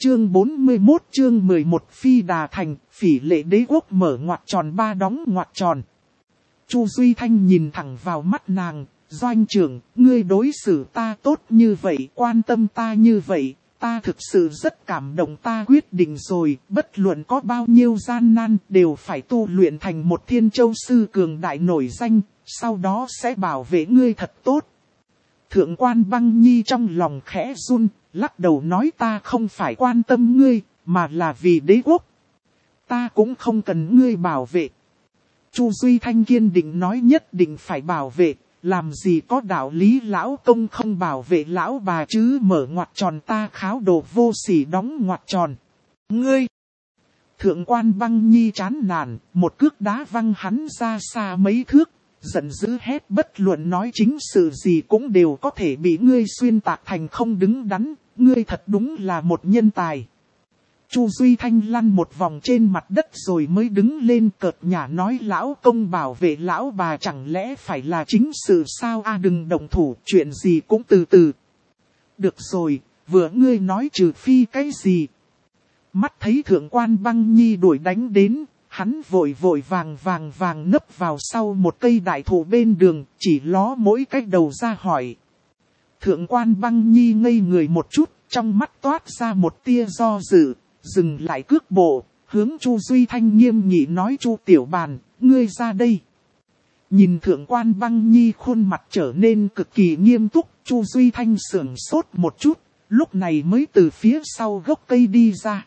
Chương 41 chương 11 Phi Đà Thành, Phỉ Lệ Đế Quốc mở ngoặc tròn ba đóng ngoặc tròn. Chu Duy Thanh nhìn thẳng vào mắt nàng, doanh trưởng, ngươi đối xử ta tốt như vậy, quan tâm ta như vậy, ta thực sự rất cảm động, ta quyết định rồi, bất luận có bao nhiêu gian nan đều phải tu luyện thành một Thiên Châu sư cường đại nổi danh, sau đó sẽ bảo vệ ngươi thật tốt. Thượng quan Băng Nhi trong lòng khẽ run, lắc đầu nói ta không phải quan tâm ngươi, mà là vì đế quốc. Ta cũng không cần ngươi bảo vệ. Chu Duy Thanh kiên định nói nhất định phải bảo vệ, làm gì có đạo lý lão công không bảo vệ lão bà chứ, mở ngoặc tròn ta kháo đồ vô sỉ đóng ngoặc tròn. Ngươi! Thượng quan Băng Nhi chán nản, một cước đá văng hắn ra xa mấy thước, giận dữ hét bất luận nói chính sự gì cũng đều có thể bị ngươi xuyên tạc thành không đứng đắn, ngươi thật đúng là một nhân tài. Chu Duy Thanh lăn một vòng trên mặt đất rồi mới đứng lên cợt nhả nói lão công bảo vệ lão bà chẳng lẽ phải là chính sự sao đừng động thủ, chuyện gì cũng từ từ. Được rồi, vừa ngươi nói trừ phi cái gì. Mắt thấy thượng quan Băng Nhi đuổi đánh đến, hắn vội vàng nấp vào sau một cây đại thụ bên đường, chỉ ló mỗi cái đầu ra hỏi. Thượng quan Băng Nhi ngây người một chút, trong mắt toát ra một tia do dự, dừng lại cước bộ, hướng Chu Duy Thanh nghiêm nghị nói Chu Tiểu Bàn, ngươi ra đây. Nhìn thượng quan Băng Nhi khuôn mặt trở nên cực kỳ nghiêm túc, Chu Duy Thanh sửng sốt một chút, lúc này mới từ phía sau gốc cây đi ra.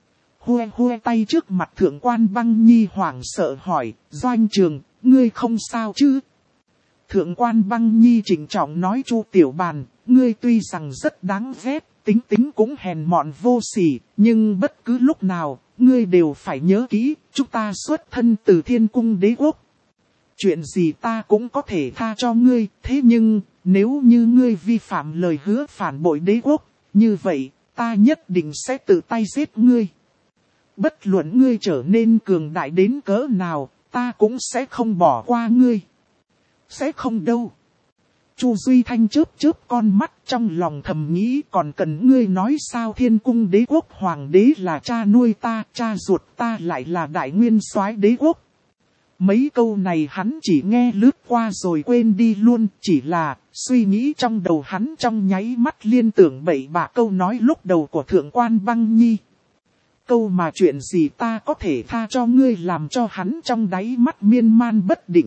Hue tay trước mặt thượng quan Băng Nhi hoảng sợ hỏi, doanh trường, ngươi không sao chứ? Thượng quan Băng Nhi trịnh trọng nói Chu Tiểu Bàn, ngươi tuy rằng rất đáng ghét, tính cũng hèn mọn vô sỉ, nhưng bất cứ lúc nào, ngươi đều phải nhớ kỹ, chúng ta xuất thân từ Thiên Cung Đế Quốc. Chuyện gì ta cũng có thể tha cho ngươi, thế nhưng, nếu như ngươi vi phạm lời hứa phản bội đế quốc, như vậy, ta nhất định sẽ tự tay giết ngươi. Bất luận ngươi trở nên cường đại đến cỡ nào, ta cũng sẽ không bỏ qua ngươi. Sẽ không đâu. Chu Duy Thanh chớp con mắt trong lòng thầm nghĩ còn cần ngươi nói sao Thiên Cung Đế Quốc Hoàng đế là cha nuôi ta, cha ruột ta lại là đại nguyên soái đế quốc. Mấy câu này hắn chỉ nghe lướt qua rồi quên đi luôn, chỉ là suy nghĩ trong đầu hắn trong nháy mắt liên tưởng bậy bạ câu nói lúc đầu của thượng quan Băng Nhi. Câu mà chuyện gì ta có thể tha cho ngươi làm cho hắn trong đáy mắt miên man bất định.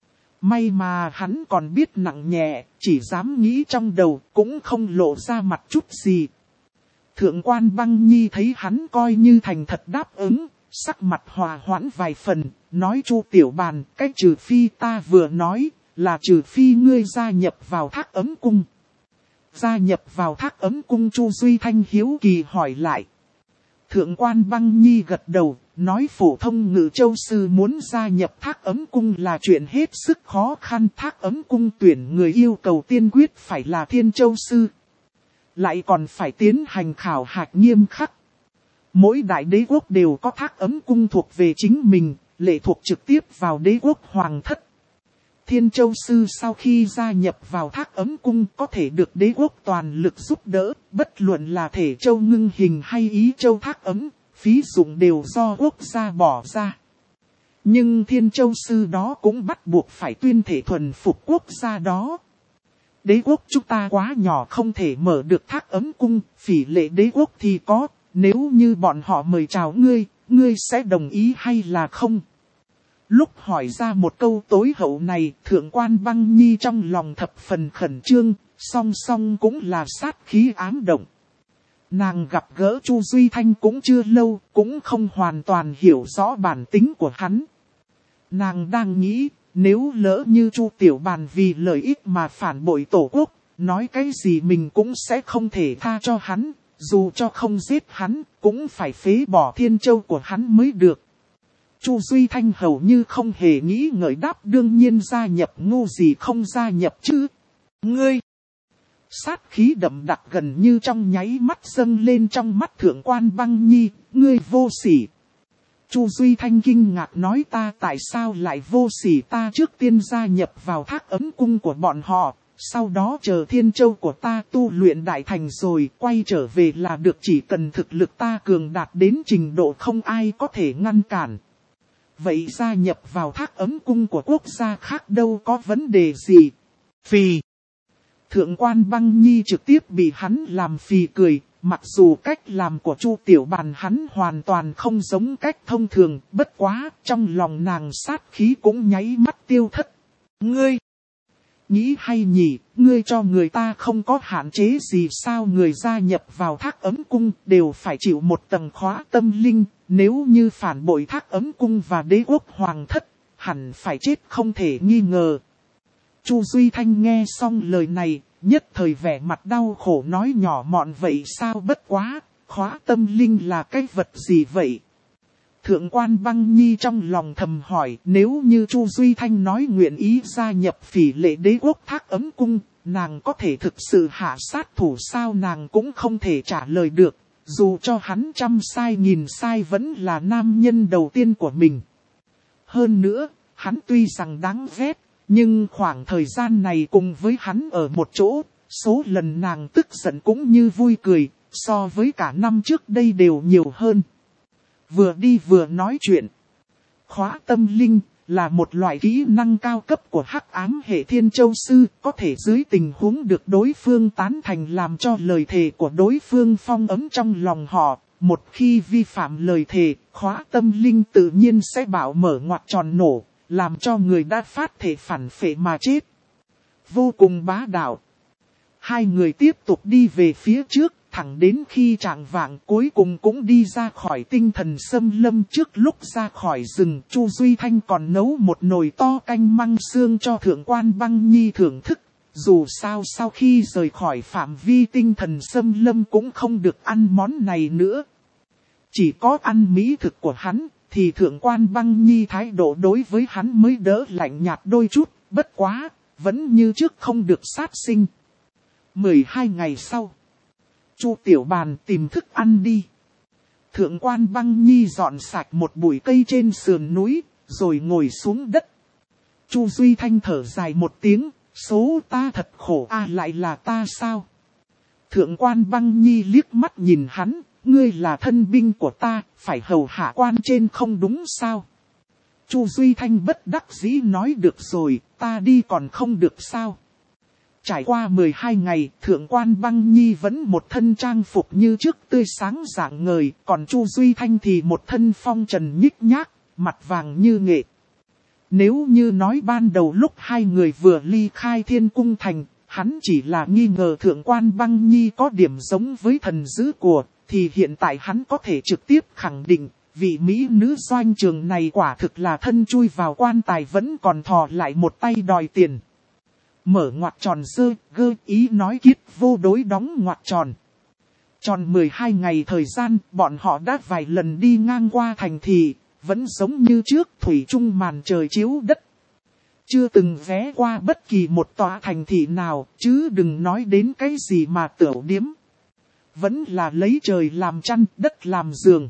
May mà hắn còn biết nặng nhẹ, chỉ dám nghĩ trong đầu, cũng không lộ ra mặt chút gì. Thượng quan Băng Nhi thấy hắn coi như thành thật đáp ứng, sắc mặt hòa hoãn vài phần, nói Chu Tiểu Bàn, cách trừ phi ta vừa nói, là trừ phi ngươi gia nhập vào Thác Ấm Cung. Gia nhập vào Thác Ấm Cung Chu Duy Thanh hiếu kỳ hỏi lại. Thượng quan Băng Nhi gật đầu, nói phổ thông Ngự Châu sư muốn gia nhập Thác Ấm Cung là chuyện hết sức khó khăn. Thác Ấm Cung tuyển người yêu cầu tiên quyết phải là Thiên Châu sư. Lại còn phải tiến hành khảo hạch nghiêm khắc. Mỗi đại đế quốc đều có Thác Ấm Cung thuộc về chính mình, lệ thuộc trực tiếp vào đế quốc hoàng thất. Thiên Châu sư sau khi gia nhập vào Thác Ấm Cung có thể được đế quốc toàn lực giúp đỡ, bất luận là thể châu ngưng hình hay ý châu thác ấm, phí dụng đều do quốc gia bỏ ra. Nhưng Thiên Châu sư đó cũng bắt buộc phải tuyên thể thuần phục quốc gia đó. Đế quốc chúng ta quá nhỏ không thể mở được Thác Ấm Cung, Phỉ Lệ Đế quốc thì có, nếu như bọn họ mời chào ngươi sẽ đồng ý hay là không? Lúc hỏi ra một câu tối hậu này, thượng quan Băng Nhi trong lòng thập phần khẩn trương, song song cũng là sát khí ám động. Nàng gặp gỡ Chu Duy Thanh cũng chưa lâu, cũng không hoàn toàn hiểu rõ bản tính của hắn. Nàng đang nghĩ, nếu lỡ như Chu Tiểu Bàn vì lợi ích mà phản bội tổ quốc, nói cái gì mình cũng sẽ không thể tha cho hắn, dù cho không giết hắn, cũng phải phế bỏ Thiên Châu của hắn mới được. Chu Duy Thanh hầu như không hề nghĩ ngợi đáp đương nhiên gia nhập, ngu gì không gia nhập chứ. Ngươi! Sát khí đậm đặc gần như trong nháy mắt dâng lên trong mắt thượng quan Băng Nhi, ngươi vô sỉ. Chu Duy Thanh kinh ngạc nói ta tại sao lại vô sỉ, ta trước tiên gia nhập vào Thác Ấm Cung của bọn họ, sau đó chờ Thiên Châu của ta tu luyện đại thành rồi quay trở về là được, chỉ cần thực lực ta cường đạt đến trình độ không ai có thể ngăn cản. Vậy gia nhập vào Thác Ấm Cung của quốc gia khác đâu có vấn đề gì. Phì. Thượng quan Băng Nhi trực tiếp bị hắn làm phì cười, mặc dù cách làm của Chu Tiểu Bàn hắn hoàn toàn không giống cách thông thường, bất quá trong lòng nàng sát khí cũng nháy mắt tiêu thất. Ngươi! Nghĩ hay nhỉ, ngươi cho người ta không có hạn chế gì sao? Người gia nhập vào Thác Ấm Cung đều phải chịu một tầng khóa tâm linh, nếu như phản bội Thác Ấm Cung và đế quốc hoàng thất, hẳn phải chết không thể nghi ngờ. Chu Duy Thanh nghe xong lời này, nhất thời vẻ mặt đau khổ nói nhỏ mọn vậy sao? Bất quá, khóa tâm linh là cái vật gì vậy? Thượng quan Băng Nhi trong lòng thầm hỏi, nếu như Chu Duy Thanh nói nguyện ý gia nhập Phỉ Lệ Đế Quốc Thác Ấm Cung, nàng có thể thực sự hạ sát thủ sao? Nàng cũng không thể trả lời được, dù cho hắn trăm sai nghìn sai vẫn là nam nhân đầu tiên của mình. Hơn nữa, hắn tuy rằng đáng ghét, nhưng khoảng thời gian này cùng với hắn ở một chỗ, số lần nàng tức giận cũng như vui cười, so với cả năm trước đây đều nhiều hơn. Vừa đi vừa nói chuyện. Khóa tâm linh là một loại kỹ năng cao cấp của Hắc Ám hệ Thiên Châu Sư, có thể dưới tình huống được đối phương tán thành làm cho lời thề của đối phương phong ấm trong lòng họ. Một khi vi phạm lời thề, khóa tâm linh tự nhiên sẽ bảo mở ngoặc tròn nổ, làm cho người đã phát thể phản phệ mà chết. Vô cùng bá đạo. Hai người tiếp tục đi về phía trước, thẳng đến khi chạng vạng cuối cùng cũng đi ra khỏi Tinh Thần Xâm Lâm. Trước lúc ra khỏi rừng, Chu Duy Thanh còn nấu một nồi to canh măng xương cho Thượng quan Băng Nhi thưởng thức. Dù sao sau khi rời khỏi phạm vi Tinh Thần Xâm Lâm cũng không được ăn món này nữa. Chỉ có ăn mỹ thực của hắn, thì Thượng quan Băng Nhi thái độ đối với hắn mới đỡ lạnh nhạt đôi chút, bất quá, vẫn như trước không được sát sinh. 12 ngày sau, Chu Tiểu Bàn tìm thức ăn đi. Thượng quan Băng Nhi dọn sạch một bụi cây trên sườn núi, rồi ngồi xuống đất. Chu Duy Thanh thở dài một tiếng, số ta thật khổ lại là ta sao? Thượng quan Băng Nhi liếc mắt nhìn hắn, ngươi là thân binh của ta, phải hầu hạ quan trên không đúng sao? Chu Duy Thanh bất đắc dĩ nói được rồi, ta đi còn không được sao? Trải qua 12 ngày, Thượng quan Băng Nhi vẫn một thân trang phục như trước tươi sáng rạng ngời, còn Chu Duy Thanh thì một thân phong trần nhích nhác, mặt vàng như nghệ. Nếu như nói ban đầu lúc hai người vừa ly khai Thiên Cung Thành, hắn chỉ là nghi ngờ Thượng quan Băng Nhi có điểm giống với thần dữ của, thì hiện tại hắn có thể trực tiếp khẳng định, vị mỹ nữ doanh trường này quả thực là thân chui vào quan tài vẫn còn thò lại một tay đòi tiền. Mở ngoặc tròn dơ, gơ ý nói kiết vô đối đóng ngoặc tròn. Tròn 12 ngày thời gian, bọn họ đã vài lần đi ngang qua thành thị, vẫn giống như trước thủy chung màn trời chiếu đất. Chưa từng ghé qua bất kỳ một tòa thành thị nào, chứ đừng nói đến cái gì mà tửu điếm. Vẫn là lấy trời làm chăn, đất làm giường.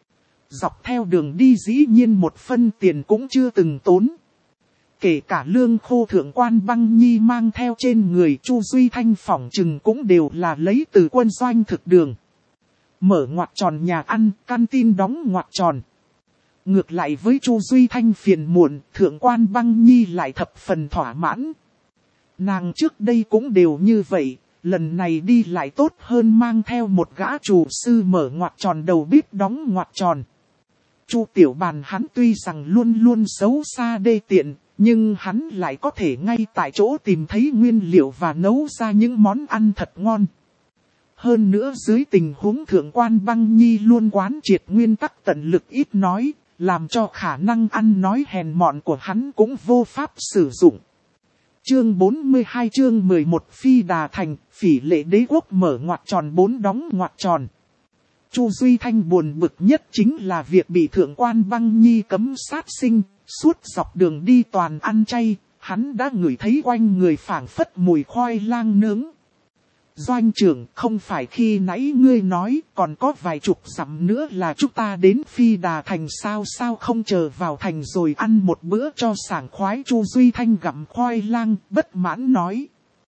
Dọc theo đường đi dĩ nhiên một phân tiền cũng chưa từng tốn. Kể cả lương khô Thượng quan Băng Nhi mang theo trên người, Chu Duy Thanh phỏng chừng cũng đều là lấy từ quân doanh thực đường. Mở ngoặc tròn nhà ăn, canteen đóng ngoặc tròn. Ngược lại với Chu Duy Thanh phiền muộn, Thượng quan Băng Nhi lại thập phần thỏa mãn. Nàng trước đây cũng đều như vậy, lần này đi lại tốt hơn mang theo một gã chủ sư mở ngoặc tròn đầu bếp đóng ngoặc tròn. Chu Tiểu Bàn hắn tuy rằng luôn luôn xấu xa đê tiện, nhưng hắn lại có thể ngay tại chỗ tìm thấy nguyên liệu và nấu ra những món ăn thật ngon. Hơn nữa dưới tình huống Thượng quan Băng Nhi luôn quán triệt nguyên tắc tận lực ít nói, làm cho khả năng ăn nói hèn mọn của hắn cũng vô pháp sử dụng. Chương 42 chương 11 Phi Đà Thành, Phỉ Lệ Đế Quốc mở ngoặc tròn 4 đóng ngoặc tròn. Chu Duy Thanh buồn bực nhất chính là việc bị Thượng quan Băng Nhi cấm sát sinh, suốt dọc đường đi toàn ăn chay, hắn đã ngửi thấy quanh người phảng phất mùi khoai lang nướng. Doanh trưởng, không phải khi nãy ngươi nói còn có vài chục dặm nữa là chúng ta đến Phi Đà Thành sao không chờ vào thành rồi ăn một bữa cho sảng khoái? Chu Duy Thanh gặm khoai lang, bất mãn nói.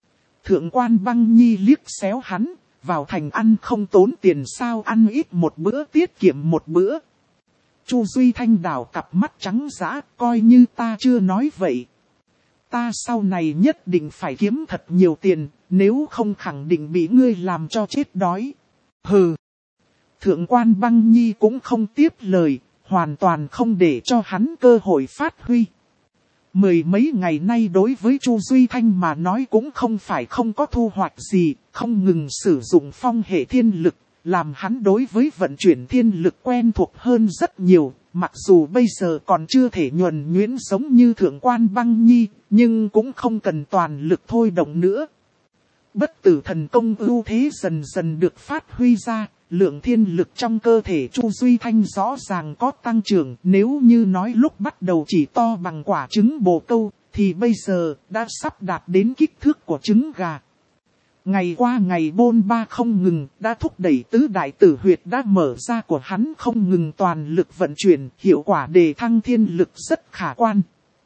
Thượng quan Băng Nhi liếc xéo hắn, vào thành ăn không tốn tiền sao, ăn ít một bữa tiết kiệm một bữa. Chu Duy Thanh đảo cặp mắt trắng dã, coi như ta chưa nói vậy. Ta sau này nhất định phải kiếm thật nhiều tiền, nếu không khẳng định bị ngươi làm cho chết đói. Hừ. Thượng quan Băng Nhi cũng không tiếp lời, hoàn toàn không để cho hắn cơ hội phát huy. Mười mấy ngày nay đối với Chu Duy Thanh mà nói cũng không phải không có thu hoạch gì, không ngừng sử dụng phong hệ thiên lực, làm hắn đối với vận chuyển thiên lực quen thuộc hơn rất nhiều, mặc dù bây giờ còn chưa thể nhuần nhuyễn giống như Thượng quan Băng Nhi, nhưng cũng không cần toàn lực thôi động nữa. Bất tử thần công ưu thế dần dần được phát huy ra, lượng thiên lực trong cơ thể Chu Duy Thanh rõ ràng có tăng trưởng, nếu như nói lúc bắt đầu chỉ to bằng quả trứng bồ câu, thì bây giờ đã sắp đạt đến kích thước của trứng gà. Ngày qua ngày bôn ba không ngừng, đã thúc đẩy tứ đại tử huyệt đã mở ra của hắn không ngừng toàn lực vận chuyển, hiệu quả đề thăng thiên lực rất khả quan.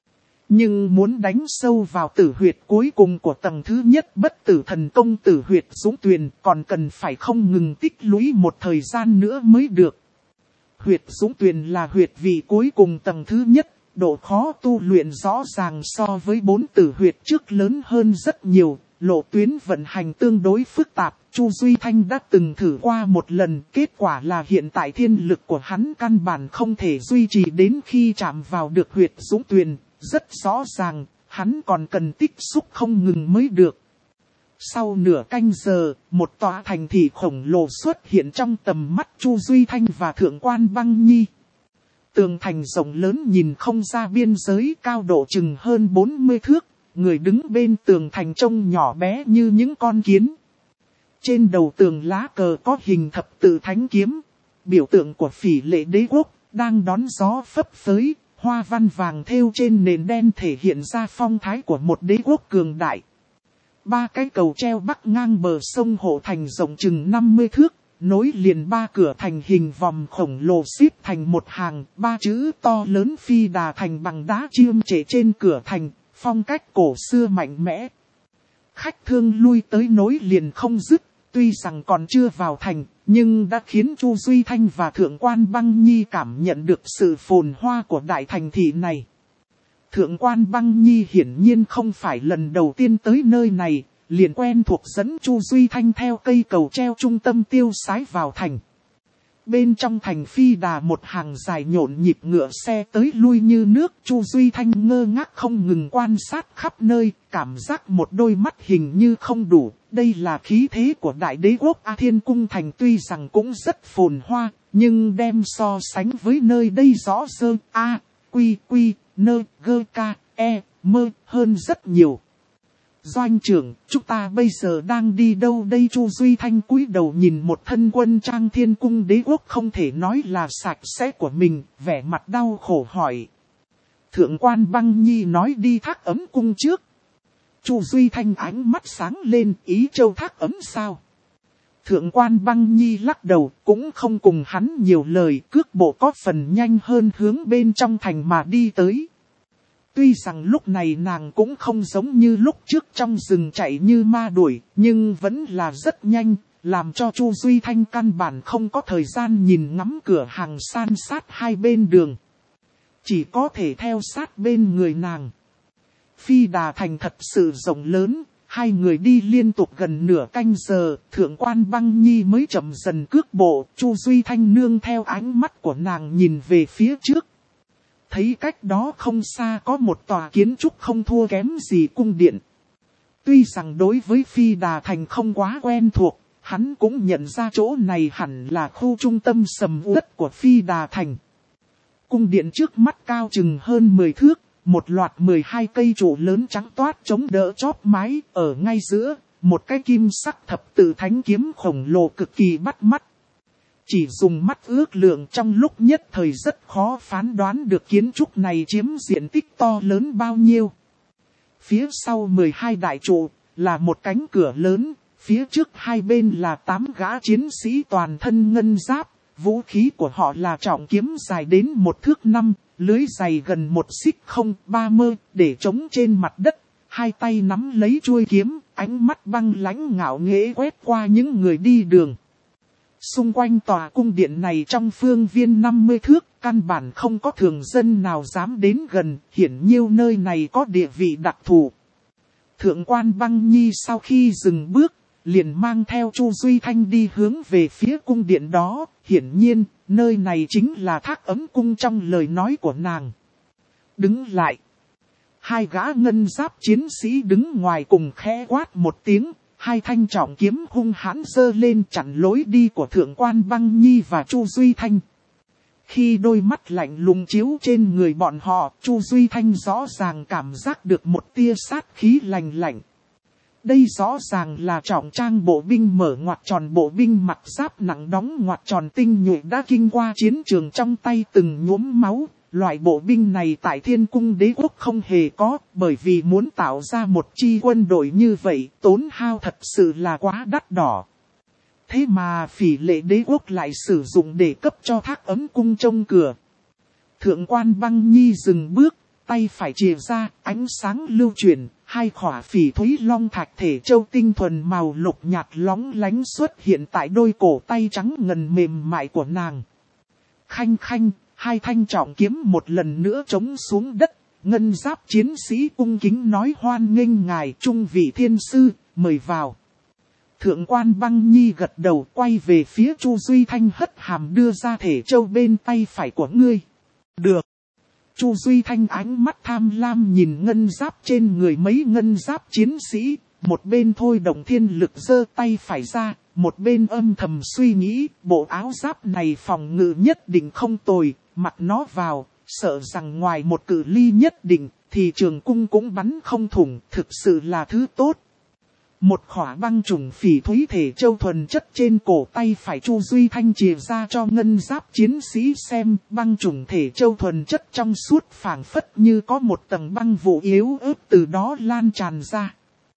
Nhưng muốn đánh sâu vào tử huyệt cuối cùng của tầng thứ nhất bất tử thần công tử huyệt Dũng Tuyền còn cần phải không ngừng tích lũy một thời gian nữa mới được. Huyệt Dũng Tuyền là huyệt vị cuối cùng tầng thứ nhất, độ khó tu luyện rõ ràng so với 4 tử huyệt trước lớn hơn rất nhiều, lộ tuyến vận hành tương đối phức tạp. Chu Duy Thanh đã từng thử qua một lần, kết quả là hiện tại thiên lực của hắn căn bản không thể duy trì đến khi chạm vào được huyệt Dũng Tuyền. Rất rõ ràng, hắn còn cần tích xúc không ngừng mới được. Sau nửa canh giờ, một tòa thành thị khổng lồ xuất hiện trong tầm mắt Chu Duy Thanh và Thượng quan Băng Nhi. Tường thành rộng lớn nhìn không ra biên giới, cao độ chừng hơn 40 thước, người đứng bên tường thành trông nhỏ bé như những con kiến. Trên đầu tường lá cờ có hình thập tự thánh kiếm, biểu tượng của Phỉ Lệ Đế Quốc, đang đón gió phấp phới. Hoa văn vàng thêu trên nền đen thể hiện ra phong thái của một đế quốc cường đại. 3 cái cầu treo bắc ngang bờ sông hộ thành rộng chừng 50 thước, nối liền 3 cửa thành hình vòm khổng lồ xếp thành một hàng, 3 chữ to lớn Phi Đà Thành bằng đá chiêm trệ trên cửa thành, phong cách cổ xưa mạnh mẽ. Khách thương lui tới nối liền không dứt, tuy rằng còn chưa vào thành, nhưng đã khiến Chu Duy Thanh và Thượng quan Băng Nhi cảm nhận được sự phồn hoa của đại thành thị này. Thượng quan Băng Nhi hiển nhiên không phải lần đầu tiên tới nơi này, liền quen thuộc dẫn Chu Duy Thanh theo cây cầu treo trung tâm tiêu sái vào thành. Bên trong thành Phi Đà một hàng dài nhộn nhịp ngựa xe tới lui như nước, Chu Duy Thanh ngơ ngác không ngừng quan sát khắp nơi, cảm giác một đôi mắt hình như không đủ. Đây là khí thế của Đại Đế Quốc A Thiên Cung Thành, tuy rằng cũng rất phồn hoa, nhưng đem so sánh với nơi đây rõ rơ A, Quy, Quy, Nơ, Gơ, Ca, E, Mơ hơn rất nhiều. Doanh trưởng, chúng ta bây giờ đang đi đâu đây? Chu Duy Thanh cúi đầu nhìn một thân quân trang Thiên Cung Đế Quốc không thể nói là sạch sẽ của mình, vẻ mặt đau khổ hỏi. Thượng quan Băng Nhi nói đi Thác Ấm Cung trước. Chu Duy Thanh ánh mắt sáng lên, ý châu Thác Ấm sao? Thượng quan Băng Nhi lắc đầu, cũng không cùng hắn nhiều lời, cước bộ có phần nhanh hơn hướng bên trong thành mà đi tới. Tuy rằng lúc này nàng cũng không giống như lúc trước trong rừng chạy như ma đuổi, nhưng vẫn là rất nhanh, làm cho Chu Duy Thanh căn bản không có thời gian nhìn ngắm cửa hàng san sát hai bên đường. Chỉ có thể theo sát bên người nàng. Phi Đà Thành thật sự rộng lớn, hai người đi liên tục gần nửa canh giờ, Thượng quan Băng Nhi mới chậm dần cước bộ, Chu Duy Thanh nương theo ánh mắt của nàng nhìn về phía trước. Thấy cách đó không xa có một tòa kiến trúc không thua kém gì cung điện. Tuy rằng đối với Phi Đà Thành không quá quen thuộc, hắn cũng nhận ra chỗ này hẳn là khu trung tâm sầm uất của Phi Đà Thành. Cung điện trước mắt cao chừng hơn 10 thước, một loạt 12 cây trụ lớn trắng toát chống đỡ chóp mái, ở ngay giữa, một cái kim sắc thập tự thánh kiếm khổng lồ cực kỳ bắt mắt. Chỉ dùng mắt ước lượng trong lúc nhất thời rất khó phán đoán được kiến trúc này chiếm diện tích to lớn bao nhiêu. Phía sau 12 đại trụ là một cánh cửa lớn, phía trước hai bên là 8 gã chiến sĩ toàn thân ngân giáp, vũ khí của họ là trọng kiếm dài đến 1 thước 5, lưới dày gần 1 xích 0,30 để chống trên mặt đất, hai tay nắm lấy chuôi kiếm, ánh mắt băng lãnh ngạo nghễ quét qua những người đi đường. Xung quanh tòa cung điện này trong phương viên 50 thước, căn bản không có thường dân nào dám đến gần, hiển nhiên nơi này có địa vị đặc thù. Thượng quan Băng Nhi sau khi dừng bước, liền mang theo Chu Duy Thanh đi hướng về phía cung điện đó, hiển nhiên, nơi này chính là Thác Ấm Cung trong lời nói của nàng. Đứng lại. Hai gã ngân giáp chiến sĩ đứng ngoài cùng khẽ quát một tiếng, hai thanh trọng kiếm hung hãn giơ lên chặn lối đi của Thượng quan Băng Nhi và Chu Duy Thanh. Khi đôi mắt lạnh lùng chiếu trên người bọn họ, Chu Duy Thanh rõ ràng cảm giác được một tia sát khí lạnh lạnh. Đây rõ ràng là trọng trang bộ binh mở ngoặc tròn, bộ binh mặc giáp nặng đóng ngoặc tròn tinh nhuệ đã kinh qua chiến trường trong tay từng nhuốm máu. Loại bộ binh này tại Thiên Cung Đế Quốc không hề có, bởi vì muốn tạo ra một chi quân đội như vậy, tốn hao thật sự là quá đắt đỏ. Thế mà Phỉ Lệ Đế Quốc lại sử dụng để cấp cho Thác Ấm Cung trông cửa. Thượng quan Băng Nhi dừng bước, tay phải chìa ra, ánh sáng lưu chuyển, hai khỏa phỉ thúy long thạch thể châu tinh thuần màu lục nhạt lóng lánh xuất hiện tại đôi cổ tay trắng ngần mềm mại của nàng. Khanh khanh, hai thanh trọng kiếm một lần nữa trống xuống đất, ngân giáp chiến sĩ cung kính nói hoan nghênh ngài trung vị thiên sư, mời vào. Thượng quan Băng Nhi gật đầu quay về phía Chu Duy Thanh hất hàm đưa ra thể châu bên tay phải của ngươi. Được. Chu Duy Thanh ánh mắt tham lam nhìn ngân giáp trên người mấy ngân giáp chiến sĩ, một bên thôi động thiên lực giơ tay phải ra, một bên âm thầm suy nghĩ, bộ áo giáp này phòng ngự nhất định không tồi, mặc nó vào, sợ rằng ngoài một cự ly nhất định, thì trường cung cũng bắn không thủng, thực sự là thứ tốt. Một khỏa băng trùng phỉ thúy thể châu thuần chất trên cổ tay phải Chu Duy Thanh chìa ra cho ngân giáp chiến sĩ xem, băng trùng thể châu thuần chất trong suốt phảng phất như có một tầng băng vụ yếu ớt từ đó lan tràn ra.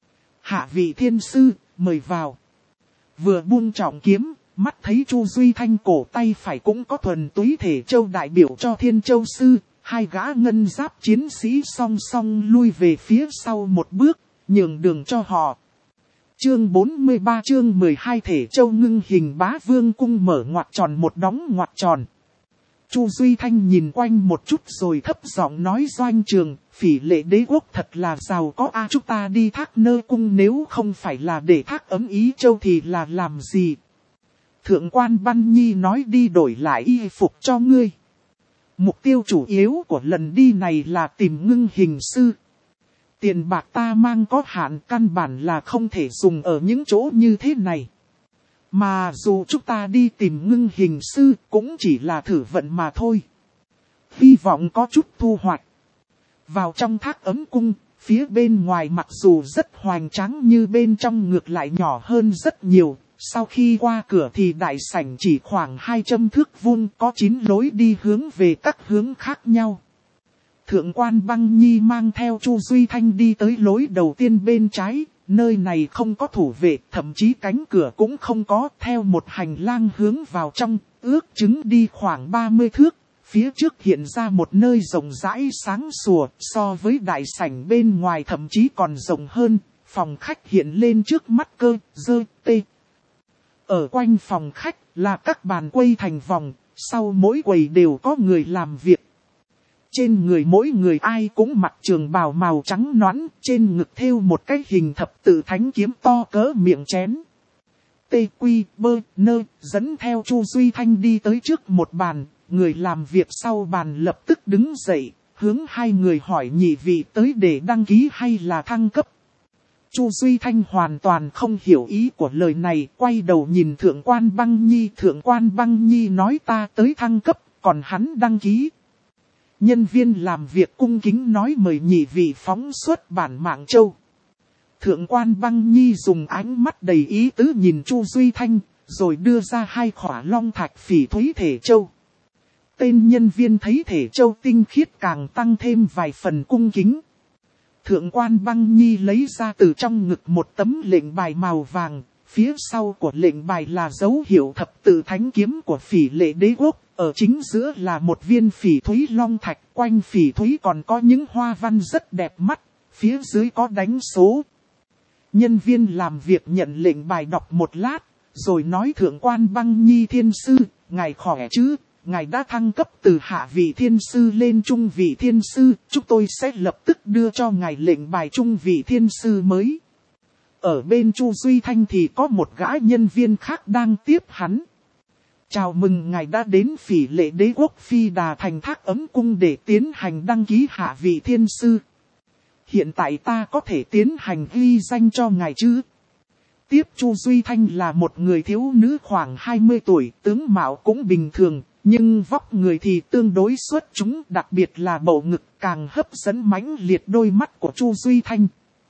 Hạ vị thiên sư, mời vào. Vừa buông trọng kiếm, mắt thấy Chu Duy Thanh cổ tay phải cũng có thuần túy thể châu đại biểu cho Thiên Châu sư, hai gã ngân giáp chiến sĩ song song lui về phía sau một bước, nhường đường cho họ. Chương 43 chương 12 thể châu ngưng hình Bá Vương cung mở ngoặc tròn một đóng ngoặc tròn. Chu Duy Thanh nhìn quanh một chút rồi thấp giọng nói Doanh Trường, Phỉ Lệ Đế Quốc thật là giàu có chúng ta đi Thác Nơ cung nếu không phải là để Thác Ấm Ý Châu thì là làm gì? Thượng quan Băng Nhi nói đi đổi lại y phục cho ngươi. Mục tiêu chủ yếu của lần đi này là tìm ngưng hình sư. Tiền bạc ta mang có hạn, căn bản là không thể dùng ở những chỗ như thế này. Mà dù chúng ta đi tìm ngưng hình sư cũng chỉ là thử vận mà thôi. Hy vọng có chút thu hoạch. Vào trong Thác Ấm Cung, phía bên ngoài mặc dù rất hoành tráng như bên trong ngược lại nhỏ hơn rất nhiều. Sau khi qua cửa thì đại sảnh chỉ khoảng 200 thước vuông, có 9 lối đi hướng về các hướng khác nhau. Thượng quan Băng Nhi mang theo Chu Duy Thanh đi tới lối đầu tiên bên trái, nơi này không có thủ vệ, thậm chí cánh cửa cũng không có, theo một hành lang hướng vào trong, ước chừng đi khoảng 30 thước. Phía trước hiện ra một nơi rộng rãi sáng sủa, so với đại sảnh bên ngoài thậm chí còn rộng hơn, phòng khách hiện lên trước mắt cơ, tê. Ở quanh phòng khách là các bàn quay thành vòng, sau mỗi quầy đều có người làm việc. Trên người mỗi người ai cũng mặc trường bào màu trắng nõn, trên ngực thêu một cái hình thập tự thánh kiếm to cỡ miệng chén. Nơ dẫn theo Chu Duy Thanh đi tới trước một bàn, người làm việc sau bàn lập tức đứng dậy, hướng hai người hỏi nhị vị tới để đăng ký hay là thăng cấp. Chu Duy Thanh hoàn toàn không hiểu ý của lời này, quay đầu nhìn Thượng quan Băng Nhi. Thượng quan Băng Nhi nói ta tới thăng cấp, còn hắn đăng ký. Nhân viên làm việc cung kính nói mời nhị vị phóng xuất bản mạng châu. Thượng quan Băng Nhi dùng ánh mắt đầy ý tứ nhìn Chu Duy Thanh, rồi đưa ra hai khỏa long thạch phỉ thúy thể châu. Tên nhân viên thấy thể châu tinh khiết càng tăng thêm vài phần cung kính. Thượng quan Băng Nhi lấy ra từ trong ngực một tấm lệnh bài màu vàng, phía sau của lệnh bài là dấu hiệu thập tự thánh kiếm của Phỉ Lệ Đế Quốc, ở chính giữa là một viên phỉ thúy long thạch, quanh phỉ thúy còn có những hoa văn rất đẹp mắt, phía dưới có đánh số. Nhân viên làm việc nhận lệnh bài đọc một lát, rồi nói thượng quan Băng Nhi thiên sư, ngài khỏe chứ, ngài đã thăng cấp từ hạ vị thiên sư lên trung vị thiên sư, chúng tôi sẽ lập tức đưa cho ngài lệnh bài trung vị thiên sư mới. Ở bên Chu Duy Thanh thì có một gã nhân viên khác đang tiếp hắn. Chào mừng ngài đã đến Phỉ Lệ Đế Quốc Phi Đà Thành Thác Ấm Cung để tiến hành đăng ký hạ vị thiên sư. Hiện tại ta có thể tiến hành ghi danh cho ngài chứ? Tiếp Chu Duy Thanh là một người thiếu nữ khoảng 20 tuổi, tướng mạo cũng bình thường, nhưng vóc người thì tương đối xuất chúng, đặc biệt là bầu ngực càng hấp dẫn mãnh liệt đôi mắt của Chu Duy Thanh.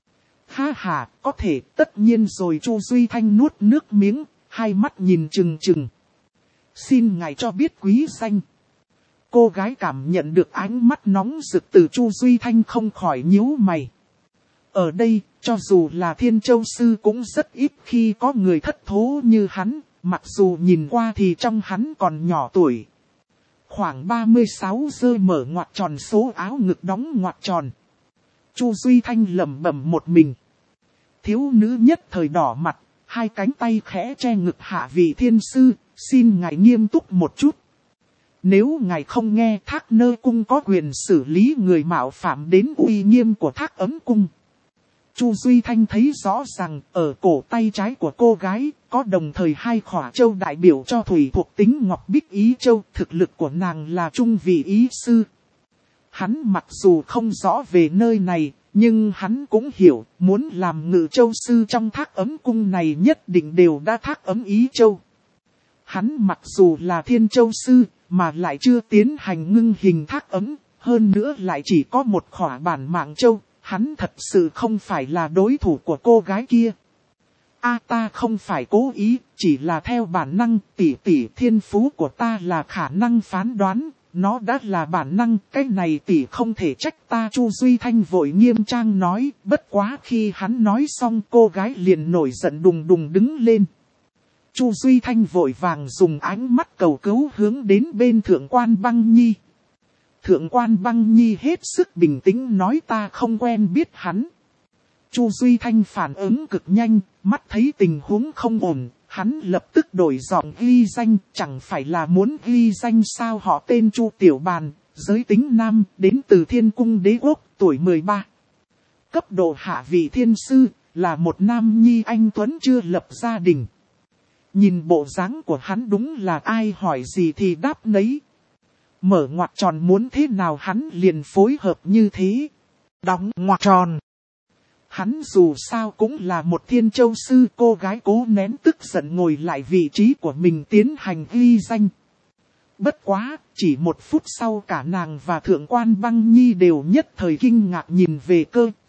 Ha ha, có thể, tất nhiên rồi. Chu Duy Thanh nuốt nước miếng, hai mắt nhìn trừng trừng. Xin ngài cho biết quý danh. Cô gái cảm nhận được ánh mắt nóng rực từ Chu Duy Thanh không khỏi nhíu mày. Ở đây, cho dù là Thiên Châu Sư cũng rất ít khi có người thất thố như hắn, mặc dù nhìn qua thì trong hắn còn nhỏ tuổi. Khoảng 36 rơi mở ngoặc tròn, số áo ngực đóng ngoặc tròn. Chu Duy Thanh lẩm bẩm một mình. Thiếu nữ nhất thời đỏ mặt, hai cánh tay khẽ che ngực hạ vị thiên sư, xin ngài nghiêm túc một chút. Nếu ngài không nghe, Thác Nơ Cung có quyền xử lý người mạo phạm đến uy nghiêm của Thác Ấm Cung. Chu Duy Thanh thấy rõ rằng ở cổ tay trái của cô gái có đồng thời hai khỏa châu đại biểu cho thủy thuộc tính Ngọc Bích Ý Châu, thực lực của nàng là trung vị ý sư. Hắn mặc dù không rõ về nơi này, nhưng hắn cũng hiểu muốn làm Ngự Châu Sư trong Thác Ấm Cung này nhất định đều đã Thác Ấm Ý Châu. Hắn mặc dù là Thiên Châu Sư mà lại chưa tiến hành ngưng hình thác ấm, hơn nữa lại chỉ có một khỏa bản mạng châu. Hắn thật sự không phải là đối thủ của cô gái kia. Ta không phải cố ý, chỉ là theo bản năng, tỷ thiên phú của ta là khả năng phán đoán, nó đã là bản năng, cái này tỷ không thể trách ta. Chu Duy Thanh vội nghiêm trang nói, bất quá khi hắn nói xong cô gái liền nổi giận đùng đùng đứng lên. Chu Duy Thanh vội vàng dùng ánh mắt cầu cứu hướng đến bên Thượng quan Băng Nhi. Thượng quan Băng Nhi hết sức bình tĩnh nói ta không quen biết hắn. Chu Duy Thanh phản ứng cực nhanh, mắt thấy tình huống không ổn, hắn lập tức đổi giọng ghi danh, chẳng phải là muốn ghi danh sao? Họ tên Chu Tiểu Bàn, giới tính nam, đến từ Thiên Cung Đế Quốc, tuổi 13. Cấp độ hạ vị thiên sư, là một nam nhi anh tuấn chưa lập gia đình. Nhìn bộ dáng của hắn đúng là ai hỏi gì thì đáp nấy. Mở ngoặc tròn muốn thế nào hắn liền phối hợp như thế. Đóng ngoặc tròn. Hắn dù sao cũng là một Thiên Châu Sư. Cô gái cố nén tức giận ngồi lại vị trí của mình tiến hành ghi danh. Bất quá, chỉ một phút sau cả nàng và Thượng quan Băng Nhi đều nhất thời kinh ngạc nhìn về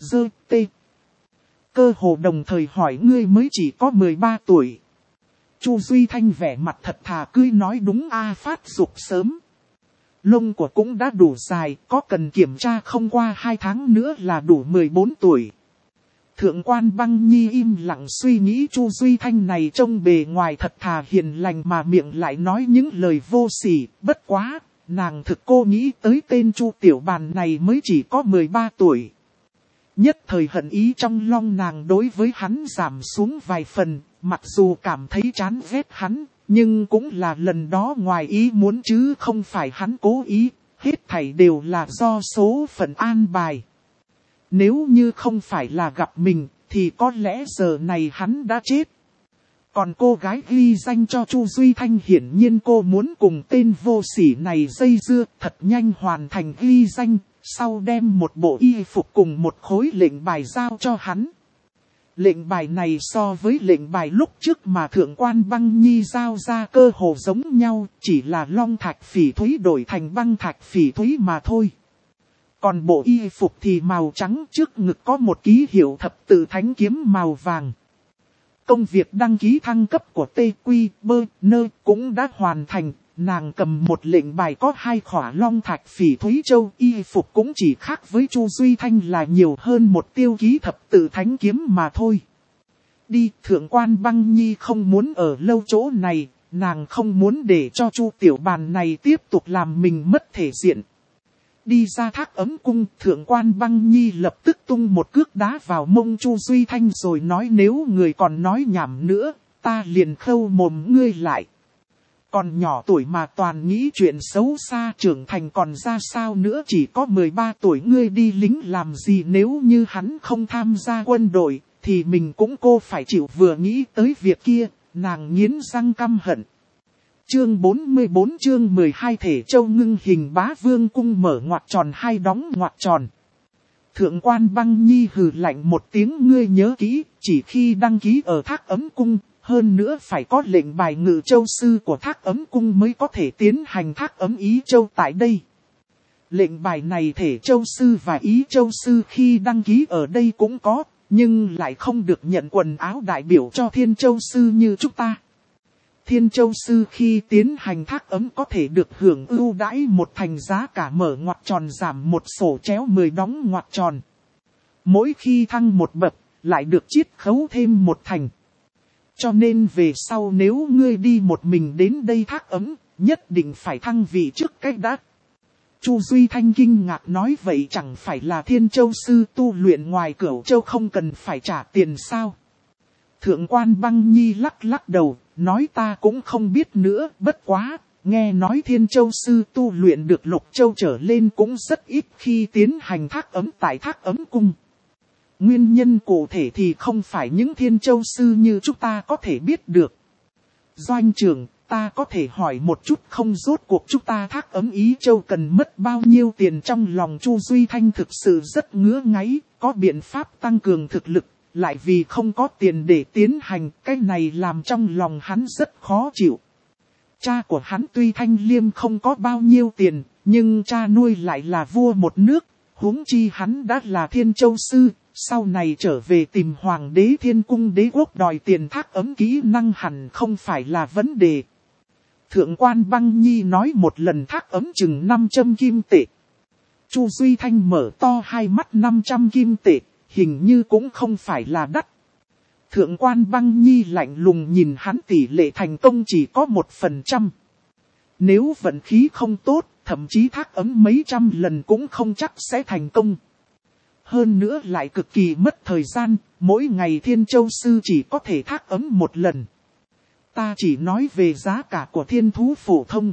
Cơ hồ đồng thời hỏi ngươi mới chỉ có 13 tuổi. Chu Duy Thanh vẻ mặt thật thà cười nói đúng phát dục sớm. Lông của cũng đã đủ dài, có cần kiểm tra không, qua 2 tháng nữa là đủ 14 tuổi. Thượng quan Băng Nhi im lặng suy nghĩ Chu Duy Thanh này trông bề ngoài thật thà hiền lành mà miệng lại nói những lời vô sỉ, bất quá, nàng thực cô nghĩ tới tên Chu Tiểu Bàn này mới chỉ có 13 tuổi. Nhất thời hận ý trong lòng nàng đối với hắn giảm xuống vài phần, mặc dù cảm thấy chán ghét hắn, nhưng cũng là lần đó ngoài ý muốn chứ không phải hắn cố ý, hết thảy đều là do số phận an bài. Nếu như không phải là gặp mình, thì có lẽ giờ này hắn đã chết. Còn cô gái ghi danh cho Chu Duy Thanh hiển nhiên cô muốn cùng tên vô sỉ này dây dưa, thật nhanh hoàn thành ghi danh, sau đem một bộ y phục cùng một khối lệnh bài giao cho hắn. Lệnh bài này so với lệnh bài lúc trước mà Thượng quan Băng Nhi giao ra cơ hồ giống nhau, chỉ là long thạch phỉ thúy đổi thành băng thạch phỉ thúy mà thôi. Còn bộ y phục thì màu trắng, trước ngực có một ký hiệu thập tự thánh kiếm màu vàng. Công việc đăng ký thăng cấp của TQBN cũng đã hoàn thành, nàng cầm một lệnh bài có 2 khỏa long thạch phỉ thúy châu, y phục cũng chỉ khác với Chu Duy Thanh là nhiều hơn một tiêu ký thập tự thánh kiếm mà thôi. Đi, Thượng quan Băng Nhi không muốn ở lâu chỗ này, nàng không muốn để cho Chu Tiểu Bàn này tiếp tục làm mình mất thể diện. đi ra Thác Ấm Cung, Thượng quan Băng Nhi lập tức tung một cước đá vào mông Chu Duy Thanh rồi nói nếu người còn nói nhảm nữa, ta liền khâu mồm ngươi lại. Còn nhỏ tuổi mà toàn nghĩ chuyện xấu xa, trưởng thành còn ra sao nữa, chỉ có 13 tuổi ngươi đi lính làm gì, nếu như hắn không tham gia quân đội, thì mình cũng cô phải chịu. Vừa nghĩ tới việc kia, nàng nghiến răng căm hận. Chương 44 chương 12 Thể Châu ngưng hình Bá Vương cung mở ngoặc tròn hai đóng ngoặc tròn. Thượng quan Băng Nhi hừ lạnh một tiếng, ngươi nhớ kỹ, chỉ khi đăng ký ở Thác Ấm Cung, hơn nữa phải có lệnh bài Ngự Châu Sư của Thác Ấm Cung mới có thể tiến hành Thác Ấm Ý Châu tại đây. Lệnh bài này Thể Châu Sư và Ý Châu Sư khi đăng ký ở đây cũng có, nhưng lại không được nhận quần áo đại biểu cho Thiên Châu Sư như chúng ta. Thiên Châu Sư khi tiến hành Thác Ấm có thể được hưởng ưu đãi một thành giá cả mở ngoặc tròn giảm một sổ chéo 10 đóng ngoặc tròn. Mỗi khi thăng một bậc, lại được chiết khấu thêm một thành. Cho nên về sau nếu ngươi đi một mình đến đây Thác Ấm, nhất định phải thăng vị trước cách đã. Chu Duy Thanh kinh ngạc nói vậy chẳng phải là Thiên Châu Sư tu luyện ngoài Cửu Châu không cần phải trả tiền sao? Thượng quan Băng Nhi lắc lắc đầu, nói ta cũng không biết nữa, bất quá, nghe nói Thiên Châu Sư tu luyện được Lục Châu trở lên cũng rất ít khi tiến hành Thác Ấm tại Thác Ấm Cung. Nguyên nhân cụ thể thì không phải những Thiên Châu Sư như chúng ta có thể biết được. Doanh trưởng, ta có thể hỏi một chút không, rốt cuộc chúng ta Thác Ấm Ý Châu cần mất bao nhiêu tiền? Trong lòng Chu Duy Thanh thực sự rất ngứa ngáy, có biện pháp tăng cường thực lực, lại vì không có tiền để tiến hành, cái này làm trong lòng hắn rất khó chịu. Cha của hắn tuy Thanh Liêm không có bao nhiêu tiền, nhưng cha nuôi lại là vua một nước, huống chi hắn đã là Thiên Châu Sư. Sau này trở về tìm Hoàng đế Thiên Cung đế quốc đòi tiền Thác Ấm kỹ năng hẳn không phải là vấn đề. Thượng quan Băng Nhi nói một lần Thác Ấm chừng 500 kim tệ. Chu Duy Thanh mở to hai mắt, 500 kim tệ, hình như cũng không phải là đắt. Thượng quan Băng Nhi lạnh lùng nhìn hắn, tỷ lệ thành công chỉ có 1%. Nếu vận khí không tốt, thậm chí Thác Ấm mấy trăm lần cũng không chắc sẽ thành công. Hơn nữa lại cực kỳ mất thời gian, mỗi ngày Thiên Châu Sư chỉ có thể Thác Ấm một lần. Ta chỉ nói về giá cả của thiên thú phổ thông.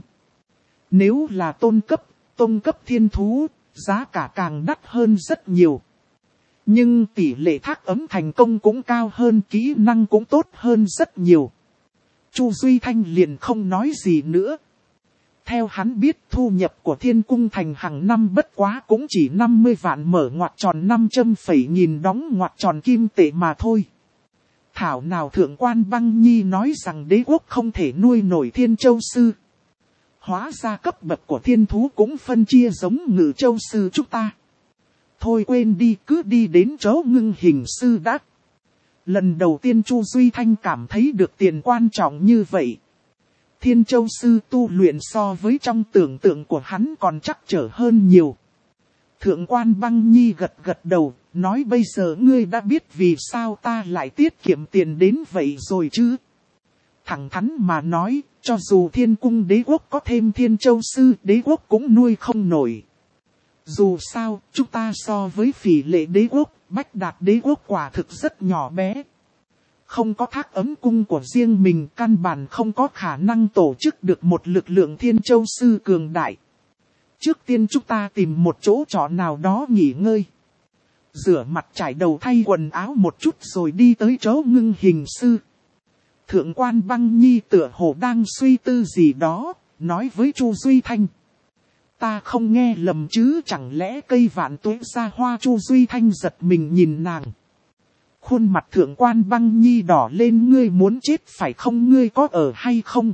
Nếu là tôn cấp thiên thú, giá cả càng đắt hơn rất nhiều. Nhưng tỷ lệ Thác Ấm thành công cũng cao hơn, kỹ năng cũng tốt hơn rất nhiều. Chu Duy Thanh liền không nói gì nữa. Theo hắn biết thu nhập của Thiên Cung Thành hàng năm bất quá cũng chỉ 50 vạn mở ngoặc tròn 500.000 đóng ngoặc tròn kim tệ mà thôi. Thảo nào Thượng quan Băng Nhi nói rằng đế quốc không thể nuôi nổi Thiên Châu Sư. Hóa ra cấp bậc của thiên thú cũng phân chia giống Ngự Châu Sư chúng ta. Thôi quên đi, cứ đi đến chỗ ngưng hình sư đã. Lần đầu tiên Chu Duy Thanh cảm thấy được tiền quan trọng như vậy. Thiên Châu Sư tu luyện so với trong tưởng tượng của hắn còn trắc trở hơn nhiều. Thượng quan Băng Nhi gật gật đầu, nói bây giờ ngươi đã biết vì sao ta lại tiết kiệm tiền đến vậy rồi chứ. Thẳng thắn mà nói, cho dù Thiên Cung đế quốc có thêm Thiên Châu Sư, đế quốc cũng nuôi không nổi. Dù sao, chúng ta so với Phỉ Lệ đế quốc, Bách Đạt đế quốc quả thực rất nhỏ bé. Không có Thác Ấm Cung của riêng mình, căn bản không có khả năng tổ chức được một lực lượng Thiên Châu Sư cường đại. Trước tiên chúng ta tìm một chỗ trọ nào đó nghỉ ngơi. Rửa mặt trải đầu thay quần áo một chút rồi đi tới chỗ ngưng hình sư. Thượng quan Băng Nhi tựa hồ đang suy tư gì đó, nói với Chu Duy Thanh. Ta không nghe lầm chứ, chẳng lẽ cây vạn tuế ra hoa? Chu Duy Thanh giật mình nhìn nàng. Khuôn mặt Thượng quan Băng Nhi đỏ lên, ngươi muốn chết phải không, ngươi có ở hay không?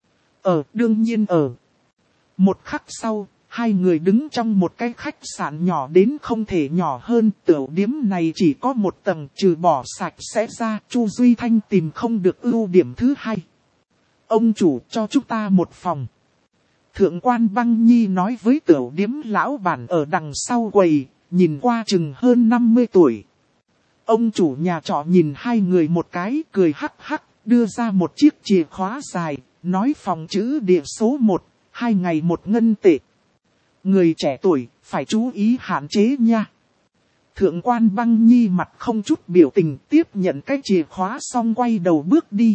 Đương nhiên ở. Một khắc sau, hai người đứng trong một cái khách sạn nhỏ đến không thể nhỏ hơn, tiểu điếm này chỉ có một tầng, trừ bỏ sạch sẽ ra, Chu Duy Thanh tìm không được ưu điểm thứ hai. Ông chủ cho chúng ta một phòng. Thượng quan Băng Nhi nói với tiểu điếm lão bản ở đằng sau quầy, nhìn qua chừng hơn 50 tuổi. Ông chủ nhà trọ nhìn hai người một cái, cười hắc hắc, đưa ra một chiếc chìa khóa dài, nói phòng chữ địa số 1, 2 ngày 1 ngân tệ. Người trẻ tuổi, phải chú ý hạn chế nha. Thượng quan Băng Nhi mặt không chút biểu tình tiếp nhận cái chìa khóa xong quay đầu bước đi.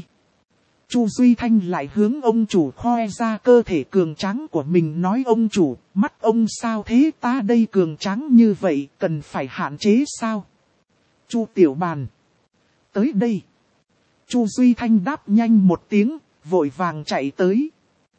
Chu Duy Thanh lại hướng ông chủ khoe ra cơ thể cường tráng của mình nói ông chủ, mắt ông sao thế ta đây cường tráng như vậy cần phải hạn chế sao? Chu Tiểu Bàn. Tới đây. Chu Duy Thanh đáp nhanh một tiếng, vội vàng chạy tới.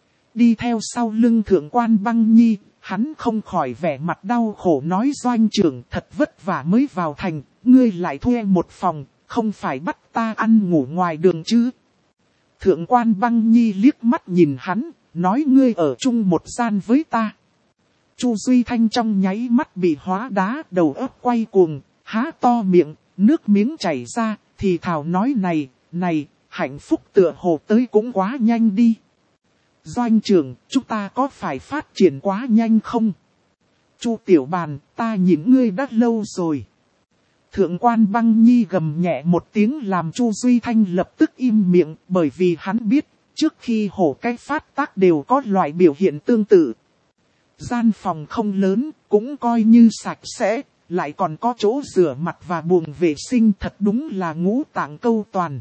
Đi theo sau lưng thượng quan Băng Nhi, hắn không khỏi vẻ mặt đau khổ nói doanh trưởng thật vất vả mới vào thành, ngươi lại thuê một phòng, không phải bắt ta ăn ngủ ngoài đường chứ. Thượng quan Băng Nhi liếc mắt nhìn hắn, nói ngươi ở chung một gian với ta. Chu Duy Thanh trong nháy mắt bị hóa đá, đầu óc quay cuồng, há to miệng, nước miếng chảy ra, thì thào nói này, hạnh phúc tựa hồ tới cũng quá nhanh đi. Doanh trưởng, chúng ta có phải phát triển quá nhanh không? Chu Tiểu Bàn, ta nhìn ngươi đã lâu rồi. Thượng quan Băng Nhi gầm nhẹ một tiếng làm Chu Duy Thanh lập tức im miệng, bởi vì hắn biết, trước khi hổ cái phát tác đều có loại biểu hiện tương tự. Gian phòng không lớn, cũng coi như sạch sẽ, lại còn có chỗ rửa mặt và buồng vệ sinh thật đúng là ngũ tạng câu toàn.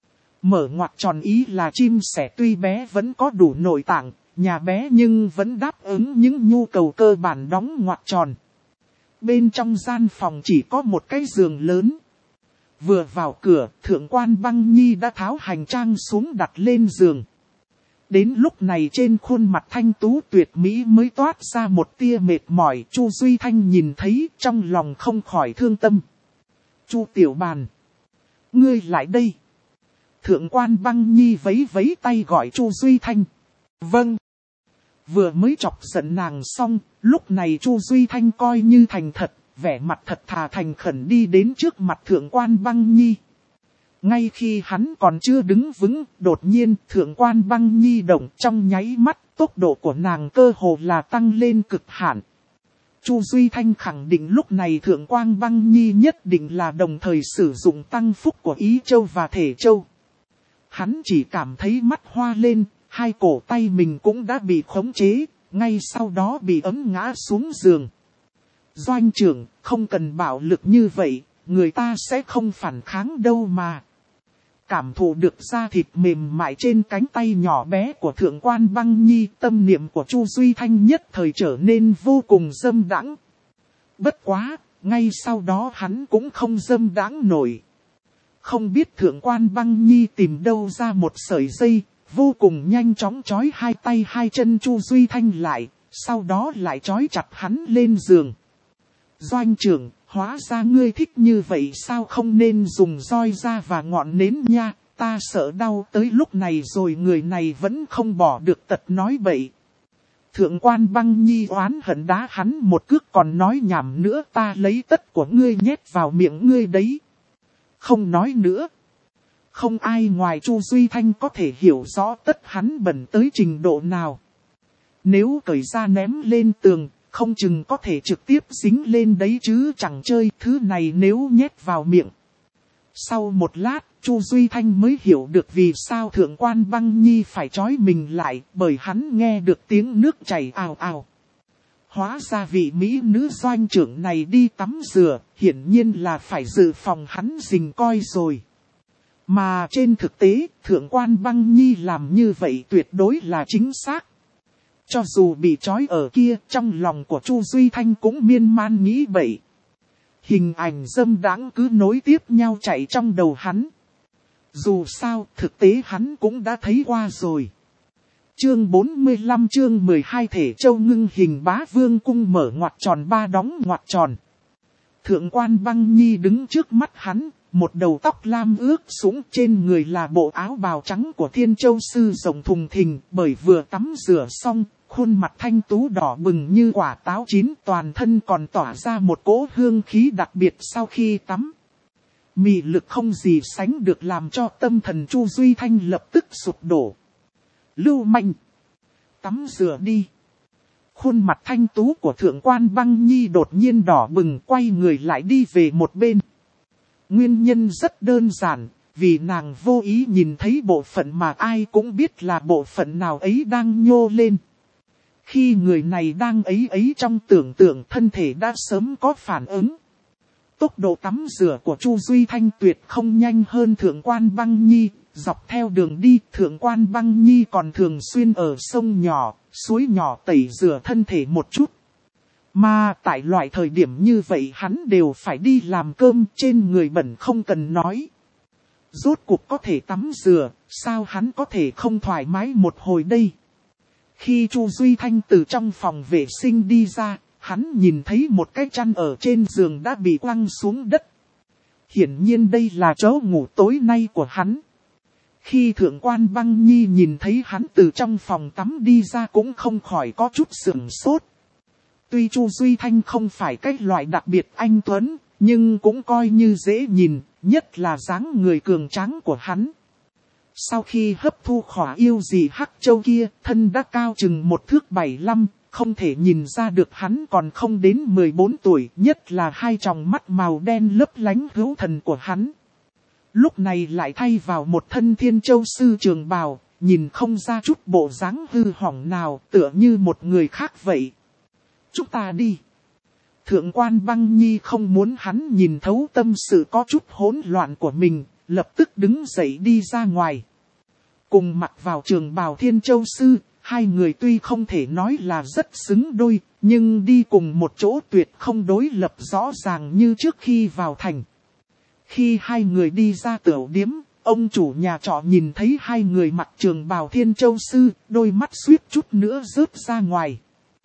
Mở ngoặc tròn ý là chim sẻ tuy bé vẫn có đủ nội tạng, nhà bé nhưng vẫn đáp ứng những nhu cầu cơ bản đóng ngoặc tròn. Bên trong gian phòng chỉ có một cái giường lớn. Vừa vào cửa, thượng quan Băng Nhi đã tháo hành trang xuống đặt lên giường. Đến lúc này trên khuôn mặt thanh tú tuyệt mỹ mới toát ra một tia mệt mỏi. Chu Duy Thanh nhìn thấy trong lòng không khỏi thương tâm. Chu Tiểu Bàn. Ngươi lại đây. Thượng quan Băng Nhi vấy vấy tay gọi Chu Duy Thanh. Vâng. Vừa mới chọc giận nàng xong, lúc này Chu Duy Thanh coi như thành thật, vẻ mặt thật thà thành khẩn đi đến trước mặt thượng quan Băng Nhi. Ngay khi hắn còn chưa đứng vững, đột nhiên thượng quan Băng Nhi động trong nháy mắt, tốc độ của nàng cơ hồ là tăng lên cực hạn. Chu Duy Thanh khẳng định lúc này thượng quan Băng Nhi nhất định là đồng thời sử dụng tăng phúc của Ý Châu và Thể Châu. Hắn chỉ cảm thấy mắt hoa lên, hai cổ tay mình cũng đã bị khống chế, ngay sau đó bị ấm ngã xuống giường. Doanh trưởng, không cần bạo lực như vậy, người ta sẽ không phản kháng đâu mà. Cảm thụ được da thịt mềm mại trên cánh tay nhỏ bé của thượng quan Băng Nhi, tâm niệm của Chu Duy Thanh nhất thời trở nên vô cùng dâm đãng. Bất quá, ngay sau đó hắn cũng không dâm đãng nổi. Không biết thượng quan Băng Nhi tìm đâu ra một sợi dây, vô cùng nhanh chóng trói hai tay hai chân Chu Duy Thanh lại, sau đó lại trói chặt hắn lên giường. Doanh trưởng, hóa ra ngươi thích như vậy sao không nên dùng roi ra và ngọn nến nha, ta sợ đau tới lúc này rồi người này vẫn không bỏ được tật nói bậy. Thượng quan Băng Nhi oán hận đá hắn một cước còn nói nhảm nữa ta lấy tất của ngươi nhét vào miệng ngươi đấy. Không nói nữa. Không ai ngoài Chu Duy Thanh có thể hiểu rõ tất hắn bẩn tới trình độ nào. Nếu cởi ra ném lên tường, không chừng có thể trực tiếp dính lên đấy chứ chẳng chơi thứ này nếu nhét vào miệng. Sau một lát, Chu Duy Thanh mới hiểu được vì sao thượng quan Băng Nhi phải trói mình lại, bởi hắn nghe được tiếng nước chảy ào ào. Hóa ra vị mỹ nữ doanh trưởng này đi tắm rửa, hiển nhiên là phải dự phòng hắn rình coi rồi. Mà trên thực tế, thượng quan Băng Nhi làm như vậy tuyệt đối là chính xác. Cho dù bị trói ở kia, trong lòng của Chu Duy Thanh cũng miên man nghĩ bậy. Hình ảnh dâm đãng cứ nối tiếp nhau chạy trong đầu hắn. Dù sao, thực tế hắn cũng đã thấy qua rồi. Chương 45 chương 12 Thể Châu ngưng hình Bá Vương cung mở ngoặc tròn ba đóng ngoặc tròn. Thượng quan Băng Nhi đứng trước mắt hắn, một đầu tóc lam ướt sũng trên người là bộ áo bào trắng của Thiên Châu sư rộng thùng thình, bởi vừa tắm rửa xong, khuôn mặt thanh tú đỏ bừng như quả táo chín, toàn thân còn tỏa ra một cỗ hương khí đặc biệt sau khi tắm. Mị lực không gì sánh được làm cho tâm thần Chu Duy Thanh lập tức sụp đổ. Lưu manh! Tắm rửa đi! Khuôn mặt thanh tú của thượng quan Băng Nhi đột nhiên đỏ bừng quay người lại đi về một bên. Nguyên nhân rất đơn giản, vì nàng vô ý nhìn thấy bộ phận mà ai cũng biết là bộ phận nào ấy đang nhô lên. Khi người này đang ấy trong tưởng tượng, thân thể đã sớm có phản ứng. Tốc độ tắm rửa của Chu Duy Thanh tuyệt không nhanh hơn Thượng quan Băng Nhi. Dọc theo đường đi, Thượng quan Băng Nhi còn thường xuyên ở sông nhỏ, suối nhỏ tẩy rửa thân thể một chút. Mà tại loại thời điểm như vậy hắn đều phải đi làm cơm, trên người bẩn không cần nói. Rốt cuộc có thể tắm rửa, sao hắn có thể không thoải mái một hồi đây? Khi Chu Duy Thanh từ trong phòng vệ sinh đi ra, hắn nhìn thấy một cái chăn ở trên giường đã bị quăng xuống đất. Hiển nhiên đây là chỗ ngủ tối nay của hắn. Khi Thượng quan Băng Nhi nhìn thấy hắn từ trong phòng tắm đi ra cũng không khỏi có chút sửng sốt. Tuy Chu Duy Thanh không phải cái loại đặc biệt anh tuấn, nhưng cũng coi như dễ nhìn, nhất là dáng người cường tráng của hắn. Sau khi hấp thu khỏa yêu dị hắc châu kia, thân đã cao chừng 1,75 thước, không thể nhìn ra được hắn còn không đến 14 tuổi, nhất là hai tròng mắt màu đen lấp lánh hữu thần của hắn. Lúc này lại thay vào một thân Thiên Châu Sư trường bào, nhìn không ra chút bộ dáng hư hỏng nào, tựa như một người khác vậy. Chúng ta đi. Thượng quan Băng Nhi không muốn hắn nhìn thấu tâm sự có chút hỗn loạn của mình, lập tức đứng dậy đi ra ngoài. Cùng mặc vào trường bào Thiên Châu Sư, hai người tuy không thể nói là rất xứng đôi, nhưng đi cùng một chỗ tuyệt không đối lập rõ ràng như trước khi vào thành. Khi hai người đi ra tửu điếm, ông chủ nhà trọ nhìn thấy hai người mặc trường bào Thiên Châu Sư, đôi mắt suýt chút nữa rớt ra ngoài.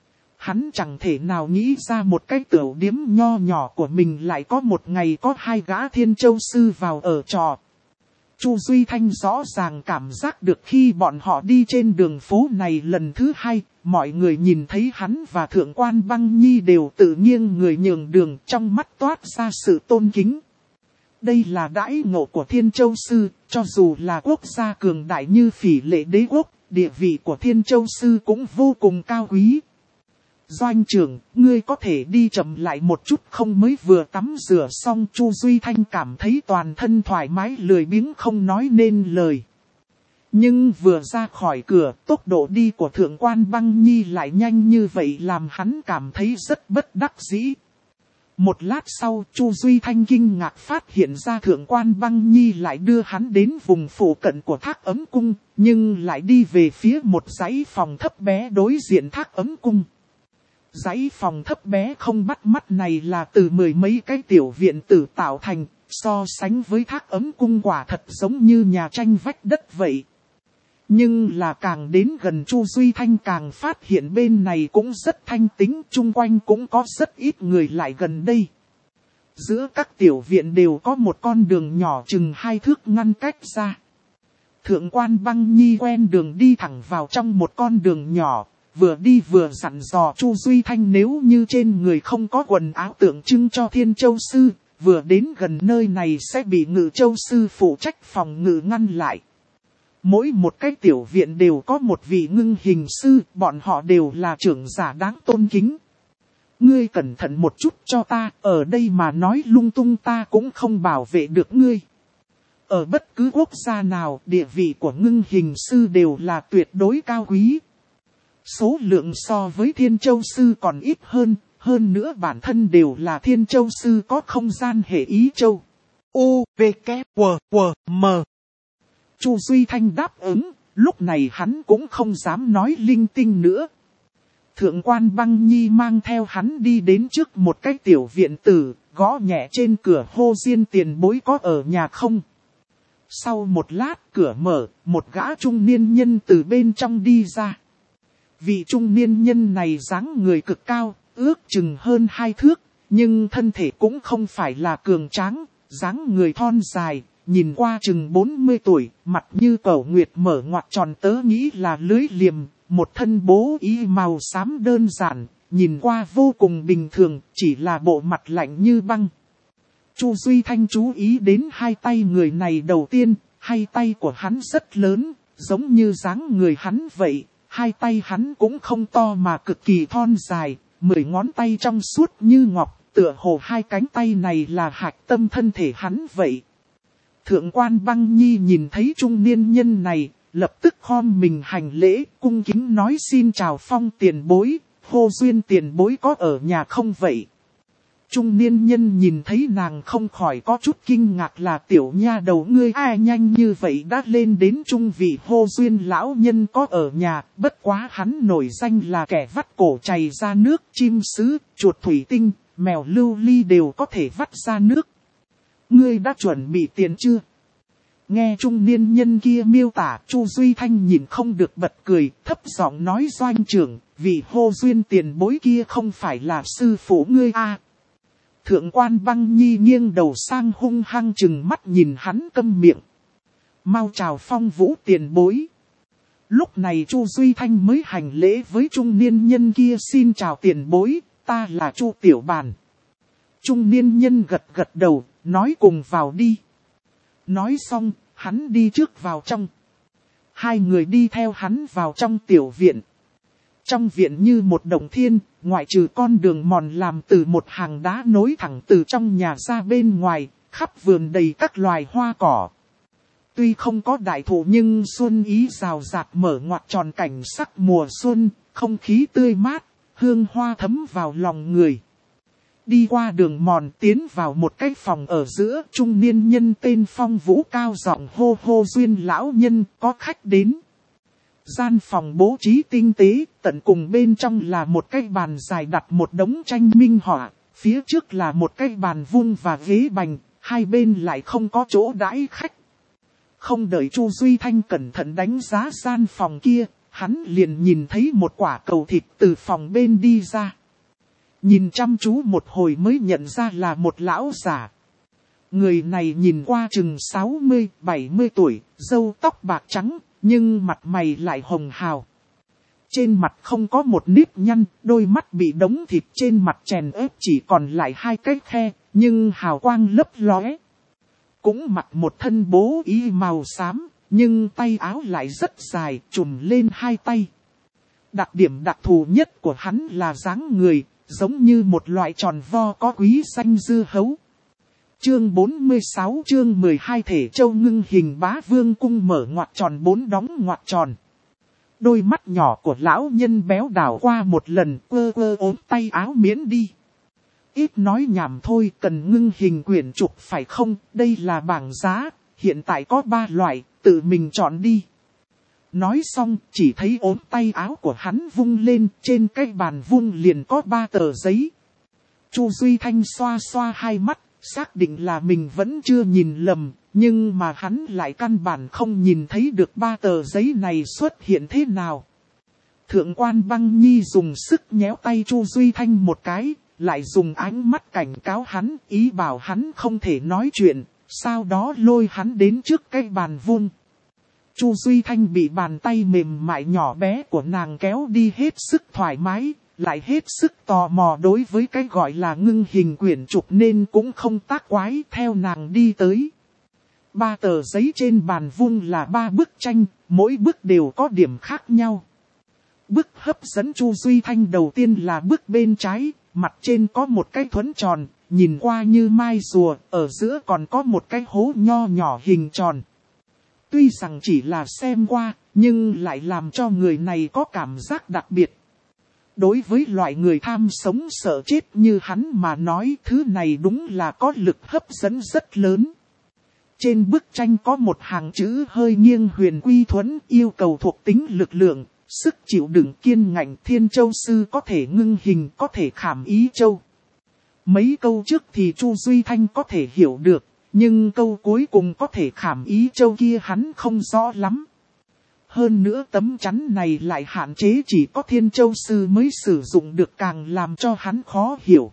Hắn chẳng thể nào nghĩ ra một cái tửu điếm nho nhỏ của mình lại có một ngày có hai gã Thiên Châu Sư vào ở trọ. Chu Duy Thanh rõ ràng cảm giác được khi bọn họ đi trên đường phố này lần thứ hai, mọi người nhìn thấy hắn và Thượng quan Băng Nhi đều tự nghiêng người nhường đường, trong mắt toát ra sự tôn kính. Đây là đãi ngộ của Thiên Châu Sư, cho dù là quốc gia cường đại như Phỉ Lệ Đế Quốc, địa vị của Thiên Châu Sư cũng vô cùng cao quý. Doanh trưởng, ngươi có thể đi chậm lại một chút không, mới vừa tắm rửa xong Chu Duy Thanh cảm thấy toàn thân thoải mái lười biếng không nói nên lời. Nhưng vừa ra khỏi cửa, tốc độ đi của Thượng quan Băng Nhi lại nhanh như vậy làm hắn cảm thấy rất bất đắc dĩ. Một lát sau, Chu Duy Thanh kinh ngạc phát hiện ra Thượng quan Băng Nhi lại đưa hắn đến vùng phụ cận của Thác Ấm Cung, nhưng lại đi về phía một dãy phòng thấp bé đối diện Thác Ấm Cung. Dãy phòng thấp bé không bắt mắt này là từ mười mấy cái tiểu viện tử tạo thành, so sánh với Thác Ấm Cung quả thật giống như nhà tranh vách đất vậy. Nhưng là càng đến gần Chu Duy Thanh càng phát hiện bên này cũng rất thanh tĩnh, chung quanh cũng có rất ít người lại gần đây. Giữa các tiểu viện đều có một con đường nhỏ chừng 2 thước ngăn cách ra. Thượng quan Băng Nhi quen đường đi thẳng vào trong một con đường nhỏ, vừa đi vừa dặn dò Chu Duy Thanh nếu như trên người không có quần áo tượng trưng cho Thiên Châu Sư, vừa đến gần nơi này sẽ bị Ngự Châu Sư phụ trách phòng ngự ngăn lại. Mỗi một cái tiểu viện đều có một vị ngưng hình sư, bọn họ đều là trưởng giả đáng tôn kính. Ngươi cẩn thận một chút cho ta, ở đây mà nói lung tung ta cũng không bảo vệ được ngươi. Ở bất cứ quốc gia nào, địa vị của ngưng hình sư đều là tuyệt đối cao quý. Số lượng so với Thiên Châu Sư còn ít hơn nữa bản thân đều là Thiên Châu Sư có không gian hệ ý châu. U, V, K, W, W, M. Chu Duy Thanh đáp ứng, lúc này hắn cũng không dám nói linh tinh nữa. Thượng quan Băng Nhi mang theo hắn đi đến trước một cái tiểu viện tử, gõ nhẹ trên cửa hô Diên tiền bối có ở nhà không. Sau một lát cửa mở, một gã trung niên nhân từ bên trong đi ra. Vị trung niên nhân này dáng người cực cao, ước chừng hơn 2 thước, nhưng thân thể cũng không phải là cường tráng, dáng người thon dài, nhìn qua chừng 40 tuổi, mặt như cẩu nguyệt mở ngoặt tròn tớ nghĩ là lưới liềm, một thân bố y màu xám đơn giản, nhìn qua vô cùng bình thường, chỉ là bộ mặt lạnh như băng. Chu Duy Thanh chú ý đến hai tay người này đầu tiên, hai tay của hắn rất lớn, giống như dáng người hắn vậy. Hai tay hắn cũng không to mà cực kỳ thon dài, 10 ngón tay trong suốt như ngọc, tựa hồ hai cánh tay này là hạch tâm thân thể hắn vậy. Thượng quan Băng Nhi nhìn thấy trung niên nhân này, lập tức khom mình hành lễ, cung kính nói xin chào Phong tiền bối, Hô Duyên tiền bối có ở nhà không vậy? Trung niên nhân nhìn thấy nàng không khỏi có chút kinh ngạc là tiểu nha đầu ngươi ai nhanh như vậy đã lên đến trung vị Hô Duyên lão nhân có ở nhà, bất quá hắn nổi danh là kẻ vắt cổ chày ra nước, chim sứ, chuột thủy tinh, mèo lưu ly đều có thể vắt ra nước. Ngươi đã chuẩn bị tiền chưa? Nghe trung niên nhân kia miêu tả, Chu Duy Thanh nhìn không được bật cười, thấp giọng nói doanh trưởng, vị Hô Duyên tiền bối kia không phải là sư phụ ngươi à. Thượng quan Băng Nhi nghiêng đầu sang hung hăng chừng mắt nhìn hắn câm miệng. Mau chào Phong Vũ tiền bối. Lúc này Chu Duy Thanh mới hành lễ với trung niên nhân kia xin chào tiền bối, ta là Chu Tiểu Bàn. Trung niên nhân gật gật đầu, nói cùng vào đi. Nói xong, hắn đi trước vào trong. Hai người đi theo hắn vào trong tiểu viện. Trong viện như một động thiên, ngoại trừ con đường mòn làm từ một hàng đá nối thẳng từ trong nhà ra bên ngoài, khắp vườn đầy các loài hoa cỏ. Tuy không có đại thụ nhưng xuân ý rào rạt mở ngoặt tròn cảnh sắc mùa xuân, không khí tươi mát, hương hoa thấm vào lòng người. Đi qua đường mòn tiến vào một cái phòng ở giữa, trung niên nhân tên Phong Vũ cao giọng hô Hô Duyên lão nhân có khách đến. Gian phòng bố trí tinh tế, tận cùng bên trong là một cái bàn dài đặt một đống tranh minh họa, phía trước là một cái bàn vuông và ghế bành, hai bên lại không có chỗ đãi khách. Không đợi Chu Duy Thanh cẩn thận đánh giá gian phòng kia, hắn liền nhìn thấy một quả cầu thịt từ phòng bên đi ra. Nhìn chăm chú một hồi mới nhận ra là một lão giả. Người này nhìn qua chừng 60-70 tuổi, râu tóc bạc trắng, nhưng mặt mày lại hồng hào. Trên mặt không có một nếp nhăn, đôi mắt bị đống thịt trên mặt chèn ép chỉ còn lại hai cái khe, nhưng hào quang lấp lóe. Cũng mặc một thân bố y màu xám, nhưng tay áo lại rất dài, trùm lên hai tay. Đặc điểm đặc thù nhất của hắn là dáng người, giống như một loại tròn vo có quý xanh dưa hấu. Chương 46 chương 12 Thể Châu ngưng hình Bá Vương cung mở ngoặt tròn 4 đóng ngoặt tròn. Đôi mắt nhỏ của lão nhân béo đảo qua một lần quơ ốm tay áo miễn đi. Ít nói nhảm thôi, cần ngưng hình quyển trục phải không? Đây là bảng giá, hiện tại có 3 loại, tự mình chọn đi. Nói xong, chỉ thấy ốm tay áo của hắn vung lên, trên cái bàn vung liền có 3 tờ giấy. Chu Duy Thanh xoa xoa hai mắt, xác định là mình vẫn chưa nhìn lầm, nhưng mà hắn lại căn bản không nhìn thấy được 3 tờ giấy này xuất hiện thế nào. Thượng quan Băng Nhi dùng sức nhéo tay Chu Duy Thanh một cái, lại dùng ánh mắt cảnh cáo hắn, ý bảo hắn không thể nói chuyện, sau đó lôi hắn đến trước cái bàn vuông. Chu Duy Thanh bị bàn tay mềm mại nhỏ bé của nàng kéo đi hết sức thoải mái, lại hết sức tò mò đối với cái gọi là ngưng hình quyển trục nên cũng không tác quái theo nàng đi tới. 3 tờ giấy trên bàn vuông là 3 bức tranh, mỗi bức đều có điểm khác nhau. Bức hấp dẫn Chu Duy Thanh đầu tiên là bức bên trái, mặt trên có một cái thuẫn tròn, nhìn qua như mai rùa, ở giữa còn có một cái hố nho nhỏ hình tròn. Tuy rằng chỉ là xem qua, nhưng lại làm cho người này có cảm giác đặc biệt. Đối với loại người tham sống sợ chết như hắn mà nói, thứ này đúng là có lực hấp dẫn rất lớn. Trên bức tranh có một hàng chữ hơi nghiêng huyền quy thuẫn, yêu cầu thuộc tính lực lượng, sức chịu đựng kiên ngạnh. Thiên Châu sư có thể ngưng hình, có thể khảm ý châu. Mấy câu trước thì Chu Duy Thanh có thể hiểu được, nhưng câu cuối cùng có thể khảm ý châu kia hắn không rõ lắm. Hơn nữa tấm chắn này lại hạn chế chỉ có Thiên Châu sư mới sử dụng được, càng làm cho hắn khó hiểu.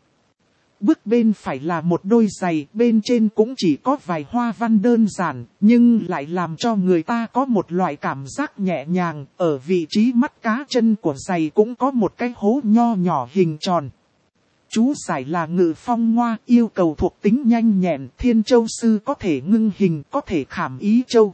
Bức bên phải là một đôi giày, bên trên cũng chỉ có vài hoa văn đơn giản, nhưng lại làm cho người ta có một loại cảm giác nhẹ nhàng. Ở vị trí mắt cá chân của giày cũng có một cái hố nho nhỏ hình tròn. Chú giải là ngự phong ngoa, yêu cầu thuộc tính nhanh nhẹn. Thiên Châu sư có thể ngưng hình, có thể khảm ý châu.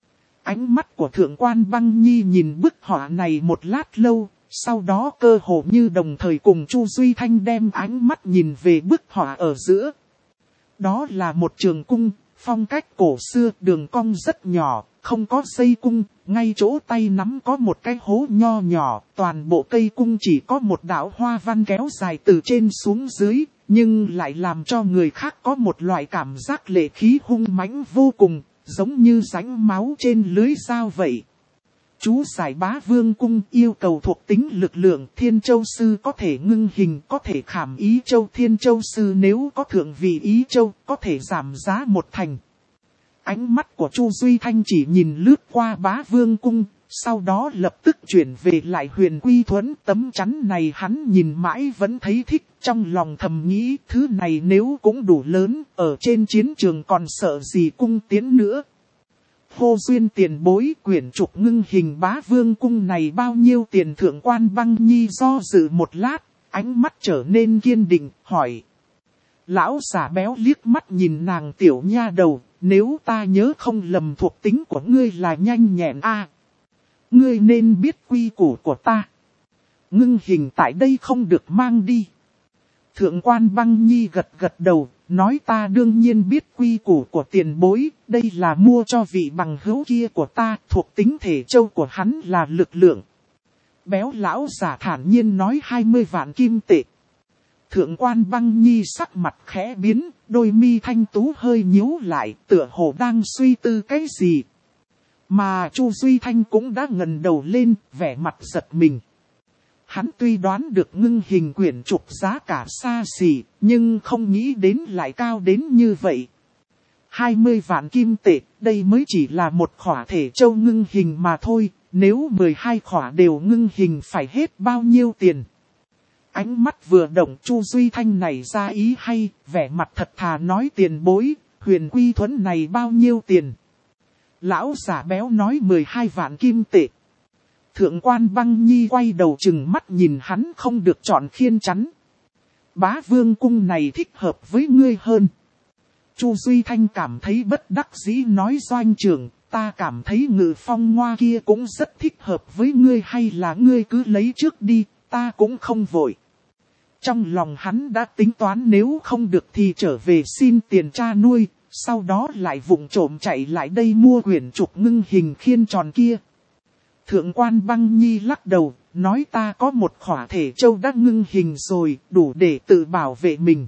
Ánh mắt của Thượng quan Băng Nhi nhìn bức họa này một lát lâu, sau đó cơ hồ như đồng thời cùng Chu Duy Thanh đem ánh mắt nhìn về bức họa ở giữa. Đó là một trường cung, phong cách cổ xưa, đường cong rất nhỏ, không có dây cung, ngay chỗ tay nắm có một cái hố nho nhỏ, toàn bộ cây cung chỉ có một đạo hoa văn kéo dài từ trên xuống dưới, nhưng lại làm cho người khác có một loại cảm giác lệ khí hung mãnh vô cùng, giống như rãnh máu trên lưới dao vậy. Chú giải Bá Vương cung yêu cầu thuộc tính lực lượng. Thiên Châu Sư có thể ngưng hình, có thể khảm ý châu. Thiên Châu Sư nếu có thượng vị ý châu, có thể giảm giá 1/. Ánh mắt của Chu Duy Thanh chỉ nhìn lướt qua Bá Vương cung, sau đó lập tức chuyển về lại Huyền Quy Thuẫn. Tấm chắn này hắn nhìn mãi vẫn thấy thích, trong lòng thầm nghĩ thứ này nếu cũng đủ lớn, ở trên chiến trường còn sợ gì cung tiến nữa. Hô duyên tiền bối, quyển trục ngưng hình Bá Vương cung này bao nhiêu tiền? Thượng quan Băng Nhi do dự một lát, ánh mắt trở nên kiên định, hỏi. Lão giả béo liếc mắt nhìn nàng, tiểu nha đầu, nếu ta nhớ không lầm thuộc tính của ngươi là nhanh nhẹn a. Ngươi nên biết quy củ của ta. Ngưng hình tại đây không được mang đi. Thượng quan Băng Nhi gật gật đầu, nói ta đương nhiên biết quy củ của tiền bối, đây là mua cho vị bằng hữu kia của ta, thuộc tính thể châu của hắn là lực lượng. Béo lão giả thản nhiên nói 20 vạn kim tệ. Thượng quan Băng Nhi sắc mặt khẽ biến, đôi mi thanh tú hơi nhíu lại, tựa hồ đang suy tư cái gì. Mà Chu Duy Thanh cũng đã ngẩng đầu lên, vẻ mặt giật mình. Hắn tuy đoán được ngưng hình quyển trục giá cả xa xỉ, nhưng không nghĩ đến lại cao đến như vậy. 20 vạn kim tệ, đây mới chỉ là một khỏa thể châu ngưng hình mà thôi, nếu 12 khỏa đều ngưng hình phải hết bao nhiêu tiền. Ánh mắt vừa động, Chu Duy Thanh này ra ý hay, vẻ mặt thật thà nói tiền bối, Huyền Quy Thuẫn này bao nhiêu tiền? Lão giả béo nói 12 vạn kim tệ. Thượng quan Băng Nhi quay đầu chừng mắt nhìn hắn không được chọn khiên chắn. Bá Vương cung này thích hợp với ngươi hơn. Chu Duy Thanh cảm thấy bất đắc dĩ nói doanh trưởng, ta cảm thấy Ngự Phong Ngoa kia cũng rất thích hợp với ngươi, hay là ngươi cứ lấy trước đi, ta cũng không vội. Trong lòng hắn đã tính toán nếu không được thì trở về xin tiền cha nuôi, sau đó lại vụng trộm chạy lại đây mua quyển trục ngưng hình khiên tròn kia. Thượng quan Băng Nhi lắc đầu, nói ta có một khỏa thể châu đã ngưng hình rồi, đủ để tự bảo vệ mình.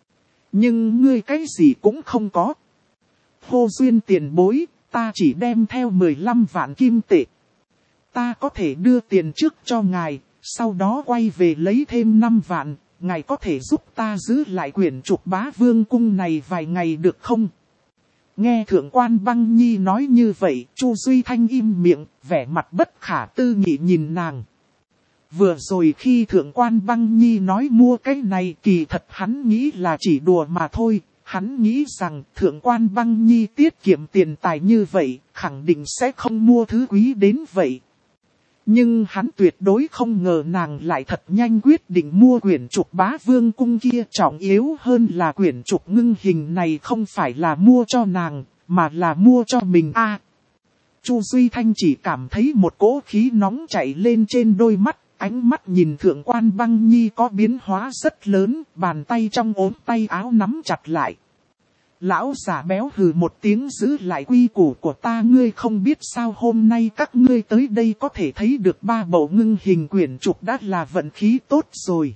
Nhưng ngươi cái gì cũng không có. Hô duyên tiền bối, ta chỉ đem theo 15 vạn kim tệ. Ta có thể đưa tiền trước cho ngài, sau đó quay về lấy thêm 5 vạn, ngài có thể giúp ta giữ lại quyển trục Bá Vương cung này vài ngày được không? Nghe Thượng quan Băng Nhi nói như vậy, Chu Duy Thanh im miệng, vẻ mặt bất khả tư nghị nhìn nàng. Vừa rồi khi Thượng quan Băng Nhi nói mua cái này, kỳ thật hắn nghĩ là chỉ đùa mà thôi. Hắn nghĩ rằng Thượng quan Băng Nhi tiết kiệm tiền tài như vậy, khẳng định sẽ không mua thứ quý đến vậy. Nhưng hắn tuyệt đối không ngờ nàng lại thật nhanh quyết định mua quyển trục Bá Vương cung kia. Trọng yếu hơn là quyển trục ngưng hình này không phải là mua cho nàng, mà là mua cho mình a. Chu Duy Thanh chỉ cảm thấy một cỗ khí nóng chạy lên trên đôi mắt, ánh mắt nhìn Thượng quan Băng Nhi có biến hóa rất lớn, bàn tay trong ốm tay áo nắm chặt lại. Lão giả béo hừ một tiếng, giữ lại quy củ của ta, ngươi không biết sao hôm nay các ngươi tới đây có thể thấy được 3 bộ ngưng hình quyển trục đã là vận khí tốt rồi.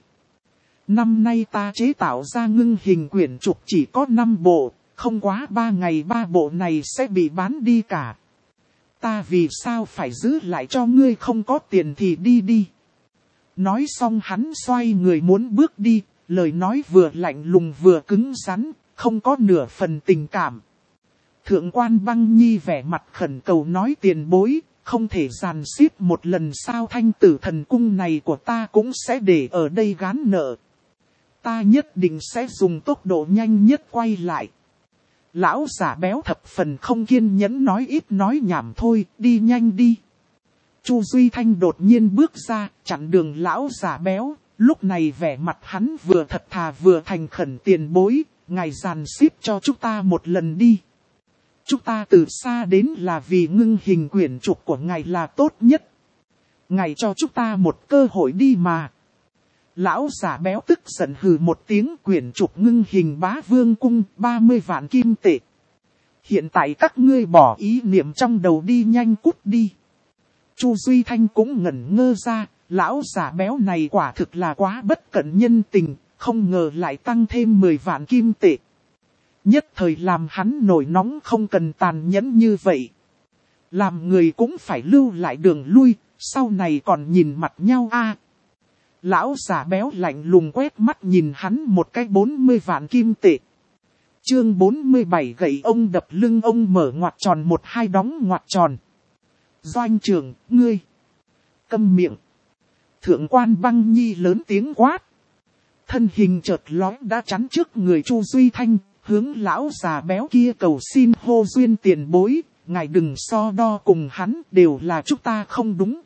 Năm nay ta chế tạo ra ngưng hình quyển trục chỉ có 5 bộ, không quá 3 ngày 3 bộ này sẽ bị bán đi cả. Ta vì sao phải giữ lại cho ngươi, không có tiền thì đi đi. Nói xong hắn xoay người muốn bước đi, lời nói vừa lạnh lùng vừa cứng rắn. Không có nửa phần tình cảm. Thượng quan Băng Nhi vẻ mặt khẩn cầu nói tiền bối, không thể giàn xếp một lần sao? Thanh Tử Thần cung này của ta cũng sẽ để ở đây gán nợ. Ta nhất định sẽ dùng tốc độ nhanh nhất quay lại. Lão giả béo thập phần không kiên nhẫn nói ít nói nhảm thôi, đi nhanh đi. Chu Duy Thanh đột nhiên bước ra, chặn đường lão giả béo, lúc này vẻ mặt hắn vừa thật thà vừa thành khẩn tiền bối. Ngài giàn xếp cho chúng ta một lần đi. Chúng ta từ xa đến là vì ngưng hình quyển trục của ngài là tốt nhất. Ngài cho chúng ta một cơ hội đi mà. Lão giả béo tức giận hừ một tiếng, quyển trục ngưng hình Bá Vương cung 30 vạn kim tệ. Hiện tại các ngươi bỏ ý niệm trong đầu đi, nhanh cút đi. Chu Duy Thanh cũng ngẩn ngơ ra, lão già béo này quả thực là quá bất cận nhân tình, không ngờ lại tăng thêm 10 vạn kim tệ. Nhất thời làm hắn nổi nóng, không cần tàn nhẫn như vậy. Làm người cũng phải lưu lại đường lui, sau này còn nhìn mặt nhau a. Lão già béo lạnh lùng quét mắt nhìn hắn một cái 40 vạn kim tệ. Chương 47 gậy ông đập lưng ông mở ngoặc tròn 12 đóng ngoặc tròn. Doanh trưởng, ngươi. Câm miệng. Thượng quan Băng Nhi lớn tiếng quát. Thân hình chợt lóe đã chắn trước người Chu Duy Thanh, hướng lão già béo kia cầu xin hô duyên tiền bối. Ngài đừng so đo cùng hắn, đều là chúng ta không đúng.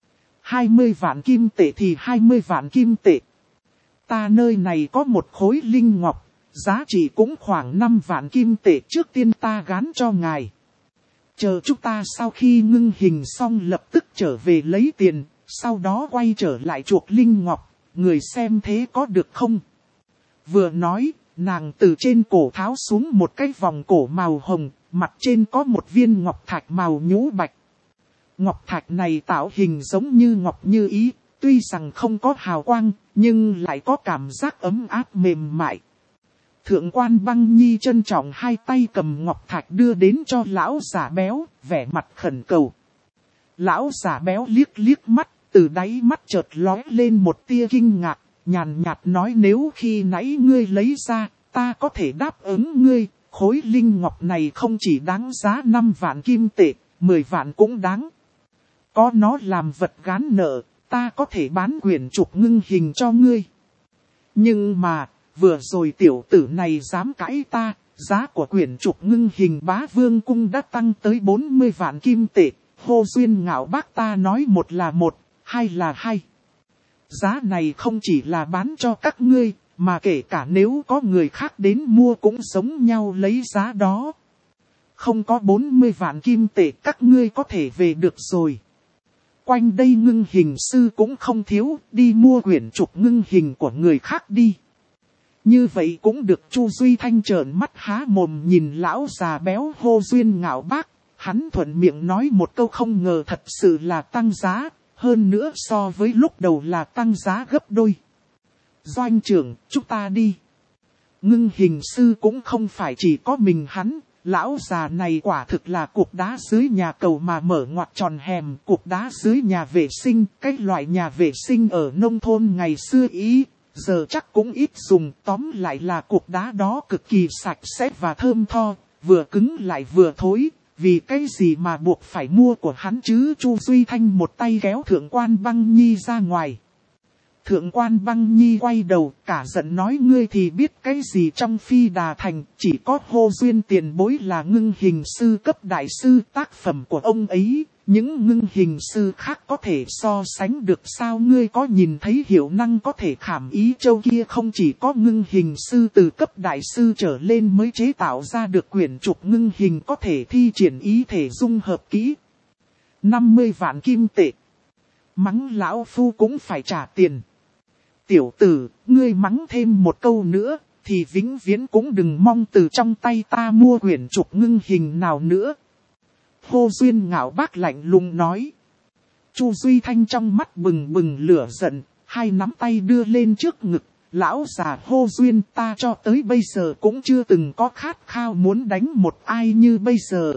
20 vạn kim tệ thì 20 vạn kim tệ. Ta nơi này có một khối linh ngọc, giá trị cũng khoảng 5 vạn kim tệ, trước tiên ta gán cho ngài. Chờ chúng ta sau khi ngưng hình xong lập tức trở về lấy tiền, sau đó quay trở lại chuộc linh ngọc, người xem thế có được không? Vừa nói, nàng từ trên cổ tháo xuống một cái vòng cổ màu hồng, mặt trên có một viên ngọc thạch màu nhũ bạch. Ngọc thạch này tạo hình giống như ngọc như ý, tuy rằng không có hào quang, nhưng lại có cảm giác ấm áp mềm mại. Thượng quan Băng Nhi trân trọng hai tay cầm ngọc thạch đưa đến cho lão già béo, vẻ mặt khẩn cầu. Lão già béo liếc liếc mắt, từ đáy mắt chợt lóe lên một tia kinh ngạc, nhàn nhạt nói nếu khi nãy ngươi lấy ra, ta có thể đáp ứng ngươi, khối linh ngọc này không chỉ đáng giá 5 vạn kim tệ, 10 vạn cũng đáng. Có nó làm vật gán nợ, ta có thể bán quyển trục ngưng hình cho ngươi. Nhưng mà, vừa rồi tiểu tử này dám cãi ta, giá của quyển trục ngưng hình Bá Vương Cung đã tăng tới 40 vạn kim tệ. Hô Duyên Ngạo Bác ta nói một là một, hai là hai. Giá này không chỉ là bán cho các ngươi, mà kể cả nếu có người khác đến mua cũng giống nhau lấy giá đó. Không có 40 vạn kim tệ các ngươi có thể về được rồi. Quanh đây ngưng hình sư cũng không thiếu, đi mua quyển trục ngưng hình của người khác đi. Như vậy cũng được. Chu Duy Thanh trợn mắt há mồm nhìn lão già béo Hô Duyên Ngạo Bác. Hắn thuận miệng nói một câu không ngờ thật sự là tăng giá, hơn nữa so với lúc đầu là tăng giá gấp đôi. Doanh trưởng, chúng ta đi. Ngưng hình sư cũng không phải chỉ có mình hắn, lão già này quả thực là cục đá dưới nhà cầu mà mở ngoặc tròn hẻm, cục đá dưới nhà vệ sinh, cái loại nhà vệ sinh ở nông thôn ngày xưa ý, giờ chắc cũng ít dùng, tóm lại là cục đá đó cực kỳ sạch sẽ và thơm tho, vừa cứng lại vừa thối. Vì cái gì mà buộc phải mua của hắn chứ? Chu Duy Thanh một tay kéo Thượng quan Băng Nhi ra ngoài. Thượng quan Băng Nhi quay đầu cả giận nói ngươi thì biết cái gì trong Phi Đà Thành, chỉ có Hô Duyên tiền bối là ngưng hình sư cấp đại sư, tác phẩm của ông ấy. Những ngưng hình sư khác có thể so sánh được sao? Ngươi có nhìn thấy hiệu năng có thể khảm ý châu kia không? Chỉ có ngưng hình sư từ cấp đại sư trở lên mới chế tạo ra được quyển trục ngưng hình có thể thi triển ý thể dung hợp kỹ. 50 vạn kim tệ. Mắng lão phu cũng phải trả tiền. Tiểu tử, ngươi mắng thêm một câu nữa, thì vĩnh viễn cũng đừng mong từ trong tay ta mua quyển trục ngưng hình nào nữa. Hô Duyên Ngạo Bác lạnh lùng nói. Chu Duy Thanh trong mắt bừng bừng lửa giận, hai nắm tay đưa lên trước ngực. Lão già Hô Duyên, ta cho tới bây giờ cũng chưa từng có khát khao muốn đánh một ai như bây giờ.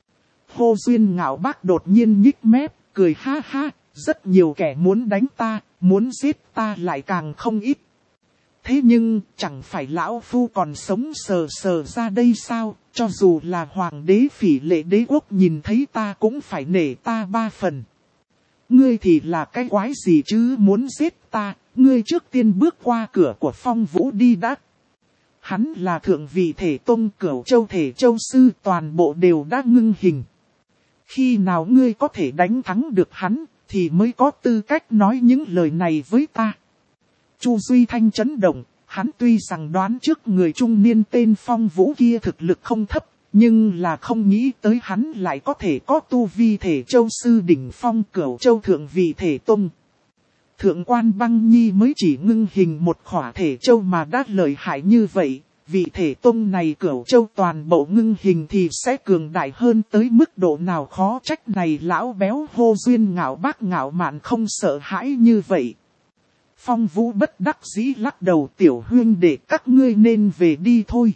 Hô Duyên Ngạo Bác đột nhiên nhích mép, cười ha ha, rất nhiều kẻ muốn đánh ta, muốn giết ta lại càng không ít. Thế nhưng, chẳng phải lão phu còn sống sờ sờ ra đây sao? Cho dù là hoàng đế Phỉ Lệ Đế quốc nhìn thấy ta cũng phải nể ta 3 phần. Ngươi thì là cái quái gì chứ muốn giết ta? Ngươi trước tiên bước qua cửa của Phong Vũ đi đã. Hắn là thượng vị thể tông, Cửu Châu thể châu sư, toàn bộ đều đã ngưng hình. Khi nào ngươi có thể đánh thắng được hắn, thì mới có tư cách nói những lời này với ta. Chu Duy Thanh chấn động, hắn tuy rằng đoán trước người trung niên tên Phong Vũ kia thực lực không thấp, nhưng là không nghĩ tới hắn lại có thể có tu vi thể châu sư đỉnh phong, Cửu Châu thượng vị thể tông. Thượng quan Băng Nhi mới chỉ ngưng hình một khỏa thể châu mà đã lợi hại như vậy, vị thể tông này Cửu Châu toàn bộ ngưng hình thì sẽ cường đại hơn tới mức độ nào khó trách này lão béo Hồ Duyên Ngạo Bác ngạo mạn không sợ hãi như vậy. Phong Vũ bất đắc dĩ lắc đầu, tiểu huynh để các ngươi nên về đi thôi.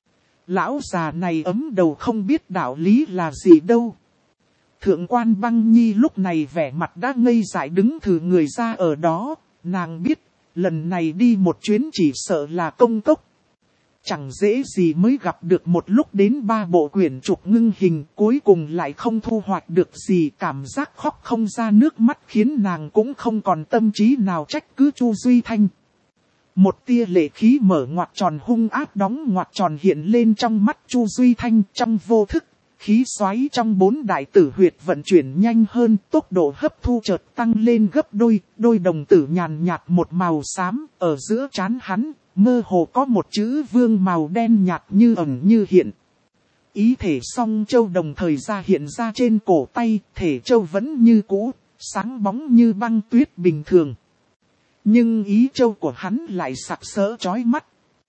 Lão già này ấm đầu không biết đạo lý là gì đâu. Thượng quan Băng Nhi lúc này vẻ mặt đã ngây dại đứng thử người ra ở đó, nàng biết, lần này đi một chuyến chỉ sợ là công cốc. Chẳng dễ gì mới gặp được một lúc đến 3 bộ quyển trục ngưng hình, cuối cùng lại không thu hoạch được gì, cảm giác khóc không ra nước mắt khiến nàng cũng không còn tâm trí nào trách cứ Chu Duy Thanh. Một tia lệ khí mở ngoặc tròn hung ác đóng ngoặc tròn hiện lên trong mắt Chu Duy Thanh, trong vô thức. Khí xoáy trong 4 đại tử huyệt vận chuyển nhanh hơn, tốc độ hấp thu chợt tăng lên gấp đôi, đôi đồng tử nhàn nhạt một màu xám, ở giữa trán hắn, mơ hồ có một chữ vương màu đen nhạt như ẩn như hiện. Ý thể song châu đồng thời ra hiện ra trên cổ tay, thể châu vẫn như cũ, sáng bóng như băng tuyết bình thường. Nhưng ý châu của hắn lại sặc sỡ chói mắt.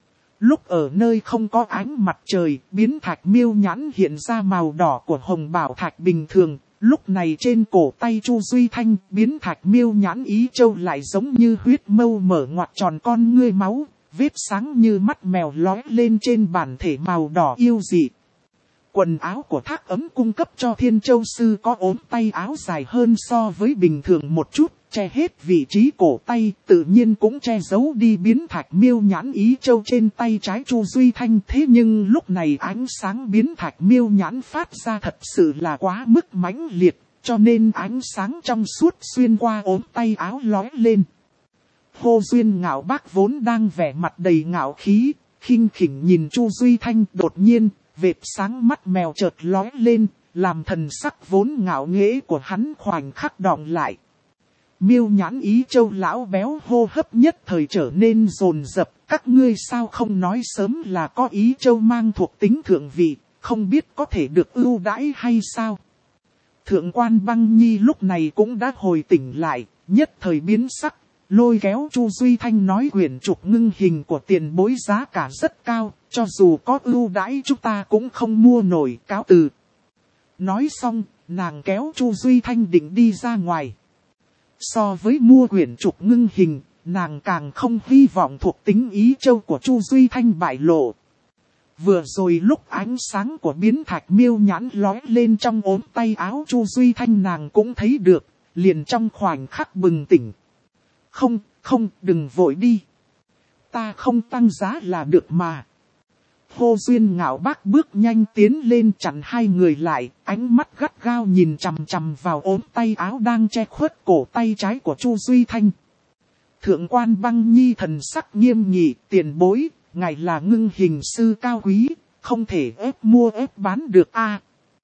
Lúc ở nơi không có ánh mặt trời, biến thạch miêu nhãn hiện ra màu đỏ của hồng bảo thạch bình thường. Lúc này trên cổ tay Chu Duy Thanh, biến thạch miêu nhãn ý châu lại giống như huyết mâu mở ngoặc tròn con ngươi máu, vết sáng như mắt mèo lói lên trên bản thể màu đỏ yêu dị. Quần áo của Thác Ấm cung cấp cho Thiên Châu Sư có ốm tay áo dài hơn so với bình thường một chút, che hết vị trí cổ tay, tự nhiên cũng che giấu đi biến thạch miêu nhãn ý châu trên tay trái Chu Duy Thanh. Thế nhưng lúc này ánh sáng biến thạch miêu nhãn phát ra thật sự là quá mức mãnh liệt, cho nên ánh sáng trong suốt xuyên qua ốm tay áo lói lên. Hồ Duyên Ngạo Bác vốn đang vẻ mặt đầy ngạo khí, khinh khỉnh nhìn Chu Duy Thanh, đột nhiên, vệt sáng mắt mèo chợt lói lên, làm thần sắc vốn ngạo nghễ của hắn khoảnh khắc đọng lại. Miêu nhãn ý châu lão béo hô hấp nhất thời trở nên dồn dập, các ngươi sao không nói sớm là có ý châu mang thuộc tính thượng vị, không biết có thể được ưu đãi hay sao. Thượng quan Băng Nhi lúc này cũng đã hồi tỉnh lại, nhất thời biến sắc, lôi kéo Chu Duy Thanh nói quyển trục ngưng hình của tiền bối giá cả rất cao, cho dù có ưu đãi chúng ta cũng không mua nổi, cáo từ. Nói xong, nàng kéo Chu Duy Thanh định đi ra ngoài. So với mua quyển trục ngưng hình, nàng càng không hy vọng thuộc tính ý châu của Chu Duy Thanh bại lộ. Vừa rồi lúc ánh sáng của biến thạch miêu nhãn lói lên trong ốm tay áo Chu Duy Thanh nàng cũng thấy được, liền trong khoảnh khắc bừng tỉnh. Không, đừng vội đi. Ta không tăng giá là được mà. Hồ Duyên Ngạo Bác bước nhanh tiến lên chặn hai người lại, ánh mắt gắt gao nhìn chằm chằm vào ốm tay áo đang che khuất cổ tay trái của Chu Duy Thanh. Thượng quan Băng Nhi thần sắc nghiêm nghị, tiền bối, ngài là ngưng hình sư cao quý, không thể ép mua ép bán được a.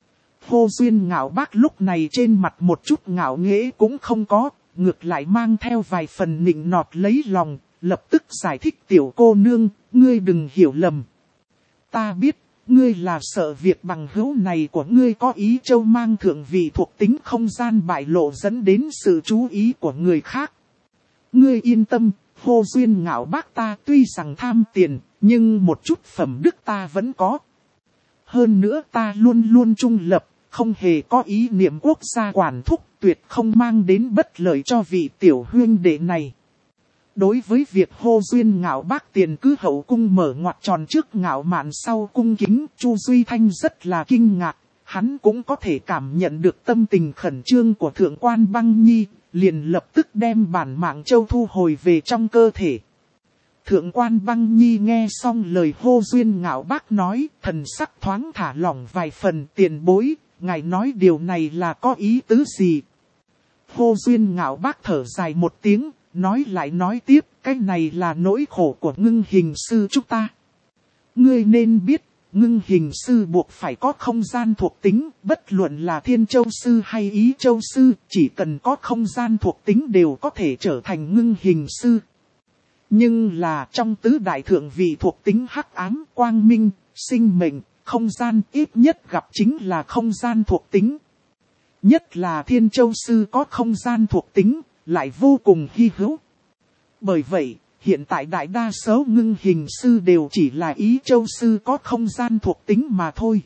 Hồ Duyên Ngạo Bác lúc này trên mặt một chút ngạo nghễ cũng không có, ngược lại mang theo vài phần nịnh nọt lấy lòng, lập tức giải thích tiểu cô nương, ngươi đừng hiểu lầm. Ta biết, ngươi là sợ việc bằng hữu này của ngươi có ý châu mang thượng vị thuộc tính không gian bại lộ dẫn đến sự chú ý của người khác. Ngươi yên tâm, Hồ Duyên Ngạo Bác ta tuy rằng tham tiền, nhưng một chút phẩm đức ta vẫn có. Hơn nữa ta luôn luôn trung lập, không hề có ý niệm quốc gia quản thúc, tuyệt không mang đến bất lợi cho vị tiểu huynh đệ này. Đối với việc Hồ Duyên Ngạo Bác tiền cứ hậu cung mở ngoặc tròn trước ngạo mạn sau cung kính, Chu Duy Thanh rất là kinh ngạc, hắn cũng có thể cảm nhận được tâm tình khẩn trương của Thượng quan Băng Nhi, liền lập tức đem bản mạng châu thu hồi về trong cơ thể. Thượng quan Băng Nhi nghe xong lời Hồ Duyên Ngạo Bác nói, thần sắc thoáng thả lỏng vài phần, tiền bối, ngài nói điều này là có ý tứ gì? Hồ Duyên Ngạo Bác thở dài một tiếng, nói lại nói tiếp, cái này là nỗi khổ của ngưng hình sư chúng ta. Ngươi nên biết, ngưng hình sư buộc phải có không gian thuộc tính, bất luận là Thiên Châu Sư hay Ý Châu Sư, chỉ cần có không gian thuộc tính đều có thể trở thành ngưng hình sư. Nhưng là trong tứ đại thượng vị thuộc tính hắc ám, quang minh, sinh mệnh, không gian ít nhất gặp chính là không gian thuộc tính. Nhất là Thiên Châu Sư có không gian thuộc tính, lại vô cùng hy hữu. Bởi vậy, hiện tại đại đa số ngưng hình sư đều chỉ là Ý Châu sư có không gian thuộc tính mà thôi.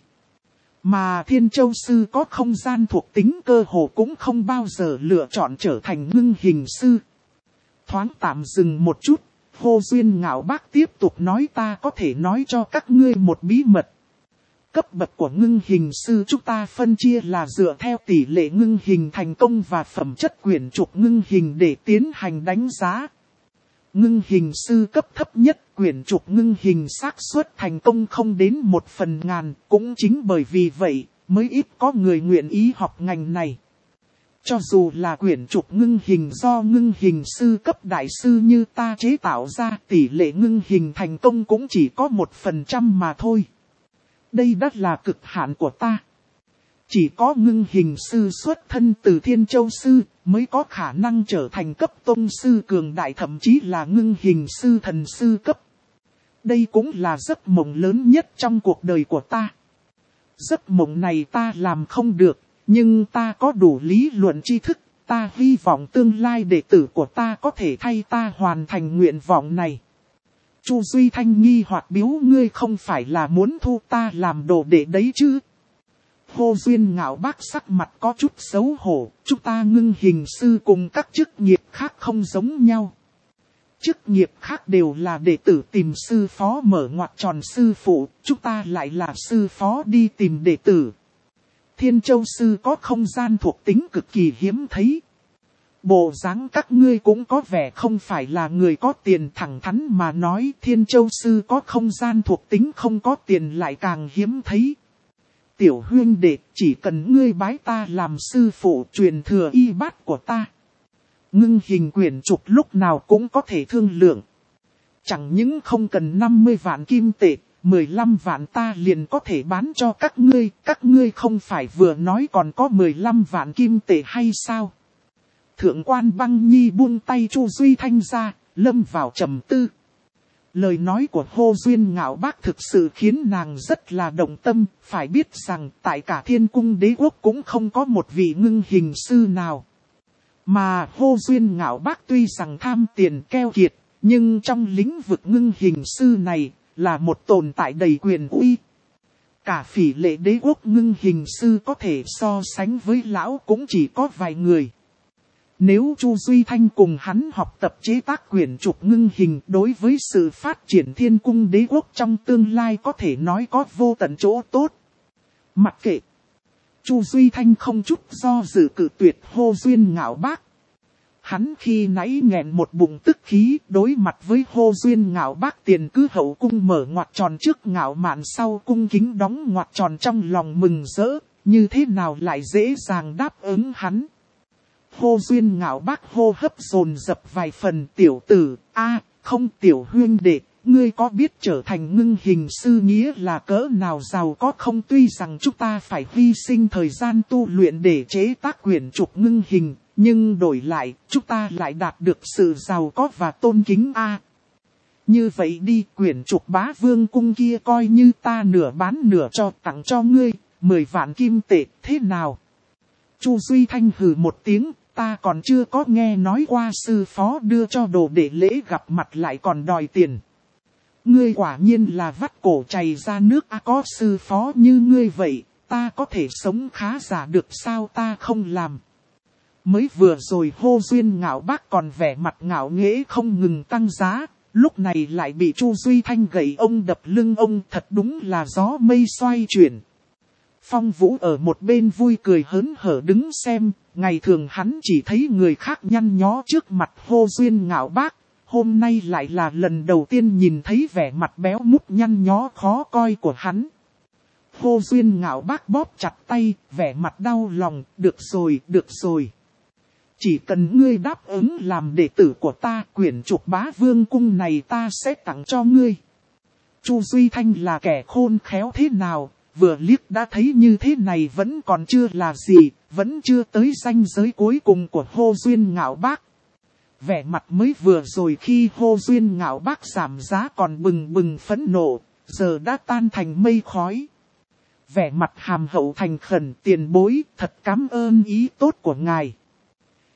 Mà Thiên Châu sư có không gian thuộc tính cơ hồ cũng không bao giờ lựa chọn trở thành ngưng hình sư. Thoáng tạm dừng một chút, Hồ Duyên Ngạo Bác tiếp tục nói ta có thể nói cho các ngươi một bí mật. Cấp bậc của ngưng hình sư chúng ta phân chia là dựa theo tỷ lệ ngưng hình thành công và phẩm chất quyển trục ngưng hình để tiến hành đánh giá. Ngưng hình sư cấp thấp nhất quyển trục ngưng hình xác suất thành công không đến 1/1000, cũng chính bởi vì vậy mới ít có người nguyện ý học ngành này. Cho dù là quyển trục ngưng hình do ngưng hình sư cấp đại sư như ta chế tạo ra, tỷ lệ ngưng hình thành công cũng chỉ có 1% mà thôi. Đây đã là cực hạn của ta. Chỉ có ngưng hình sư xuất thân từ Thiên Châu sư mới có khả năng trở thành cấp tông sư cường đại, thậm chí là ngưng hình sư thần sư cấp. Đây cũng là giấc mộng lớn nhất trong cuộc đời của ta. Giấc mộng này ta làm không được, nhưng ta có đủ lý luận tri thức, ta hy vọng tương lai đệ tử của ta có thể thay ta hoàn thành nguyện vọng này. Chu Duy Thanh nghi hoặc biếu ngươi không phải là muốn thu ta làm đồ đệ đấy chứ? Hồ Duyên Ngạo Bác sắc mặt có chút xấu hổ, chúng ta ngưng hình sư cùng các chức nghiệp khác không giống nhau. Chức nghiệp khác đều là đệ tử tìm sư phó mở ngoặc tròn sư phụ, chúng ta lại là sư phó đi tìm đệ tử. Thiên Châu sư có không gian thuộc tính cực kỳ hiếm thấy. Bộ dáng các ngươi cũng có vẻ không phải là người có tiền, thẳng thắn mà nói Thiên Châu sư có không gian thuộc tính không có tiền lại càng hiếm thấy. Tiểu huynh đệ, chỉ cần ngươi bái ta làm sư phụ truyền thừa y bát của ta. Ngưng hình quyển trục lúc nào cũng có thể thương lượng. Chẳng những không cần 50 vạn kim tệ, 15 vạn ta liền có thể bán cho các ngươi không phải vừa nói còn có 15 vạn kim tệ hay sao? Thượng quan Băng Nhi buông tay Chu Duy Thanh ra, lâm vào trầm tư. Lời nói của Hồ Duyên Ngạo Bác thực sự khiến nàng rất là động tâm, phải biết rằng tại cả Thiên Cung Đế Quốc cũng không có một vị ngưng hình sư nào. Mà Hồ Duyên Ngạo Bác tuy rằng tham tiền keo kiệt, nhưng trong lĩnh vực ngưng hình sư này là một tồn tại đầy quyền uy. Cả Phỉ Lệ Đế Quốc ngưng hình sư có thể so sánh với lão cũng chỉ có vài người. Nếu Chu Duy Thanh cùng hắn học tập chế tác quyển trục ngưng hình, đối với sự phát triển Thiên Cung Đế Quốc trong tương lai có thể nói có vô tận chỗ tốt. Mặc kệ, Chu Duy Thanh không chút do dự cự tuyệt Hồ Duyên Ngạo Bác. Hắn khi nãy nghẹn một bụng tức khí, đối mặt với Hồ Duyên Ngạo Bác tiền cứ hậu cung mở ngoặc tròn trước ngạo mạn sau cung kính đóng ngoặc tròn trong lòng mừng rỡ, như thế nào lại dễ dàng đáp ứng hắn. Hồ Duyên Ngạo Bác hô hấp dồn dập vài phần. Tiểu tử, không tiểu huynh đệ, ngươi có biết trở thành ngưng hình sư nghĩa là cỡ nào giàu có không? Tuy rằng chúng ta phải hy sinh thời gian tu luyện để chế tác quyển trục ngưng hình, nhưng đổi lại, chúng ta lại đạt được sự giàu có và tôn kính Như vậy đi, quyển trục Bá Vương cung kia coi như ta nửa bán nửa cho, tặng cho ngươi, 10 vạn kim tệ, thế nào? Chu Duy Thanh hừ một tiếng, ta còn chưa có nghe nói qua sư phó đưa cho đồ để lễ gặp mặt lại còn đòi tiền. Ngươi quả nhiên là vắt cổ chảy ra nước, có sư phó như ngươi vậy, ta có thể sống khá giả được sao? Ta không làm. Mới vừa rồi Hồ Duyên Ngạo Bác còn vẻ mặt ngạo nghễ không ngừng tăng giá, lúc này lại bị Chu Duy Thanh gậy ông đập lưng ông, thật đúng là gió mây xoay chuyển. Phong Vũ ở một bên vui cười hớn hở đứng xem, ngày thường hắn chỉ thấy người khác nhăn nhó trước mặt Hồ Duyên Ngạo Bác, hôm nay lại là lần đầu tiên nhìn thấy vẻ mặt béo mút nhăn nhó khó coi của hắn. Hồ Duyên Ngạo Bác bóp chặt tay, vẻ mặt đau lòng, được rồi. Chỉ cần ngươi đáp ứng làm đệ tử của ta, quyển trục Bá Vương cung này ta sẽ tặng cho ngươi. Chu Duy Thanh là kẻ khôn khéo thế nào, vừa liếc đã thấy như thế này vẫn còn chưa là gì, vẫn chưa tới ranh giới cuối cùng của Hồ Duyên Ngạo Bác. Vẻ mặt mới vừa rồi khi Hồ Duyên Ngạo Bác giảm giá còn bừng bừng phẫn nộ, giờ đã tan thành mây khói. Vẻ mặt hàm hậu thành khẩn, tiền bối, thật cảm ơn ý tốt của ngài.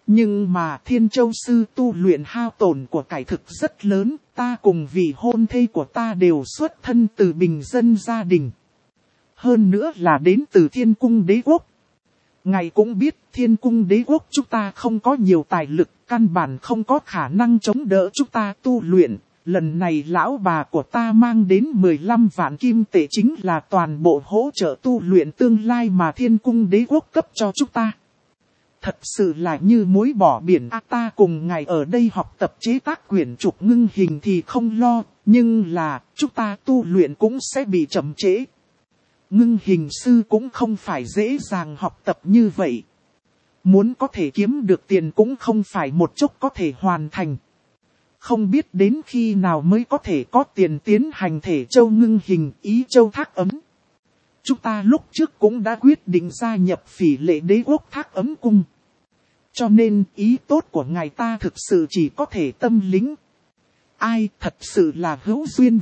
Nhưng mà Thiên Châu Sư tu luyện hao tổn của cải thực rất lớn, ta cùng vị hôn thê của ta đều xuất thân từ bình dân gia đình. Hơn nữa là đến từ Thiên Cung Đế Quốc. Ngài cũng biết Thiên Cung Đế Quốc chúng ta không có nhiều tài lực, căn bản không có khả năng chống đỡ chúng ta tu luyện. Lần này lão bà của ta mang đến 15 vạn kim tệ chính là toàn bộ hỗ trợ tu luyện tương lai mà Thiên Cung Đế Quốc cấp cho chúng ta. Thật sự là như muối bỏ biển, ta cùng ngài ở đây học tập chế tác quyển trục ngưng hình thì không lo, nhưng là chúng ta tu luyện cũng sẽ bị chậm trễ. Ngưng hình sư cũng không phải dễ dàng học tập như vậy. Muốn có thể kiếm được tiền cũng không phải một chốc có thể hoàn thành. Không biết đến khi nào mới có thể có tiền tiến hành thể châu ngưng hình, ý châu thác ấm. Chúng ta lúc trước cũng đã quyết định gia nhập Phỉ Lệ Đế Quốc Thác Ấm Cung. Cho nên ý tốt của ngài ta thực sự chỉ có thể tâm lính. Ai thật sự là hữu duyên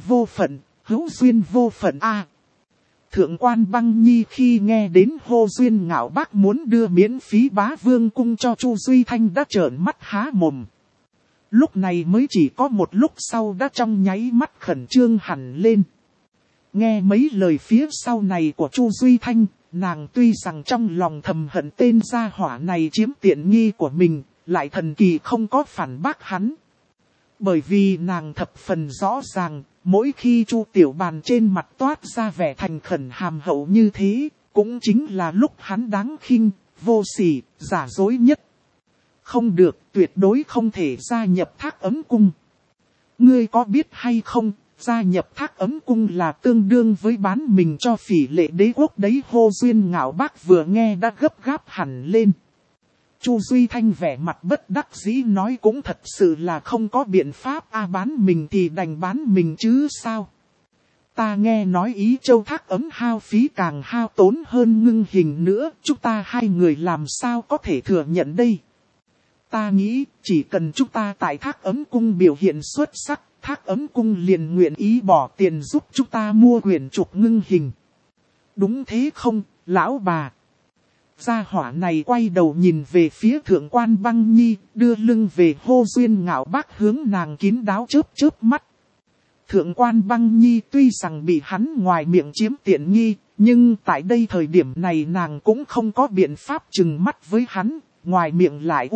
vô phận a. Thượng quan Băng Nhi khi nghe đến Hồ Duyên Ngạo Bác muốn đưa miễn phí Bá Vương Cung cho Chu Duy Thanh đã trợn mắt há mồm. Lúc này mới chỉ có một lúc sau đã trong nháy mắt khẩn trương hẳn lên. Nghe mấy lời phía sau này của Chu Duy Thanh, nàng tuy rằng trong lòng thầm hận tên gia hỏa này chiếm tiện nghi của mình, lại thần kỳ không có phản bác hắn. Bởi vì nàng thập phần rõ ràng, mỗi khi Chu Tiểu Bàn trên mặt toát ra vẻ thành khẩn hàm hậu như thế, cũng chính là lúc hắn đáng khinh, vô sỉ, giả dối nhất. Không được, tuyệt đối không thể gia nhập Thác Ấm Cung. Ngươi có biết hay không, gia nhập Thác Ấm Cung là tương đương với bán mình cho Phỉ Lệ Đế Quốc đấy. Hồ Duyên Ngạo Bác vừa nghe đã gấp gáp hẳn lên. Chu Duy Thanh vẻ mặt bất đắc dĩ nói cũng thật sự là không có biện pháp, bán mình thì đành bán mình chứ sao. Ta nghe nói Ý Châu Thác Ấm hao phí càng hao tốn hơn ngưng hình nữa, chúng ta hai người làm sao có thể thừa nhận đây. Ta nghĩ chỉ cần chúng ta tại Thác Ấm Cung biểu hiện xuất sắc, Thác Ấm Cung liền nguyện ý bỏ tiền giúp chúng ta mua quyển trục ngưng hình. Đúng thế không, lão bà? Gia hỏa này quay đầu nhìn về phía Thượng quan Băng Nhi, đưa lưng về Hồ Duyên Ngạo Bác hướng nàng kín đáo chớp mắt. Thượng quan Băng Nhi tuy rằng bị hắn ngoài miệng chiếm tiện nghi, nhưng tại đây thời điểm này nàng cũng không có biện pháp trừng mắt với hắn, ngoài miệng lại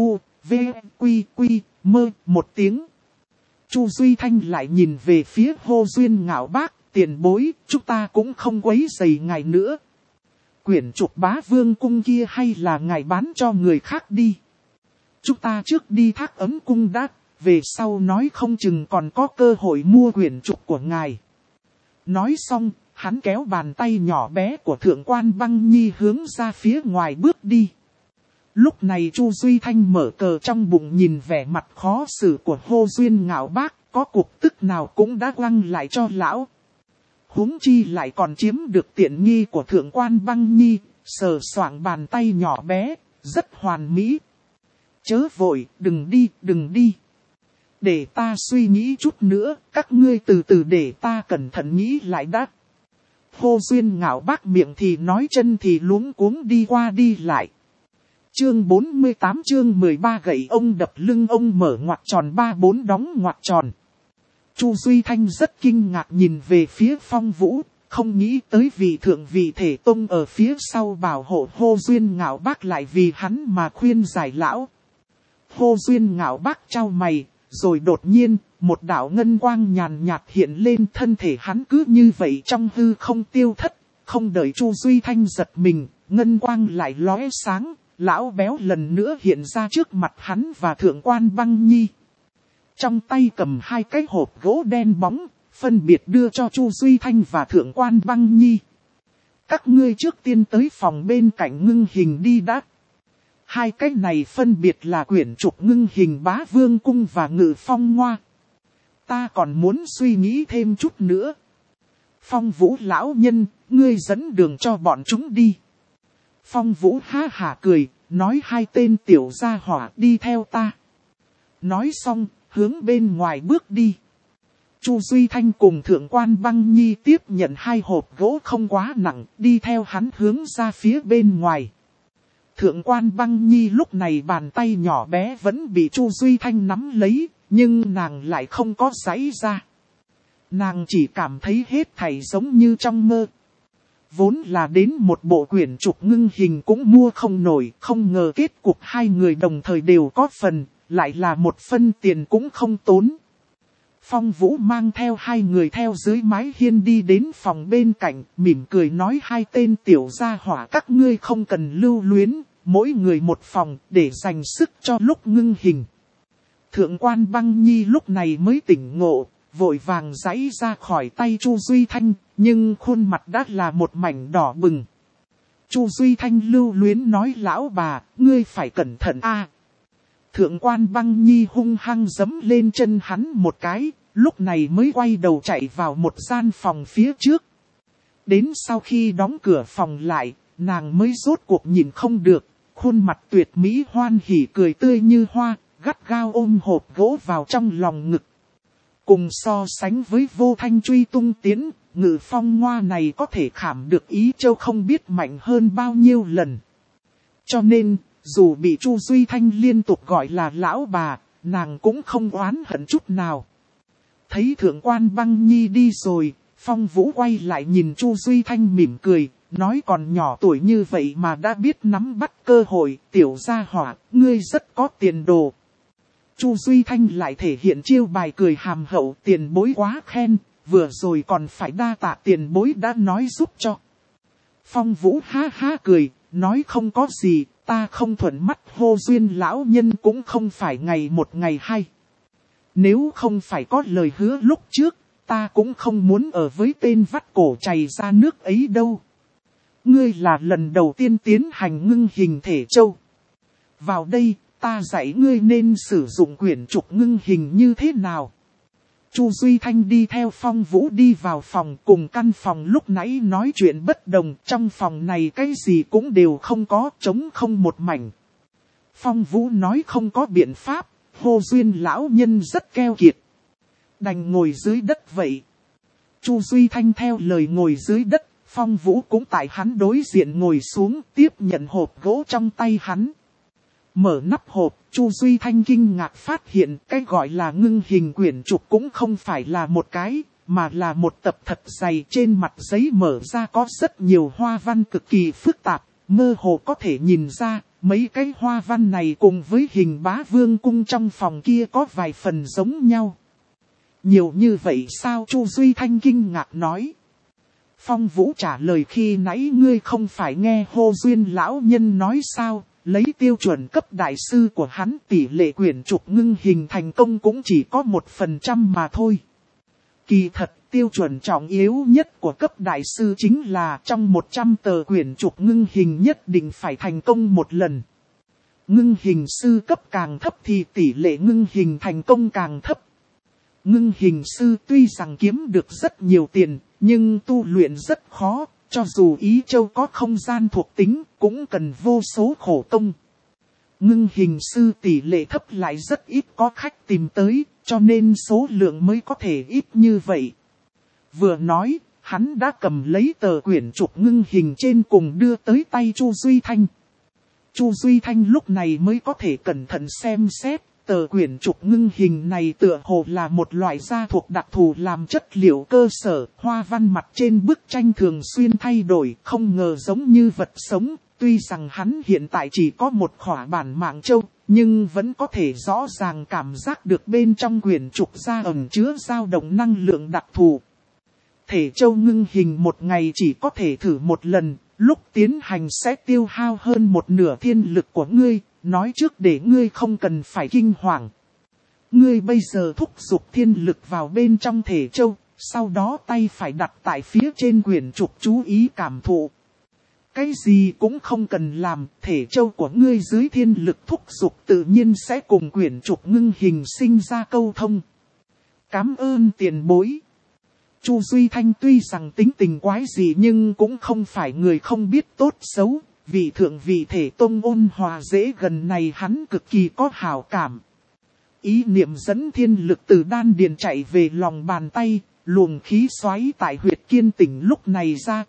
mơ một tiếng. Chu Duy Thanh lại nhìn về phía Hồ Duyên Ngạo Bác, tiền bối, chúng ta cũng không quấy rầy ngài nữa. Quyển trục Bá Vương Cung kia hay là ngài bán cho người khác đi. Chúng ta trước đi Thác Ấm Cung đã, về sau nói không chừng còn có cơ hội mua quyển trục của ngài. Nói xong, hắn kéo bàn tay nhỏ bé của Thượng quan Băng Nhi hướng ra phía ngoài bước đi. Lúc này Chu Duy Thanh mở cờ trong bụng nhìn vẻ mặt khó xử của Hồ Duyên Ngạo Bác, có cục tức nào cũng đã quăng lại cho lão. Huống chi lại còn chiếm được tiện nghi của Thượng quan Băng Nhi, sờ soạng bàn tay nhỏ bé, rất hoàn mỹ. Chớ vội, đừng đi. Để ta suy nghĩ chút nữa, các ngươi từ từ để ta cẩn thận nghĩ lại đã. Hồ Duyên Ngạo Bác miệng thì nói chân thì luống cuống đi qua đi lại. Chương 48 chương 13 gậy ông đập lưng ông mở ngoặc tròn 34 đóng ngoặc tròn. Chu Duy Thanh rất kinh ngạc nhìn về phía Phong Vũ, không nghĩ tới vị thượng vị thể tông ở phía sau bảo hộ Hồ Duyên Ngạo Bác lại vì hắn mà khuyên giải lão. Hồ Duyên Ngạo Bác chau mày, rồi đột nhiên, một đạo ngân quang nhàn nhạt hiện lên, thân thể hắn cứ như vậy trong hư không tiêu thất, không đợi Chu Duy Thanh giật mình, ngân quang lại lóe sáng, lão béo lần nữa hiện ra trước mặt hắn và Thượng quan Băng Nhi. Trong tay cầm hai cái hộp gỗ đen bóng, phân biệt đưa cho Chu Duy Thanh và Thượng quan Băng Nhi. Các ngươi trước tiên tới phòng bên cạnh ngưng hình đi đã. Hai cái này phân biệt là quyển trục ngưng hình Bá Vương Cung và Ngự Phong Ngoa. Ta còn muốn suy nghĩ thêm chút nữa. Phong Vũ lão nhân, ngươi dẫn đường cho bọn chúng đi. Phong Vũ ha hả cười, nói hai tên tiểu gia hỏa đi theo ta. Nói xong, hướng bên ngoài bước đi. Chu Duy Thanh cùng Thượng quan Băng Nhi tiếp nhận hai hộp gỗ không quá nặng, đi theo hắn hướng ra phía bên ngoài. Thượng quan Băng Nhi lúc này bàn tay nhỏ bé vẫn bị Chu Duy Thanh nắm lấy, nhưng nàng lại không có giãy ra. Nàng chỉ cảm thấy hết thảy giống như trong mơ. Vốn là đến một bộ quyển trục ngưng hình cũng mua không nổi, không ngờ kết cục hai người đồng thời đều có phần, lại là một phân tiền cũng không tốn. Phong Vũ mang theo hai người theo dưới mái hiên đi đến phòng bên cạnh, mỉm cười nói hai tên tiểu gia hỏa các ngươi không cần lưu luyến, mỗi người một phòng để dành sức cho lúc ngưng hình. Thượng quan Băng Nhi lúc này mới tỉnh ngộ, vội vàng giãy ra khỏi tay Chu Duy Thanh, nhưng khuôn mặt đã là một mảnh đỏ bừng. Chu Duy Thanh lưu luyến nói lão bà, ngươi phải cẩn thận a. Thượng quan Băng Nhi hung hăng giẫm lên chân hắn một cái, lúc này mới quay đầu chạy vào một gian phòng phía trước. Đến sau khi đóng cửa phòng lại, nàng mới rốt cuộc nhìn không được, khuôn mặt tuyệt mỹ hoan hỉ cười tươi như hoa, gắt gao ôm hộp gỗ vào trong lòng ngực. Cùng so sánh với Vô Thanh truy tung tiến, Ngự Phong Ngoa này có thể khảm được Ý Châu không biết mạnh hơn bao nhiêu lần. Cho nên, dù bị Chu Duy Thanh liên tục gọi là lão bà, nàng cũng không oán hận chút nào. Thấy Thượng quan Băng Nhi đi rồi, Phong Vũ quay lại nhìn Chu Duy Thanh mỉm cười, nói còn nhỏ tuổi như vậy mà đã biết nắm bắt cơ hội, tiểu gia hỏa, ngươi rất có tiền đồ. Chu Duy Thanh lại thể hiện chiêu bài cười hàm hậu, tiền bối quá khen, vừa rồi còn phải đa tạ tiền bối đã nói giúp cho. Phong Vũ ha ha cười, nói không có gì, ta không thuận mắt hô duyên lão nhân cũng không phải ngày một ngày hai. Nếu không phải có lời hứa lúc trước, ta cũng không muốn ở với tên vắt cổ chảy ra nước ấy đâu. Ngươi là lần đầu tiên tiến hành ngưng hình thể châu. Vào đây, ta dạy ngươi nên sử dụng quyển trục ngưng hình như thế nào. Chu Duy Thanh đi theo Phong Vũ đi vào phòng, cùng căn phòng lúc nãy nói chuyện bất đồng. Trong phòng này cái gì cũng đều không có, trống không một mảnh. Phong Vũ nói không có biện pháp, hô duyên lão nhân rất keo kiệt. Đành ngồi dưới đất vậy. Chu Duy Thanh theo lời ngồi dưới đất, Phong Vũ cũng tại hắn đối diện ngồi xuống tiếp nhận hộp gỗ trong tay hắn. Mở nắp hộp, Chu Duy Thanh kinh ngạc phát hiện cái gọi là ngưng hình quyển trục cũng không phải là một cái, mà là một tập thật dày. Trên mặt giấy mở ra có rất nhiều hoa văn cực kỳ phức tạp, mơ hồ có thể nhìn ra, mấy cái hoa văn này cùng với hình Bá Vương cung trong phòng kia có vài phần giống nhau. Nhiều như vậy sao? Chu Duy Thanh kinh ngạc nói. Phong Vũ trả lời khi nãy ngươi không phải nghe hô duyên lão nhân nói sao? Lấy tiêu chuẩn cấp đại sư của hắn tỷ lệ quyển trục ngưng hình thành công cũng chỉ có 1% mà thôi. Kỳ thật, tiêu chuẩn trọng yếu nhất của cấp đại sư chính là trong 100 tờ quyển trục ngưng hình nhất định phải thành công một lần. Ngưng hình sư cấp càng thấp thì tỷ lệ ngưng hình thành công càng thấp. Ngưng hình sư tuy rằng kiếm được rất nhiều tiền, nhưng tu luyện rất khó. Cho dù Ý Châu có không gian thuộc tính, cũng cần vô số khổ công. Ngưng hình sư tỷ lệ thấp lại rất ít có khách tìm tới, cho nên số lượng mới có thể ít như vậy. Vừa nói, hắn đã cầm lấy tờ quyển trục ngưng hình trên cùng đưa tới tay Chu Duy Thanh. Chu Duy Thanh lúc này mới có thể cẩn thận xem xét. Tờ quyển trục ngưng hình này tựa hồ là một loại gia thuộc đặc thù làm chất liệu cơ sở, hoa văn mặt trên bức tranh thường xuyên thay đổi, không ngờ giống như vật sống. Tuy rằng hắn hiện tại chỉ có một khỏa bản mạng châu, nhưng vẫn có thể rõ ràng cảm giác được bên trong quyển trục ra ẩn chứa dao động năng lượng đặc thù. Thể châu ngưng hình một ngày chỉ có thể thử một lần, lúc tiến hành sẽ tiêu hao hơn một nửa thiên lực của ngươi. Nói trước để ngươi không cần phải kinh hoàng. Ngươi bây giờ thúc giục thiên lực vào bên trong thể châu, sau đó tay phải đặt tại phía trên quyển trục chú ý cảm thụ. Cái gì cũng không cần làm, thể châu của ngươi dưới thiên lực thúc giục tự nhiên sẽ cùng quyển trục ngưng hình sinh ra câu thông. Cảm ơn tiền bối. Chu Duy Thanh tuy rằng tính tình quái dị nhưng cũng không phải người không biết tốt xấu. Vị thượng vị thể tông ôn hòa dễ gần này hắn cực kỳ có hảo cảm. Ý niệm dẫn thiên lực từ đan điền chạy về lòng bàn tay, luồng khí xoáy tại huyệt kiên tỉnh lúc này ra tốc,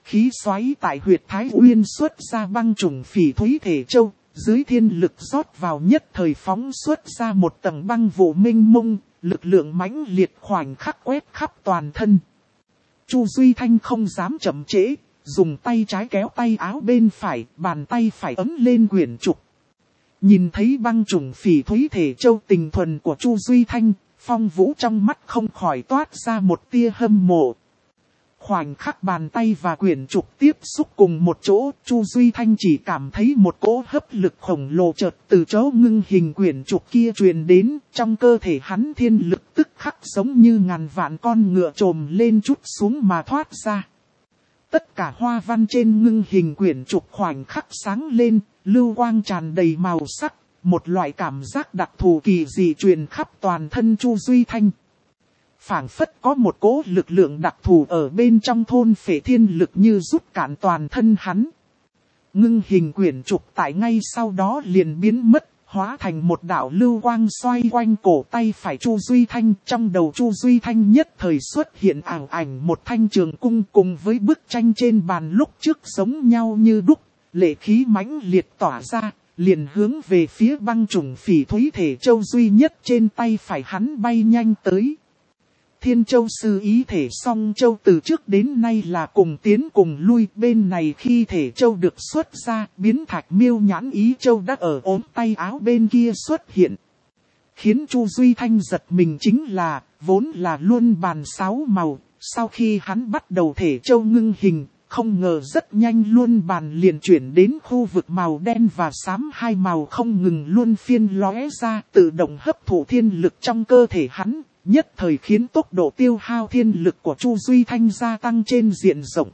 khí xoáy tại huyệt Thái Uyên xuất ra băng trùng phỉ thúy thể châu, dưới thiên lực rót vào nhất thời phóng xuất ra một tầng băng vụ mênh mông, lực lượng mãnh liệt khoảnh khắc quét khắp toàn thân. Chu Duy Thanh không dám chậm trễ, dùng tay trái kéo tay áo bên phải, bàn tay phải ấm lên quyển trục. Nhìn thấy băng trùng phỉ thúy thể châu tình thuần của Chu Duy Thanh, Phong Vũ trong mắt không khỏi toát ra một tia hâm mộ. Khoảnh khắc bàn tay và quyển trục tiếp xúc cùng một chỗ, Chu Duy Thanh chỉ cảm thấy một cỗ hấp lực khổng lồ chợt từ chỗ ngưng hình quyển trục kia truyền đến, trong cơ thể hắn thiên lực tức khắc giống như ngàn vạn con ngựa trồm lên chút xuống mà thoát ra. Tất cả hoa văn trên ngưng hình quyển trục khoảnh khắc sáng lên, lưu quang tràn đầy màu sắc, một loại cảm giác đặc thù kỳ dị truyền khắp toàn thân Chu Duy Thanh. Phảng phất có một cỗ lực lượng đặc thù ở bên trong thôn phệ thiên lực như rút cạn toàn thân hắn. Ngưng hình quyển trục tại ngay sau đó liền biến mất, hóa thành một đạo lưu quang xoay quanh cổ tay phải Chu Duy Thanh. Trong đầu Chu Duy Thanh nhất thời xuất hiện ảo ảnh một thanh trường cung cùng với bức tranh trên bàn lúc trước giống nhau như đúc, lệ khí mãnh liệt tỏa ra, liền hướng về phía băng trùng phỉ thúy thể châu duy nhất trên tay phải hắn bay nhanh tới. Thiên Châu sư ý thể song châu từ trước đến nay là cùng tiến cùng lui, bên này khi thể châu được xuất ra, biến thạch miêu nhãn ý châu đã ở ốm tay áo bên kia xuất hiện. Khiến Chu Duy Thanh giật mình chính là, vốn là luân bàn 6 màu, sau khi hắn bắt đầu thể châu ngưng hình, không ngờ rất nhanh luân bàn liền chuyển đến khu vực màu đen và xám, hai màu không ngừng luân phiên lóe ra, tự động hấp thụ thiên lực trong cơ thể hắn. Nhất thời khiến tốc độ tiêu hao thiên lực của Chu Duy Thanh gia tăng trên diện rộng.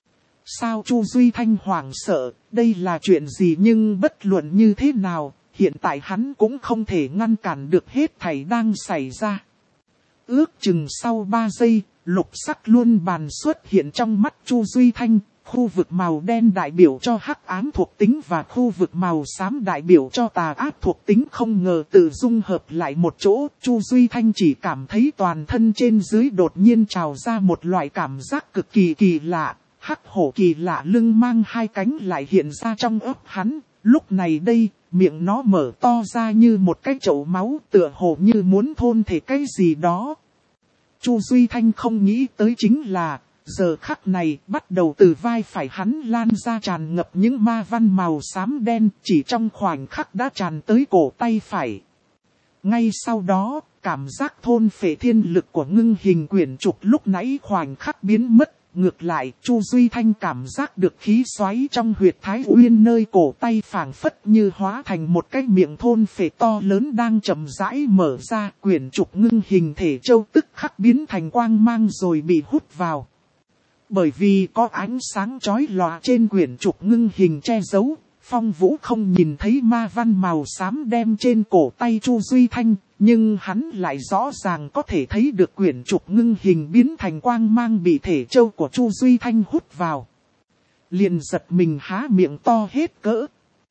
Sao Chu Duy Thanh hoảng sợ, đây là chuyện gì, nhưng bất luận như thế nào, hiện tại hắn cũng không thể ngăn cản được hết thảy đang xảy ra. Ước chừng sau 3 giây, lục sắc luân bàn xuất hiện trong mắt Chu Duy Thanh. Khu vực màu đen đại biểu cho hắc ám thuộc tính và khu vực màu xám đại biểu cho tà ác thuộc tính không ngờ tự dung hợp lại một chỗ. Chu Duy Thanh chỉ cảm thấy toàn thân trên dưới đột nhiên trào ra một loại cảm giác cực kỳ kỳ lạ. Hắc hổ kỳ lạ lưng mang hai cánh lại hiện ra trong ấp hắn. Lúc này đây, miệng nó mở to ra như một cái chậu máu, tựa hồ như muốn thôn thể cái gì đó. Chu Duy Thanh không nghĩ tới chính là, giờ khắc này, bắt đầu từ vai phải hắn lan ra tràn ngập những ma văn màu xám đen, chỉ trong khoảnh khắc đã tràn tới cổ tay phải. Ngay sau đó, cảm giác thôn phệ thiên lực của ngưng hình quyển trục lúc nãy khoảnh khắc biến mất. Ngược lại, Chu Duy Thanh cảm giác được khí xoáy trong huyệt Thái Uyên nơi cổ tay phảng phất như hóa thành một cái miệng thôn phệ to lớn đang chậm rãi mở ra. Quyển trục ngưng hình thể châu tức khắc biến thành quang mang rồi bị hút vào. Bởi vì có ánh sáng chói lòa trên quyển trục ngưng hình che giấu, Phong Vũ không nhìn thấy ma văn màu xám đem trên cổ tay Chu Duy Thanh, nhưng hắn lại rõ ràng có thể thấy được quyển trục ngưng hình biến thành quang mang bị thể châu của Chu Duy Thanh hút vào. Liền giật mình há miệng to hết cỡ.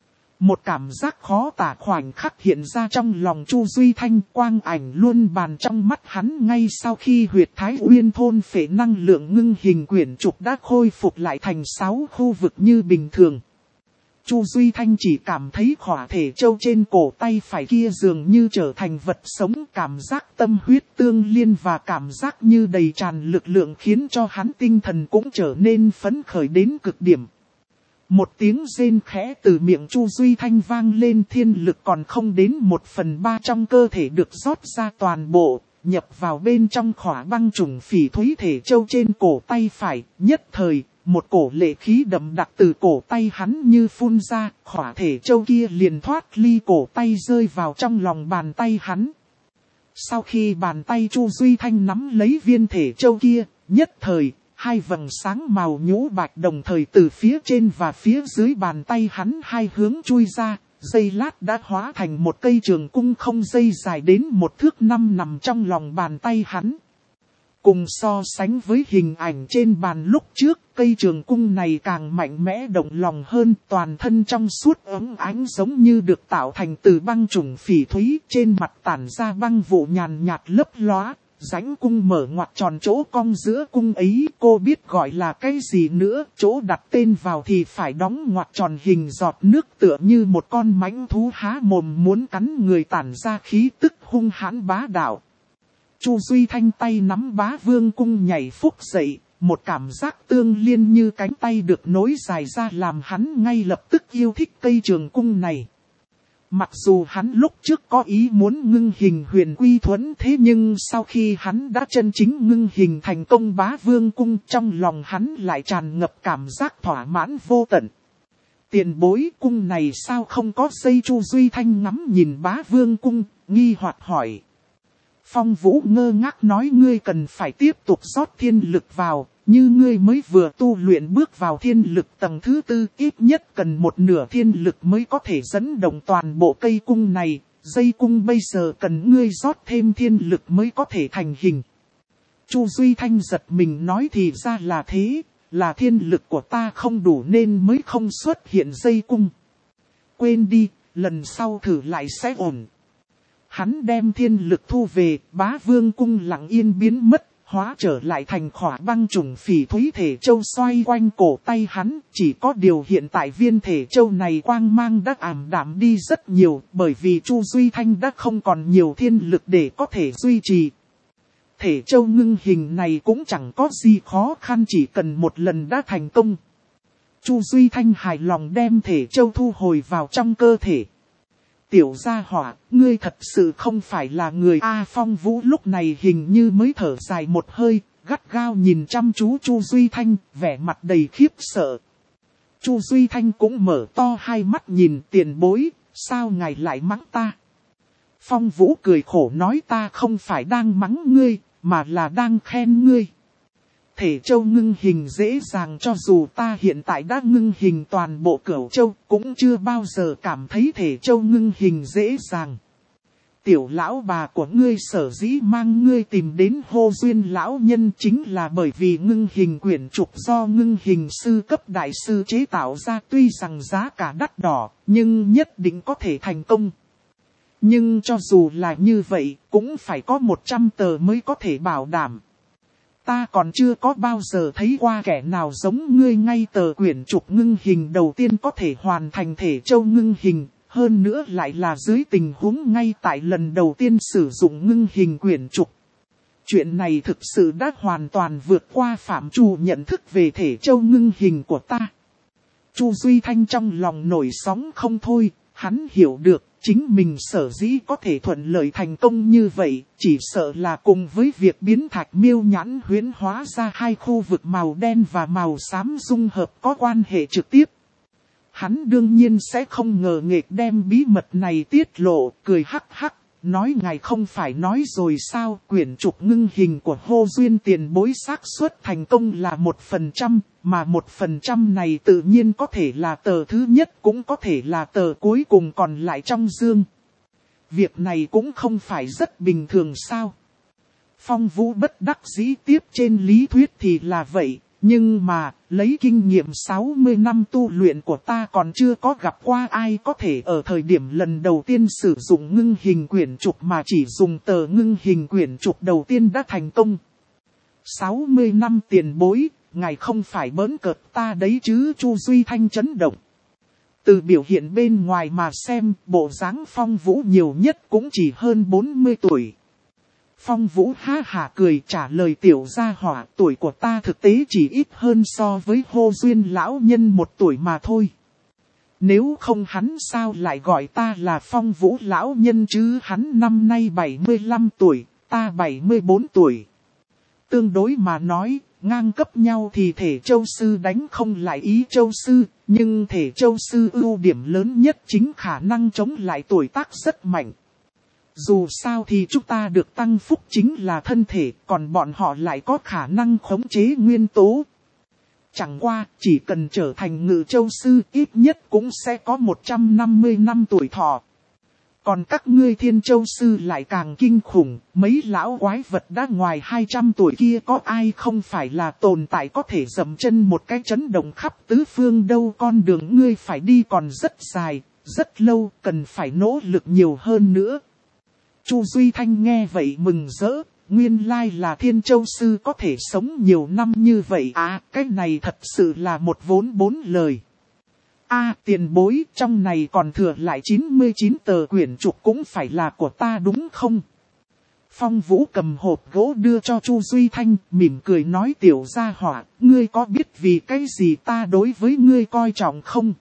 Một cảm giác khó tả khoảnh khắc hiện ra trong lòng Chu Duy Thanh, quang ảnh luôn bàn trong mắt hắn ngay sau khi huyệt Thái Uyên thôn phệ năng lượng ngưng hình quyển trục đã khôi phục lại thành 6 khu vực như bình thường. Chu Duy Thanh chỉ cảm thấy khỏa thể châu trên cổ tay phải kia dường như trở thành vật sống, cảm giác tâm huyết tương liên và cảm giác như đầy tràn lực lượng khiến cho hắn tinh thần cũng trở nên phấn khởi đến cực điểm. Một tiếng rên khẽ từ miệng Chu Duy Thanh vang lên, thiên lực còn không đến 1/3 trong cơ thể được rót ra toàn bộ, nhập vào bên trong khỏa băng trùng phỉ thúy thể châu trên cổ tay phải. Nhất thời, một cổ lệ khí đậm đặc từ cổ tay hắn như phun ra, khỏa thể châu kia liền thoát ly cổ tay rơi vào trong lòng bàn tay hắn. Sau khi bàn tay Chu Duy Thanh nắm lấy viên thể châu kia, nhất thời, hai vầng sáng màu nhũ bạch đồng thời từ phía trên và phía dưới bàn tay hắn hai hướng chui ra, giây lát đã hóa thành một cây trường cung không dây dài đến 1 thước 5 nằm trong lòng bàn tay hắn. Cùng so sánh với hình ảnh trên bàn lúc trước, cây trường cung này càng mạnh mẽ động lòng hơn, toàn thân trong suốt óng ánh giống như được tạo thành từ băng trùng phỉ thúy, trên mặt tản ra băng vụ nhàn nhạt lấp lóa, Rãnh cung mở ngoặt tròn chỗ cong giữa cung ấy, cô biết gọi là cái gì nữa, chỗ đặt tên vào thì phải đóng ngoặt tròn hình giọt nước tựa như một con mãnh thú há mồm muốn cắn người tản ra khí tức hung hãn bá đạo. Chu Duy Thanh tay nắm Bá Vương cung nhảy phúc dậy, một cảm giác tương liên như cánh tay được nối dài ra làm hắn ngay lập tức yêu thích cây trường cung này. Mặc dù hắn lúc trước có ý muốn ngưng hình Huyền Quy Thuẫn, thế nhưng sau khi hắn đã chân chính ngưng hình thành công Bá Vương cung, trong lòng hắn lại tràn ngập cảm giác thỏa mãn vô tận. Tiền bối, cung này sao không có dây? Chu Duy Thanh ngắm nhìn Bá Vương cung, nghi hoặc hỏi. Phong Vũ ngơ ngác nói, ngươi cần phải tiếp tục rót thiên lực vào, như ngươi mới vừa tu luyện bước vào thiên lực tầng thứ 4, ít nhất cần một nửa thiên lực mới có thể dẫn động toàn bộ cây cung này, dây cung bây giờ cần ngươi rót thêm thiên lực mới có thể thành hình. Chu Duy Thanh giật mình nói, thì ra là thế, là thiên lực của ta không đủ nên mới không xuất hiện dây cung. Quên đi, lần sau thử lại sẽ ổn. Hắn đem thiên lực thu về, Bá Vương cung lặng yên biến mất, hóa trở lại thành khỏa băng trùng phỉ thúy thể châu xoay quanh cổ tay hắn. Chỉ có điều hiện tại viên thể châu này quang mang đã ảm đạm đi rất nhiều, bởi vì Chu Duy Thanh đã không còn nhiều thiên lực để có thể duy trì. Thể châu ngưng hình này cũng chẳng có gì khó khăn, chỉ cần một lần đã thành công. Chu Duy Thanh hài lòng đem thể châu thu hồi vào trong cơ thể. Tiểu gia hỏa, ngươi thật sự không phải là người A. Phong Vũ lúc này hình như mới thở dài một hơi, gắt gao nhìn chăm chú Chu Duy Thanh, vẻ mặt đầy khiếp sợ. Chu Duy Thanh cũng mở to hai mắt nhìn, tiền bối, sao ngài lại mắng ta? Phong Vũ cười khổ nói, ta không phải đang mắng ngươi, mà là đang khen ngươi. Thể châu ngưng hình dễ dàng, cho dù ta hiện tại đã ngưng hình toàn bộ Cửu Châu, cũng chưa bao giờ cảm thấy thể châu ngưng hình dễ dàng. Tiểu lão bà của ngươi sở dĩ mang ngươi tìm đến Hô Duyên lão nhân chính là bởi vì ngưng hình quyển trục do ngưng hình sư cấp đại sư chế tạo ra, tuy rằng giá cả đắt đỏ, nhưng nhất định có thể thành công. Nhưng cho dù là như vậy, cũng phải có 100 tờ mới có thể bảo đảm. Ta còn chưa có bao giờ thấy qua kẻ nào giống ngươi, ngay tờ quyển trục ngưng hình đầu tiên có thể hoàn thành thể châu ngưng hình, hơn nữa lại là dưới tình huống ngay tại lần đầu tiên sử dụng ngưng hình quyển trục. Chuyện này thực sự đã hoàn toàn vượt qua phạm trù nhận thức về thể châu ngưng hình của ta. Chu Duy Thanh trong lòng nổi sóng không thôi, hắn hiểu được. Chính mình sở dĩ có thể thuận lợi thành công như vậy, chỉ sợ là cùng với việc biến thạch miêu nhãn huyễn hóa ra hai khu vực màu đen và màu xám dung hợp có quan hệ trực tiếp. Hắn đương nhiên sẽ không ngờ nghệch đem bí mật này tiết lộ, cười hắc hắc, nói ngài không phải nói rồi sao, quyển trục ngưng hình của Hô Duyên tiền bối xác suất thành công là 1%, mà 1% này tự nhiên có thể là tờ thứ nhất, cũng có thể là tờ cuối cùng còn lại trong dương. Việc này cũng không phải rất bình thường sao? Phong Vũ bất đắc dĩ tiếp, trên lý thuyết thì là vậy. Nhưng mà, lấy kinh nghiệm 60 năm tu luyện của ta còn chưa có gặp qua ai có thể ở thời điểm lần đầu tiên sử dụng ngưng hình quyển trục mà chỉ dùng tờ ngưng hình quyển trục đầu tiên đã thành công. 60 năm tiền bối, ngài không phải bỡn cợt ta đấy chứ? Chu Duy Thanh chấn động. Từ biểu hiện bên ngoài mà xem, bộ dáng Phong Vũ nhiều nhất cũng chỉ hơn 40 tuổi. Phong Vũ ha hả cười trả lời, tiểu gia hỏa, tuổi của ta thực tế chỉ ít hơn so với Hô Duyên lão nhân 1 tuổi mà thôi. Nếu không hắn sao lại gọi ta là Phong Vũ lão nhân chứ? Hắn năm nay 75 tuổi, ta 74 tuổi. Tương đối mà nói, ngang cấp nhau thì thể châu sư đánh không lại ý châu sư, nhưng thể châu sư ưu điểm lớn nhất chính khả năng chống lại tuổi tác rất mạnh. Dù sao thì chúng ta được tăng phúc chính là thân thể, còn bọn họ lại có khả năng khống chế nguyên tố. Chẳng qua, chỉ cần trở thành ngự châu sư ít nhất cũng sẽ có 150 năm tuổi thọ. Còn các ngươi thiên châu sư lại càng kinh khủng, mấy lão quái vật đã ngoài 200 tuổi kia có ai không phải là tồn tại có thể dậm chân một cái chấn động khắp tứ phương đâu. Con đường ngươi phải đi còn rất dài, rất lâu, cần phải nỗ lực nhiều hơn nữa. Chu Duy Thanh nghe vậy mừng rỡ, nguyên lai là Thiên Châu Sư có thể sống nhiều năm như vậy à, cái này thật sự là một vốn bốn lời. Tiền bối, trong này còn thừa lại 99 tờ quyển trục cũng phải là của ta đúng không? Phong Vũ cầm hộp gỗ đưa cho Chu Duy Thanh, mỉm cười nói tiểu gia hỏa, ngươi có biết vì cái gì ta đối với ngươi coi trọng không?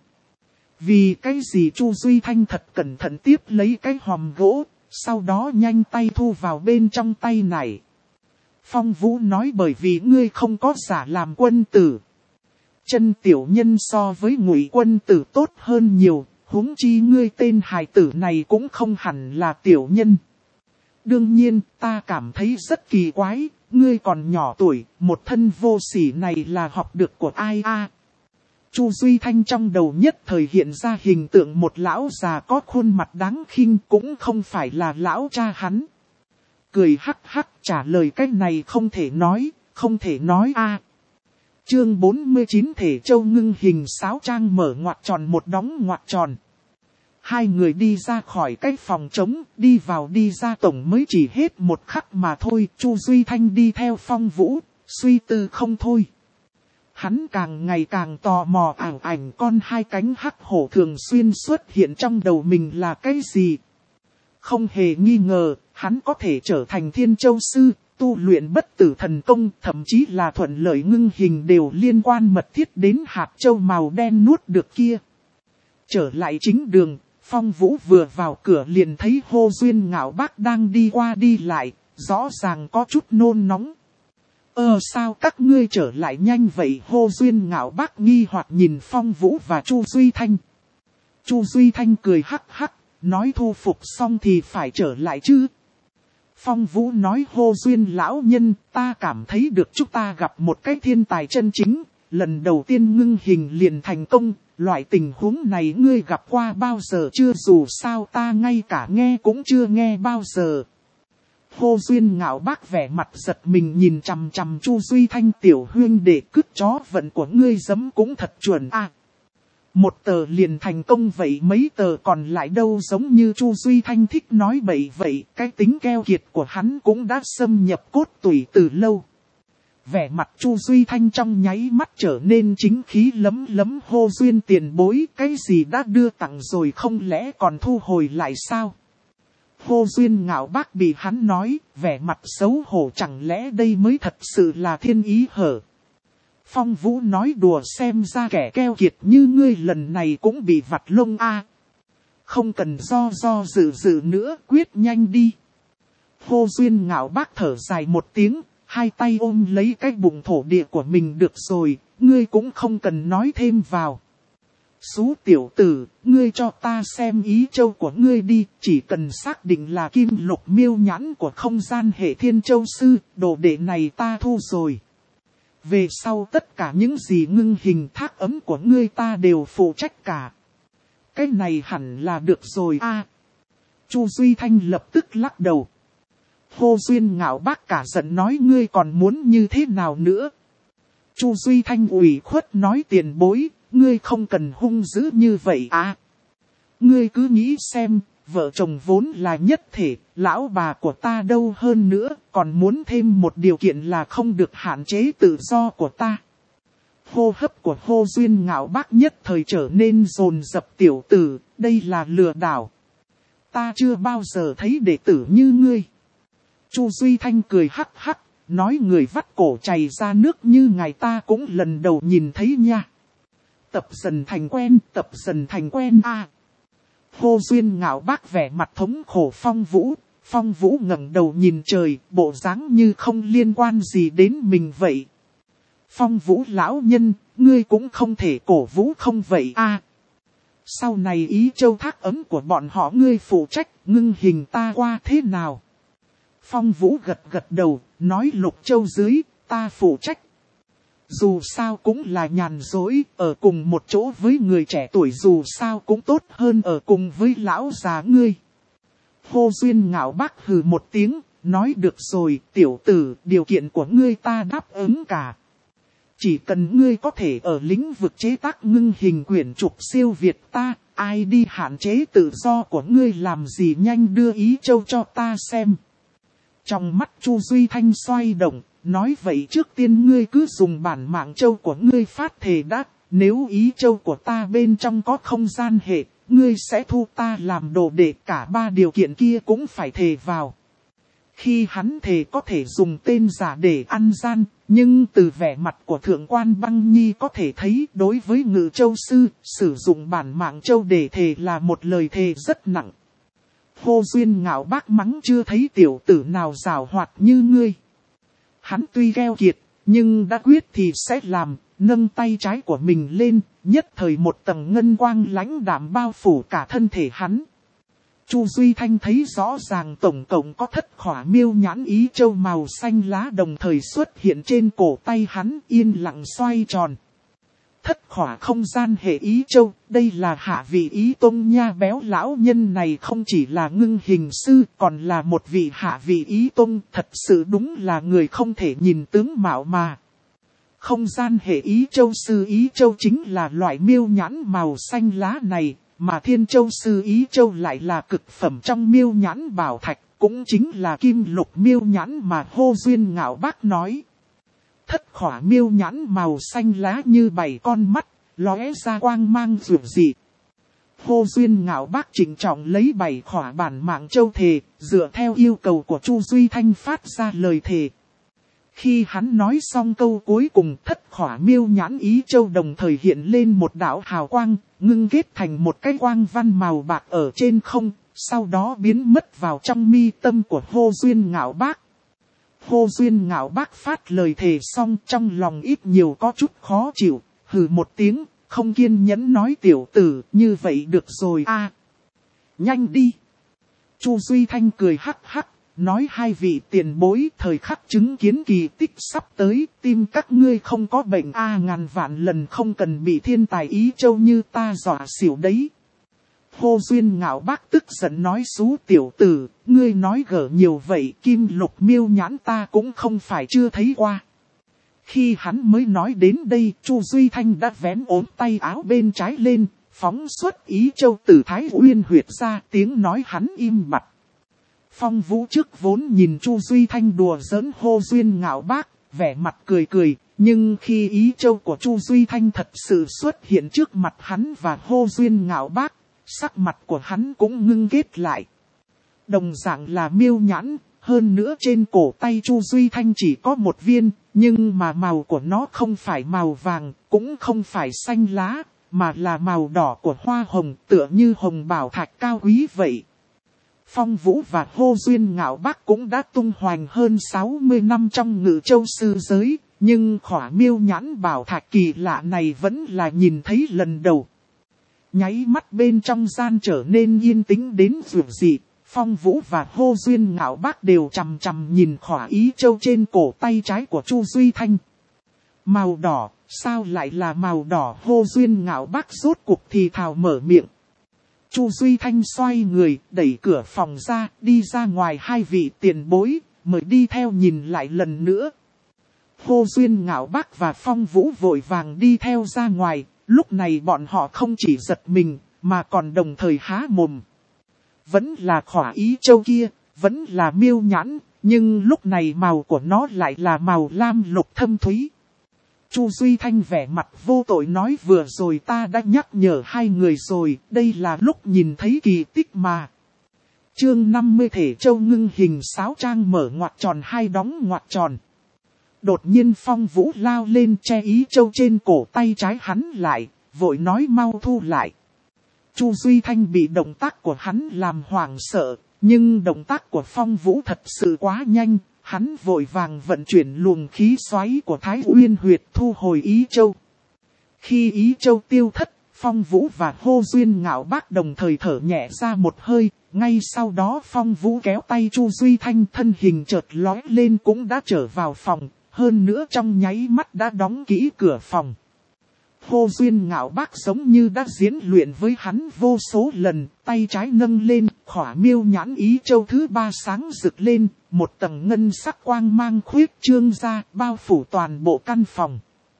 Vì cái gì Chu Duy Thanh thật cẩn thận tiếp lấy cái hòm gỗ, sau đó nhanh tay thu vào bên trong tay này. Phong Vũ nói bởi vì ngươi không có giả làm quân tử. Chân tiểu nhân so với Ngụy quân tử tốt hơn nhiều, huống chi ngươi tên hài tử này cũng không hẳn là tiểu nhân. Đương nhiên, ta cảm thấy rất kỳ quái, ngươi còn nhỏ tuổi, một thân vô sỉ này là học được của ai a? Chu Duy Thanh trong đầu nhất thời hiện ra hình tượng một lão già có khuôn mặt đáng khinh cũng không phải là lão cha hắn. Cười hắc hắc trả lời cái này không thể nói a. Chương 49 Thể Châu ngưng hình sáo trang mở ngoặc tròn một đóng ngoặc tròn. Hai người đi ra khỏi cái phòng trống, đi vào đi ra tổng mới chỉ hết một khắc mà thôi. Chu Duy Thanh đi theo Phong Vũ, suy tư không thôi. Hắn càng ngày càng tò mò ảnh con hai cánh hắc hổ thường xuyên xuất hiện trong đầu mình là cái gì. Không hề nghi ngờ, hắn có thể trở thành Thiên Châu Sư, tu luyện bất tử thần công, thậm chí là thuận lợi ngưng hình đều liên quan mật thiết đến hạt châu màu đen nuốt được kia. Trở lại chính đường, Phong Vũ vừa vào cửa liền thấy Hồ Duyên Ngạo Bác đang đi qua đi lại, rõ ràng có chút nôn nóng. Sao các ngươi trở lại nhanh vậy? Hồ Duyên Ngạo Bác nghi hoặc nhìn Phong Vũ và Chu Duy Thanh. Chu Duy Thanh cười hắc hắc, nói thu phục xong thì phải trở lại chứ. Phong Vũ nói Hồ Duyên lão nhân, ta cảm thấy được chúng ta gặp một cái thiên tài chân chính, lần đầu tiên ngưng hình liền thành công, loại tình huống này ngươi gặp qua bao giờ chưa? Dù sao ta ngay cả nghe cũng chưa nghe bao giờ. Hồ Duyên Ngạo Bác vẻ mặt giật mình nhìn chằm chằm Chu Duy Thanh tiểu huyên để cứt chó vận của ngươi giấm cũng thật chuẩn à. Một tờ liền thành công vậy mấy tờ còn lại đâu? Giống như Chu Duy Thanh thích nói bậy vậy, cái tính keo kiệt của hắn cũng đã xâm nhập cốt tủy từ lâu. Vẻ mặt Chu Duy Thanh trong nháy mắt trở nên chính khí lấm lấm. Hồ Duyên tiền bối, cái gì đã đưa tặng rồi không lẽ còn thu hồi lại sao? Hồ Duyên Ngạo Bác bị hắn nói, vẻ mặt xấu hổ, chẳng lẽ đây mới thật sự là thiên ý hở? Phong Vũ nói đùa, xem ra kẻ keo kiệt như ngươi lần này cũng bị vặt lông a. Không cần do dự nữa, quyết nhanh đi. Hồ Duyên Ngạo Bác thở dài một tiếng, hai tay ôm lấy cái bụng thổ địa của mình. Được rồi, ngươi cũng không cần nói thêm vào. Xú tiểu tử, ngươi cho ta xem ý châu của ngươi đi, chỉ cần xác định là kim lục miêu nhãn của không gian hệ Thiên Châu Sư, đồ đệ này ta thu rồi. Về sau tất cả những gì ngưng hình thác ấm của ngươi ta đều phụ trách cả. Cái này hẳn là được rồi a. Chu Duy Thanh lập tức lắc đầu. Hồ Duyên Ngạo Bác cả giận nói ngươi còn muốn như thế nào nữa? Chu Duy Thanh ủy khuất nói tiền bối, ngươi không cần hung dữ như vậy à. Ngươi cứ nghĩ xem, vợ chồng vốn là nhất thể, lão bà của ta đâu hơn nữa, còn muốn thêm một điều kiện là không được hạn chế tự do của ta. Hô hấp của Hồ Duyên Ngạo Bác nhất thời trở nên dồn dập. Tiểu tử, đây là lừa đảo. Ta chưa bao giờ thấy đệ tử như ngươi. Chu Duy Thanh cười hắc hắc, nói người vắt cổ chảy ra nước như ngài ta cũng lần đầu nhìn thấy nha. Tập dần thành quen a. Hồ Duyên Ngạo Bác vẻ mặt thống khổ Phong Vũ ngẩng đầu nhìn trời, bộ dáng như không liên quan gì đến mình vậy. Phong Vũ lão nhân, ngươi cũng không thể cổ vũ không vậy a. Sau này ý châu thác ấm của bọn họ ngươi phụ trách, ngưng hình ta qua thế nào? Phong Vũ gật đầu, nói Lục Châu dưới, ta phụ trách. Dù sao cũng là nhàn dối, ở cùng một chỗ với người trẻ tuổi dù sao cũng tốt hơn ở cùng với lão già ngươi. Hồ Duyên Ngạo Bác hừ một tiếng, nói được rồi, tiểu tử, điều kiện của ngươi ta đáp ứng cả. Chỉ cần ngươi có thể ở lĩnh vực chế tác ngưng hình quyển trục siêu việt ta, ai đi hạn chế tự do của ngươi làm gì, nhanh đưa ý châu cho ta xem. Trong mắt Chu Duy Thanh xoay động, nói vậy trước tiên ngươi cứ dùng bản mạng châu của ngươi phát thề đã, nếu ý châu của ta bên trong có không gian hệ, ngươi sẽ thu ta làm đồ đệ, cả ba điều kiện kia cũng phải thề vào. Khi hắn thề có thể dùng tên giả để ăn gian, nhưng từ vẻ mặt của Thượng quan Băng Nhi có thể thấy đối với Ngự Châu Sư, sử dụng bản mạng châu để thề là một lời thề rất nặng. Hô Duyên Ngạo Bác mắng chưa thấy tiểu tử nào giàu hoạt như ngươi. Hắn tuy gheo kiệt, nhưng đã quyết thì sẽ làm, nâng tay trái của mình lên, nhất thời một tầng ngân quang lãnh đạm bao phủ cả thân thể hắn. Chu Duy Thanh thấy rõ ràng tổng cộng có thất khỏa miêu nhãn ý châu màu xanh lá đồng thời xuất hiện trên cổ tay hắn, yên lặng xoay tròn. Thất khỏa không gian hệ ý châu, đây là hạ vị ý tôn nha. Béo lão nhân này không chỉ là ngưng hình sư, còn là một vị hạ vị ý tôn, thật sự đúng là người không thể nhìn tướng mạo mà. Không gian hệ ý châu sư ý châu chính là loại miêu nhãn màu xanh lá này, mà thiên châu sư ý châu lại là cực phẩm trong miêu nhãn bảo thạch, cũng chính là kim lục miêu nhãn mà Hô Duyên Ngạo Bác nói. Thất khỏa miêu nhãn màu xanh lá như 7 con mắt, lóe ra quang mang rực dị. Hô Duyên Ngạo Bác trịnh trọng lấy 7 khỏa bản mạng châu thề, dựa theo yêu cầu của Chu Duy Thanh phát ra lời thề. Khi hắn nói xong câu cuối cùng, thất khỏa miêu nhãn ý châu đồng thời hiện lên một đạo hào quang, ngưng kết thành một cái quang văn màu bạc ở trên không, sau đó biến mất vào trong mi tâm của Hô Duyên Ngạo Bác. Hô Duyên Ngạo Bác phát lời thề xong, trong lòng ít nhiều có chút khó chịu, hừ một tiếng, không kiên nhẫn nói tiểu tử, như vậy được rồi a, nhanh đi. Chu Duy Thanh cười hắc hắc, nói hai vị tiền bối, thời khắc chứng kiến kỳ tích sắp tới, tim các ngươi không có bệnh a, ngàn vạn lần không cần bị thiên tài ý châu như ta dọa xỉu đấy. Hô Duyên Ngạo Bác tức giận nói xú tiểu tử, ngươi nói gở nhiều vậy, kim lục miêu nhãn ta cũng không phải chưa thấy qua. Khi hắn mới nói đến đây, Chu Duy Thanh đã vén ốm tay áo bên trái lên, phóng xuất ý châu từ Thái Uyên huyệt ra, tiếng nói hắn im bặt. Phong Vũ trước vốn nhìn Chu Duy Thanh đùa giỡn Hô Duyên Ngạo Bác, vẻ mặt cười cười, nhưng khi ý châu của Chu Duy Thanh thật sự xuất hiện trước mặt hắn và Hô Duyên Ngạo Bác, sắc mặt của hắn cũng ngưng kết lại. Đồng dạng là miêu nhãn, hơn nữa trên cổ tay Chu Duy Thanh chỉ có một viên, nhưng mà màu của nó không phải màu vàng, cũng không phải xanh lá, mà là màu đỏ của hoa hồng, tựa như hồng bảo thạch cao quý vậy. Phong Vũ và Hô Duyên Ngạo Bác cũng đã tung hoành hơn 60 năm trong Ngự Châu sư giới, nhưng khỏa miêu nhãn bảo thạch kỳ lạ này vẫn là nhìn thấy lần đầu. Nháy mắt bên trong gian trở nên yên tĩnh đến rực dị, Phong Vũ và Hô Duyên Ngạo Bác đều chằm chằm nhìn khỏa ý châu trên cổ tay trái của Chu Duy Thanh. Màu đỏ, sao lại là màu đỏ? Hô Duyên Ngạo Bác rốt cuộc thì thào mở miệng. Chu Duy Thanh xoay người, đẩy cửa phòng ra, đi ra ngoài. Hai vị tiền bối, mời đi theo nhìn lại lần nữa. Hô Duyên Ngạo Bác và Phong Vũ vội vàng đi theo ra ngoài, lúc này bọn họ không chỉ giật mình, mà còn đồng thời há mồm. Vẫn là khỏa ý châu kia, vẫn là miêu nhãn, nhưng lúc này màu của nó lại là màu lam lục thâm thúy. Chu Duy Thanh vẻ mặt vô tội nói vừa rồi ta đã nhắc nhở hai người rồi, đây là lúc nhìn thấy kỳ tích mà. Chương 50 Thể Châu ngưng hình 6 trang mở ngoặc tròn hai đóng ngoặc tròn. Đột nhiên Phong Vũ lao lên che ý châu trên cổ tay trái hắn lại, vội nói mau thu lại. Chu Duy Thanh bị động tác của hắn làm hoảng sợ, nhưng động tác của Phong Vũ thật sự quá nhanh, hắn vội vàng vận chuyển luồng khí xoáy của Thái Uyên huyệt thu hồi ý châu. Khi ý châu tiêu thất, Phong Vũ và Hô Duyên Ngạo Bác đồng thời thở nhẹ ra một hơi, ngay sau đó Phong Vũ kéo tay Chu Duy Thanh, thân hình chợt lói lên cũng đã trở vào phòng, hơn nữa trong nháy mắt đã đóng kỹ cửa phòng. Hô Duyên Ngạo Bác giống như đã diễn luyện với hắn vô số lần, tay trái nâng lên, khỏa miêu nhãn ý châu thứ 3 sáng rực lên, một tầng ngân sắc quang mang khuyết trương ra, bao phủ toàn bộ căn phòng.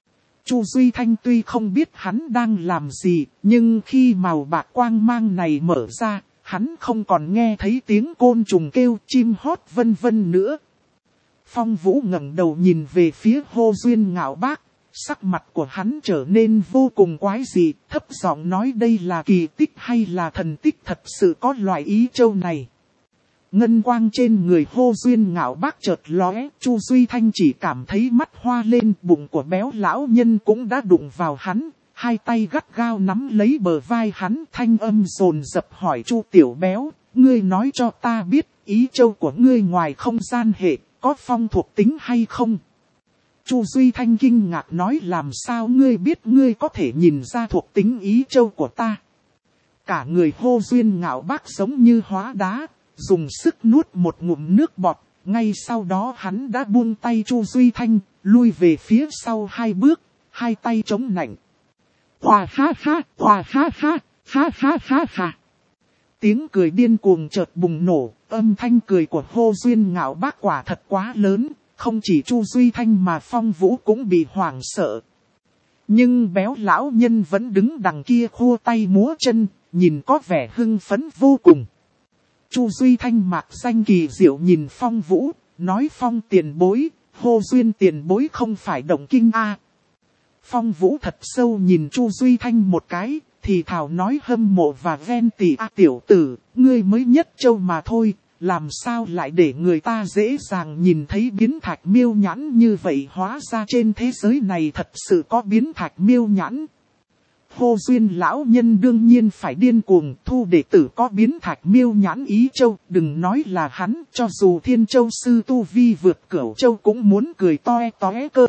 Chu Duy Thanh tuy không biết hắn đang làm gì, nhưng khi màu bạc quang mang này mở ra, hắn không còn nghe thấy tiếng côn trùng kêu, chim hót vân vân nữa. Phong Vũ ngẩng đầu nhìn về phía Hồ Duyên Ngạo Bác, sắc mặt của hắn trở nên vô cùng quái dị, thấp giọng nói đây là kỳ tích hay là thần tích, thật sự có loại Ý Châu này. Ngân quang trên người Hồ Duyên Ngạo Bác chợt lóe, Chu Duy Thanh chỉ cảm thấy mắt hoa lên, bụng của béo lão nhân cũng đã đụng vào hắn, hai tay gắt gao nắm lấy bờ vai hắn, thanh âm dồn dập hỏi Chu tiểu béo, ngươi nói cho ta biết, Ý Châu của ngươi ngoài không gian hệ, có phong thuộc tính hay không? Chu Duy Thanh kinh ngạc nói làm sao ngươi biết, ngươi có thể nhìn ra thuộc tính Ý Châu của ta. Cả người Hồ Duyên Ngạo Bác giống như hóa đá, dùng sức nuốt một ngụm nước bọt, ngay sau đó hắn đã buông tay Chu Duy Thanh, lui về phía sau hai bước, hai tay chống nạnh. Hòa ha ha, hòa ha ha, ha ha ha ha. Tiếng cười điên cuồng chợt bùng nổ, âm thanh cười của Hồ Duyên Ngạo Bác quả thật quá lớn, không chỉ Chu Duy Thanh mà Phong Vũ cũng bị hoảng sợ. Nhưng béo lão nhân vẫn đứng đằng kia khua tay múa chân, nhìn có vẻ hưng phấn vô cùng. Chu Duy Thanh mạc danh kỳ diệu nhìn Phong Vũ, nói Phong tiền bối, Hồ Duyên tiền bối không phải động kinh a. Phong Vũ thật sâu nhìn Chu Duy Thanh một cái, thì thảo nói hâm mộ và ghen tị tiểu tử, ngươi mới nhất châu mà thôi, làm sao lại để người ta dễ dàng nhìn thấy biến thạch miêu nhãn như vậy, hóa ra trên thế giới này thật sự có biến thạch miêu nhãn. Hồ Duyên lão nhân đương nhiên phải điên cuồng, thu đệ tử có biến thạch miêu nhãn Ý Châu, đừng nói là hắn, cho dù Thiên Châu sư tu vi vượt Cửu Châu cũng muốn cười toe tóe cơ.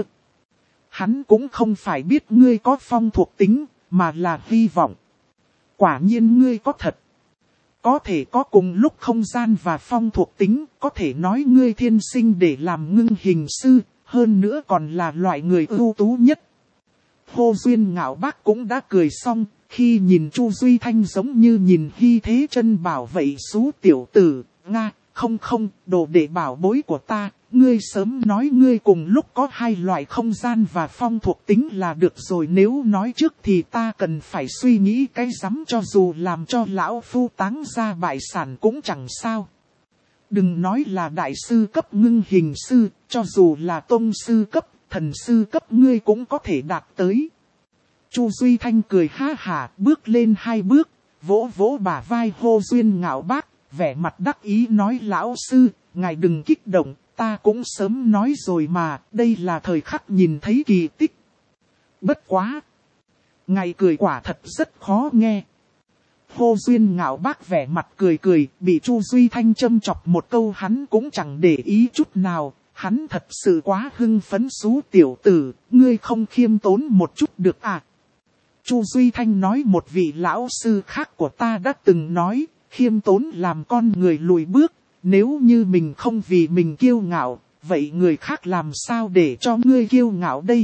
Hắn cũng không phải biết ngươi có phong thuộc tính, mà là hy vọng. Quả nhiên ngươi có thật. Có thể có cùng lúc không gian và phong thuộc tính, có thể nói ngươi thiên sinh để làm ngưng hình sư, hơn nữa còn là loại người ưu tú nhất. Hồ Duyên Ngạo Bác cũng đã cười xong, khi nhìn Chu Duy Thanh giống như nhìn Hy Thế Chân bảo vậy xú tiểu tử, Nga, không, đồ đệ bảo bối của ta, ngươi sớm nói ngươi cùng lúc có hai loại không gian và phong thuộc tính là được rồi, nếu nói trước thì ta cần phải suy nghĩ cái rắm, cho dù làm cho lão phu táng ra bại sản cũng chẳng sao. Đừng nói là đại sư cấp ngưng hình sư, cho dù là tông sư cấp, thần sư cấp ngươi cũng có thể đạt tới. Chu Duy Thanh cười ha hả, bước lên hai bước, vỗ vỗ bả vai Hồ Duyên Ngạo Bác, vẻ mặt đắc ý nói lão sư, ngài đừng kích động, ta cũng sớm nói rồi mà, đây là thời khắc nhìn thấy kỳ tích. Bất quá! Ngài cười quả thật rất khó nghe. Hồ Duyên Ngạo Bác vẻ mặt cười, bị Chu Duy Thanh châm chọc một câu hắn cũng chẳng để ý chút nào. Hắn thật sự quá hưng phấn, xú tiểu tử, ngươi không khiêm tốn một chút được à? Chu Duy Thanh nói một vị lão sư khác của ta đã từng nói, khiêm tốn làm con người lùi bước, nếu như mình không vì mình kiêu ngạo, vậy người khác làm sao để cho ngươi kiêu ngạo đây?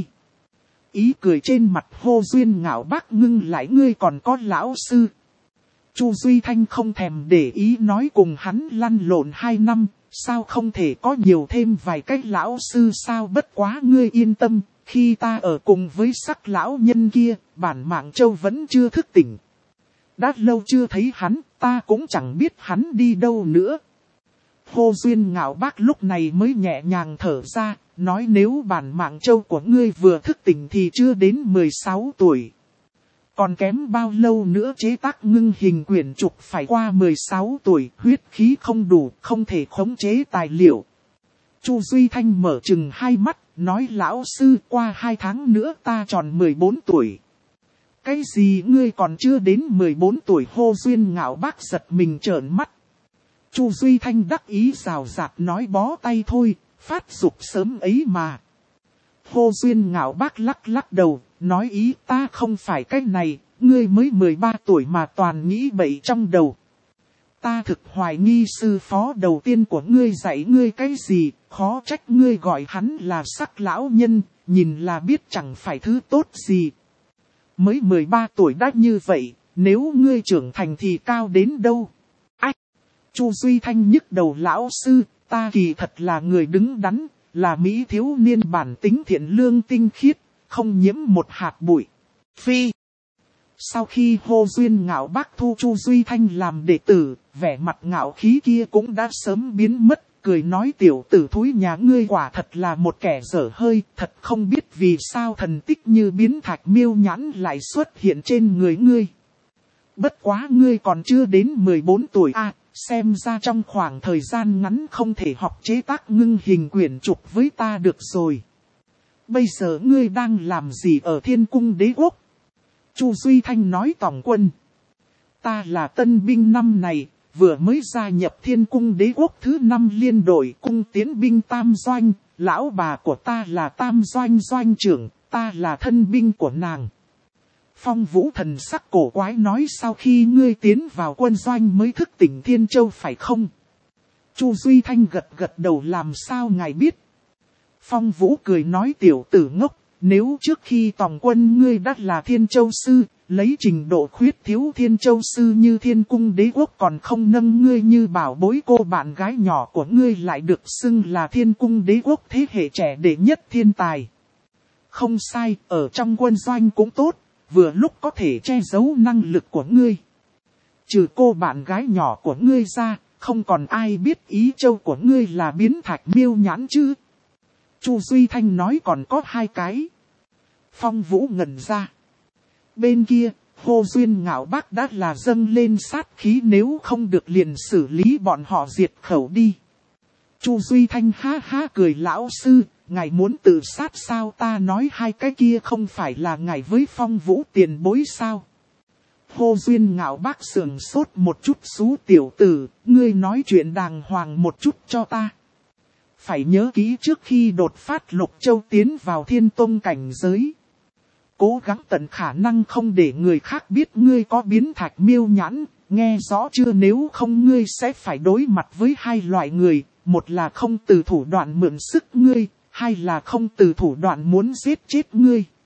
Ý cười trên mặt Hồ Duyên Ngạo Bác ngưng lại, ngươi còn có lão sư. Chu Duy Thanh không thèm để ý nói cùng hắn lăn lộn 2 năm. Sao không thể có nhiều thêm vài cách lão sư sao, bất quá ngươi yên tâm, khi ta ở cùng với sắc lão nhân kia, bản mạng châu vẫn chưa thức tỉnh. Đã lâu chưa thấy hắn, ta cũng chẳng biết hắn đi đâu nữa. Hồ Duyên Ngạo Bác lúc này mới nhẹ nhàng thở ra, nói nếu bản mạng châu của ngươi vừa thức tỉnh thì chưa đến 16 tuổi. Còn kém bao lâu nữa chế tác ngưng hình quyển trục, phải qua 16 tuổi, huyết khí không đủ, không thể khống chế tài liệu. Chu Duy Thanh mở chừng hai mắt, nói lão sư qua 2 tháng nữa ta tròn 14 tuổi. Cái gì ngươi còn chưa đến 14 tuổi? Hồ Duyên Ngạo Bác giật mình trợn mắt. Chu Duy Thanh đắc ý rào rạt nói bó tay thôi, phát dục sớm ấy mà. Hồ Duyên Ngạo Bác lắc đầu, nói ý ta không phải cái này, ngươi mới 13 tuổi mà toàn nghĩ bậy trong đầu. Ta thực hoài nghi sư phó đầu tiên của ngươi dạy ngươi cái gì, khó trách ngươi gọi hắn là sắc lão nhân, nhìn là biết chẳng phải thứ tốt gì. Mới 13 tuổi đã như vậy, nếu ngươi trưởng thành thì cao đến đâu? Ách! Chu Duy Thanh nhức đầu, lão sư, ta kỳ thật là người đứng đắn, là mỹ thiếu niên bản tính thiện lương tinh khiết, không nhiễm một hạt bụi. Phi! Sau khi Hồ Duyên Ngạo Bác thu Chu Duy Thanh làm đệ tử, vẻ mặt ngạo khí kia cũng đã sớm biến mất, cười nói tiểu tử thúi nhà ngươi quả thật là một kẻ dở hơi, thật không biết vì sao thần tích như biến thạch miêu nhãn lại xuất hiện trên người ngươi. Bất quá ngươi còn chưa đến 14 tuổi xem ra trong khoảng thời gian ngắn không thể học chế tác ngưng hình quyển trục với ta được rồi. Bây giờ ngươi đang làm gì ở Thiên Cung Đế Quốc? Chu Duy Thanh nói tổng quân. Ta là tân binh năm này, vừa mới gia nhập Thiên Cung Đế Quốc thứ 5 liên đội cung tiến binh tam doanh, lão bà của ta là tam doanh doanh trưởng, ta là thân binh của nàng. Phong Vũ thần sắc cổ quái nói sau khi ngươi tiến vào quân doanh mới thức tỉnh Thiên Châu phải không? Chu Duy Thanh gật gật đầu làm sao ngài biết? Phong Vũ cười nói tiểu tử ngốc, nếu trước khi tòng quân ngươi đã là Thiên Châu sư, lấy trình độ khuyết thiếu Thiên Châu sư như Thiên Cung Đế Quốc còn không nâng ngươi như bảo bối cô bạn gái nhỏ của ngươi lại được xưng là Thiên Cung Đế Quốc thế hệ trẻ đệ nhất thiên tài. Không sai, ở trong quân doanh cũng tốt, vừa lúc có thể che giấu năng lực của ngươi. Trừ cô bạn gái nhỏ của ngươi ra, không còn ai biết ý châu của ngươi là biến thạch miêu nhãn chứ. Chu Duy Thanh nói còn có 2 cái. Phong Vũ ngẩn ra. Bên kia, Hồ Duyên Ngạo Bác đã là dâng lên sát khí nếu không được liền xử lý bọn họ diệt khẩu đi. Chu Duy Thanh ha ha cười lão sư, ngài muốn tự sát sao ta nói 2 cái kia không phải là ngài với Phong Vũ tiền bối sao. Hồ Duyên Ngạo Bác sườn sốt một chút xú tiểu tử, ngươi nói chuyện đàng hoàng một chút cho ta. Phải nhớ kỹ trước khi đột phát Lục Châu tiến vào Thiên Tông cảnh giới. Cố gắng tận khả năng không để người khác biết ngươi có biến thạch miêu nhãn, nghe rõ chưa nếu không ngươi sẽ phải đối mặt với 2 loại người, một là không từ thủ đoạn mượn sức ngươi, 2 là không từ thủ đoạn muốn giết chết ngươi.